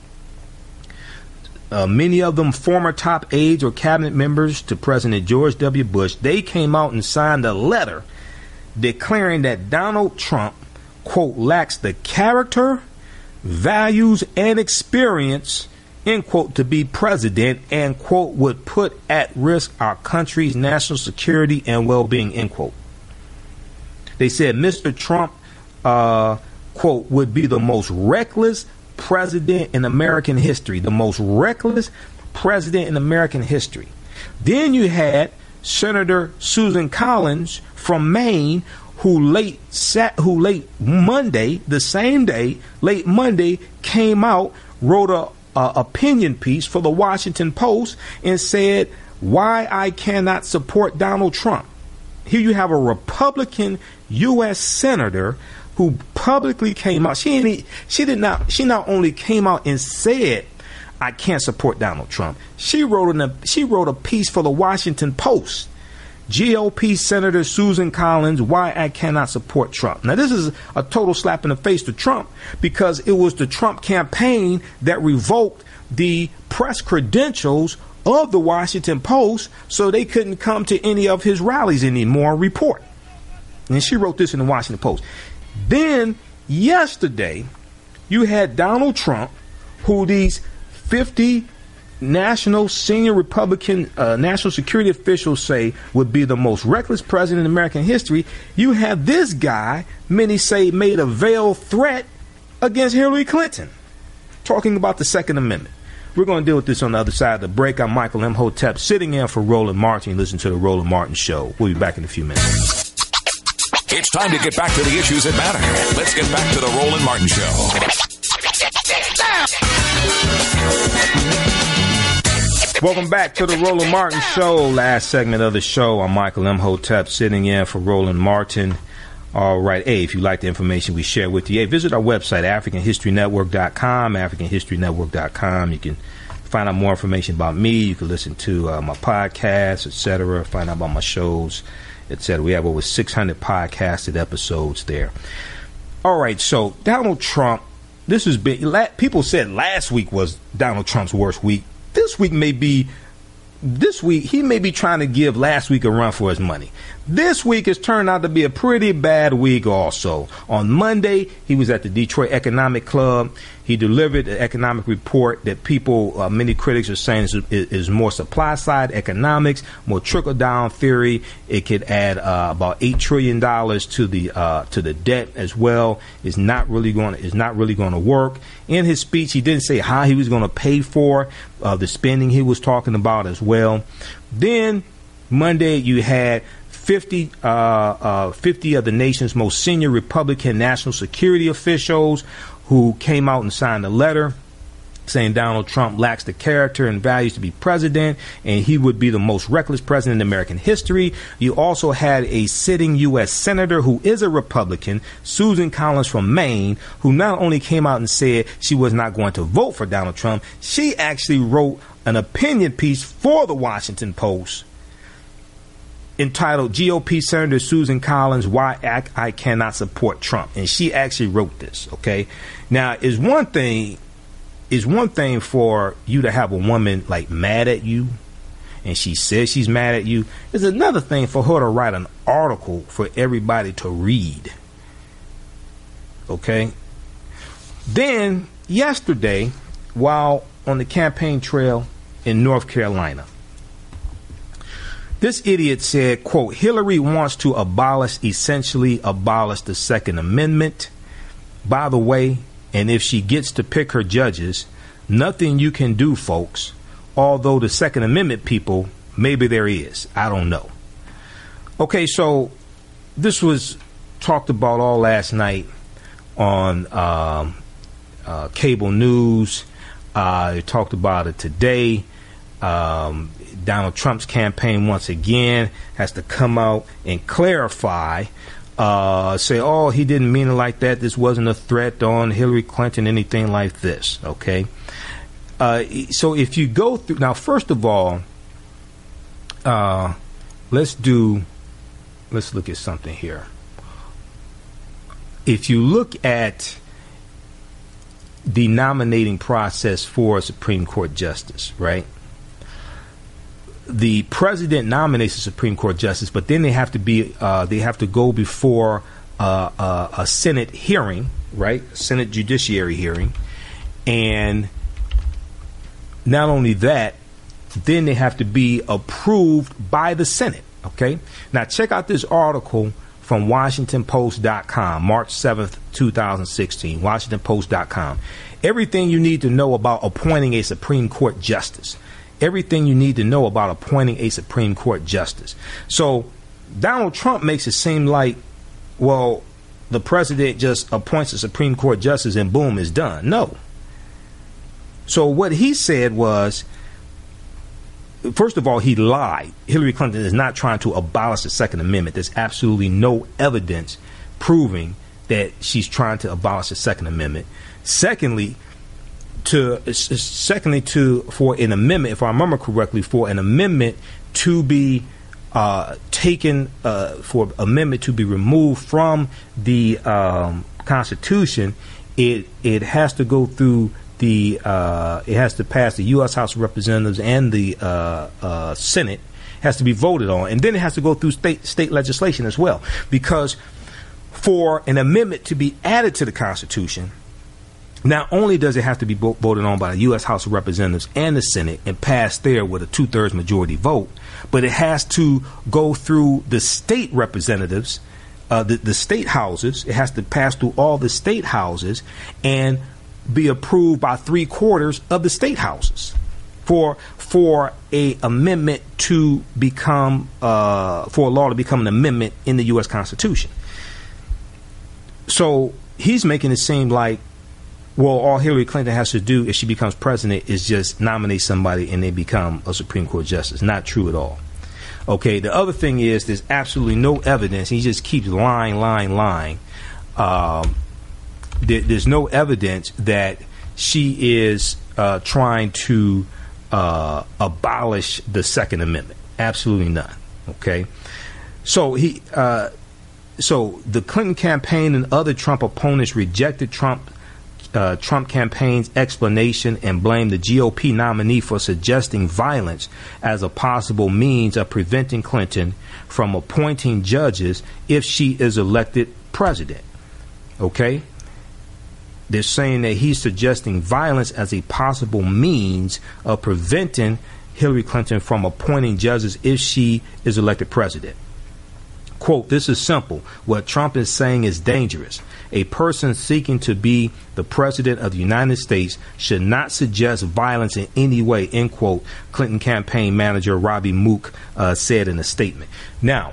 uh, many of them former top aides or cabinet members to President George W. Bush. They came out and signed a letter declaring that Donald Trump, quote, lacks the character, values, and experience, end quote, to be president, and, quote, would put at risk our country's national security and well-being, end quote. They said Mister Trump, uh, quote, would be the most reckless president in American history. The most reckless president in American history. Then you had Senator Susan Collins from Maine, who late sat, who late Monday, the same day, late Monday, came out, wrote a, a opinion piece for the Washington Post and said why I cannot support Donald Trump. Here you have a Republican U S senator who publicly came out. She ain't, she did not. She not only came out and said, "I can't support Donald Trump." She wrote in a she wrote a piece for the Washington Post. G O P Senator Susan Collins, why I cannot support Trump. Now, this is a total slap in the face to Trump because it was the Trump campaign that revoked the press credentials of the Washington Post so they couldn't come to any of his rallies anymore and report. And she wrote this in the Washington Post. Then yesterday, you had Donald Trump, who these fifty national senior Republican uh, national security officials say would be the most reckless president in American history. You have this guy, many say, made a veiled threat against Hillary Clinton, talking about the Second Amendment. We're going to deal with this on the other side of the break. I'm Michael Imhotep, sitting in for Roland Martin. Listen to the Roland Martin Show. We'll be back in a few minutes. It's time to get back to the issues that matter. Let's get back to the Roland Martin Show. Welcome back to the Roland Martin Show. Last segment of the show. I'm Michael Imhotep, sitting in for Roland Martin. All right. Hey, if you like the information we share with you, hey, visit our website, African History Network dot com, African History Network dot com. You can find out more information about me. You can listen to uh, my podcasts, et cetera, find out about my shows, et cetera. We have over six hundred podcasted episodes there. All right. So Donald Trump, this has been, people said last week was Donald Trump's worst week. This week may be, this week, he may be trying to give last week a run for his money. This week has turned out to be a pretty bad week also. On Monday, he was at the Detroit Economic Club. He delivered an economic report that people, uh, many critics are saying is, is more supply-side economics, more trickle-down theory. It could add uh, about eight trillion dollars to the uh, to the debt as well. It's not really going. It's not really going to work. In his speech, he didn't say how he was going to pay for uh, the spending he was talking about as well. Then Monday, you had fifty, uh, uh, fifty of the nation's most senior Republican national security officials who came out and signed a letter saying Donald Trump lacks the character and values to be president, and he would be the most reckless president in American history. You also had a sitting U S senator who is a Republican, Susan Collins from Maine, who not only came out and said she was not going to vote for Donald Trump, she actually wrote an opinion piece for the Washington Post entitled G O P Senator Susan Collins, Why I, I Cannot Support Trump. And she actually wrote this, okay? Now, is one thing is one thing for you to have a woman like mad at you and she says she's mad at you. It's another thing for her to write an article for everybody to read. Okay? Then, yesterday, while on the campaign trail in North Carolina, this idiot said, quote, Hillary wants to abolish, essentially abolish the Second Amendment. By the way, and if she gets to pick her judges, nothing you can do, folks. Although the Second Amendment people, maybe there is. I don't know. Okay, so this was talked about all last night on um, uh, cable news. Uh, they talked about it today. Um, Donald Trump's campaign once again has to come out and clarify, uh, say, oh, he didn't mean it like that. This wasn't a threat on Hillary Clinton, anything like this. Okay. Uh, so if you go through now, first of all, uh, let's do, let's look at something here. If you look at the nominating process for a Supreme Court justice, right? The president nominates a Supreme Court justice, but then they have to be uh, they have to go before uh, uh, a Senate hearing, right? Senate judiciary hearing, and not only that, then they have to be approved by the Senate. Okay, now check out this article from Washington Post dot com, March seventh, twenty sixteen. Washington Post dot com. Everything you need to know about appointing a Supreme Court justice. Everything you need to know about appointing a Supreme Court justice. So Donald Trump makes it seem like, well, the president just appoints a Supreme Court justice and boom, it's done. No. So what he said was, first of all, he lied. Hillary Clinton is not trying to abolish the Second Amendment. There's absolutely no evidence proving that she's trying to abolish the Second Amendment. Secondly, to secondly to for an amendment, if I remember correctly, for an amendment to be uh, taken, uh, for amendment to be removed from the um, Constitution, it it has to go through the uh, it has to pass the U S House of Representatives and the uh, uh, Senate. Has to be voted on, and then it has to go through state state legislation as well, because for an amendment to be added to the Constitution, not only does it have to be voted on by the U S House of Representatives and the Senate and pass there with a two-thirds majority vote, but it has to go through the state representatives, uh, the, the state houses. It has to pass through all the state houses, and be approved by three quarters of the state houses for for a amendment to become uh, for a law to become an amendment in the U S Constitution. So he's making it seem like, well, all Hillary Clinton has to do if she becomes president is just nominate somebody and they become a Supreme Court justice. Not true at all. Okay, the other thing is there's absolutely no evidence. He just keeps lying, lying, lying. Um, there, there's no evidence that she is uh, trying to uh, abolish the Second Amendment. Absolutely none. Okay, so he, uh, so the Clinton campaign and other Trump opponents rejected Trump. Uh, Trump campaign's explanation and blamed the G O P nominee for suggesting violence as a possible means of preventing Clinton from appointing judges if she is elected president. Okay? They're saying that he's suggesting violence as a possible means of preventing Hillary Clinton from appointing judges if she is elected president. Quote, this is simple. What Trump is saying is dangerous. A person seeking to be the president of the United States should not suggest violence in any way, end quote, Clinton campaign manager Robbie Mook uh, said in a statement. Now,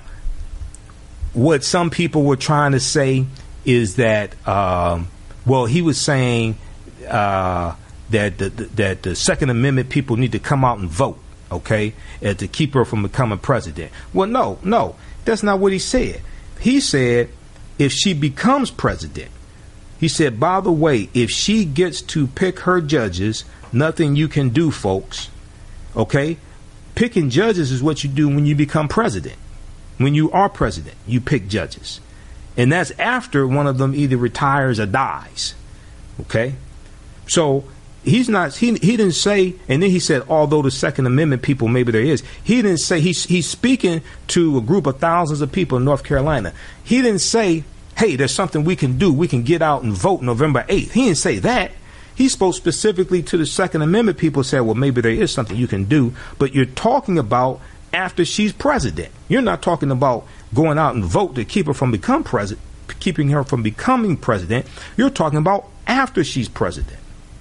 what some people were trying to say is that, um, well, he was saying uh, that, the, that the Second Amendment people need to come out and vote, okay, uh, to keep her from becoming president. Well, no, no. That's not what he said. He said if she becomes president, he said, by the way, if she gets to pick her judges, nothing you can do, folks. Okay? Picking judges is what you do when you become president. When you are president, you pick judges. And that's after one of them either retires or dies. Okay? So he's not, he, he didn't say, and then he said, although the Second Amendment people, maybe there is. He didn't say, he's, he's speaking to a group of thousands of people in North Carolina. He didn't say, hey, there's something we can do. We can get out and vote November eighth. He didn't say that. He spoke specifically to the Second Amendment people, said, well, maybe there is something you can do. But you're talking about after she's president. You're not talking about going out and vote to keep her from become president, keeping her from becoming president. You're talking about after she's president.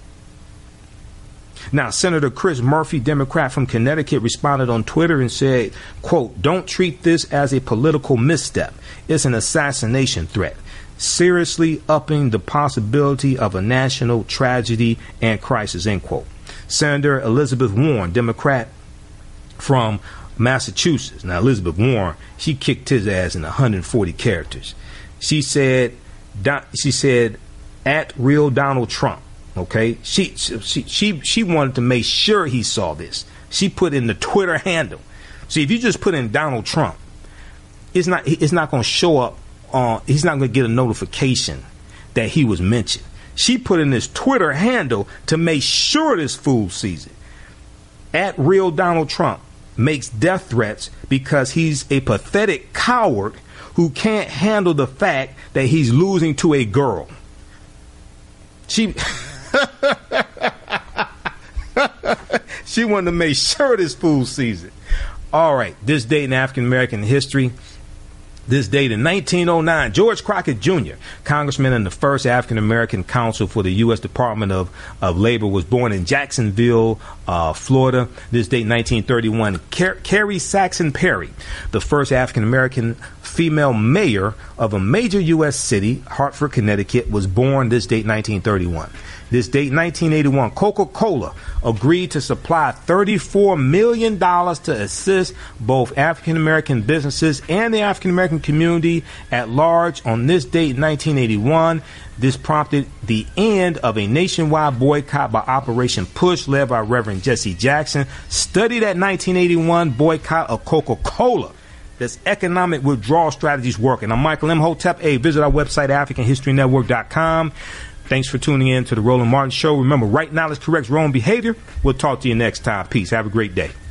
Now, Senator Chris Murphy, Democrat from Connecticut, responded on Twitter and said, quote, don't treat this as a political misstep. It's an assassination threat, seriously upping the possibility of a national tragedy and crisis, end quote. Senator Elizabeth Warren, Democrat from Massachusetts. Now, Elizabeth Warren, she kicked his ass in one hundred forty characters. She said, she said, at real Donald Trump. Okay, she she she she wanted to make sure he saw this. She put in the Twitter handle. See, if you just put in Donald Trump, it's not it's not going to show up on. He's not going to get a notification that he was mentioned. She put in this Twitter handle to make sure this fool sees it. At real Donald Trump makes death threats because he's a pathetic coward who can't handle the fact that he's losing to a girl. She. She wanted to make sure this fool sees it. All right, this date in African American history. This date in nineteen oh nine, George Crockett Junior, congressman and the first African American counsel for the U S Department of, of Labor, was born in Jacksonville, uh, Florida. This date in nineteen thirty-one, Car- Carrie Saxon Perry, the first African American female mayor of a major U S city, Hartford, Connecticut, was born this date nineteen thirty-one. This date, nineteen eighty-one, Coca-Cola agreed to supply thirty-four million dollars to assist both African-American businesses and the African-American community at large. On this date, nineteen eighty-one, this prompted the end of a nationwide boycott by Operation Push, led by Reverend Jesse Jackson. Study that nineteen eighty-one boycott of Coca-Cola. Does economic withdrawal strategies work? And I'm Michael Imhotep. Hey, visit our website, African History Network dot com. Thanks for tuning in to the Roland Martin Show. Remember, right knowledge corrects wrong behavior. We'll talk to you next time. Peace. Have a great day.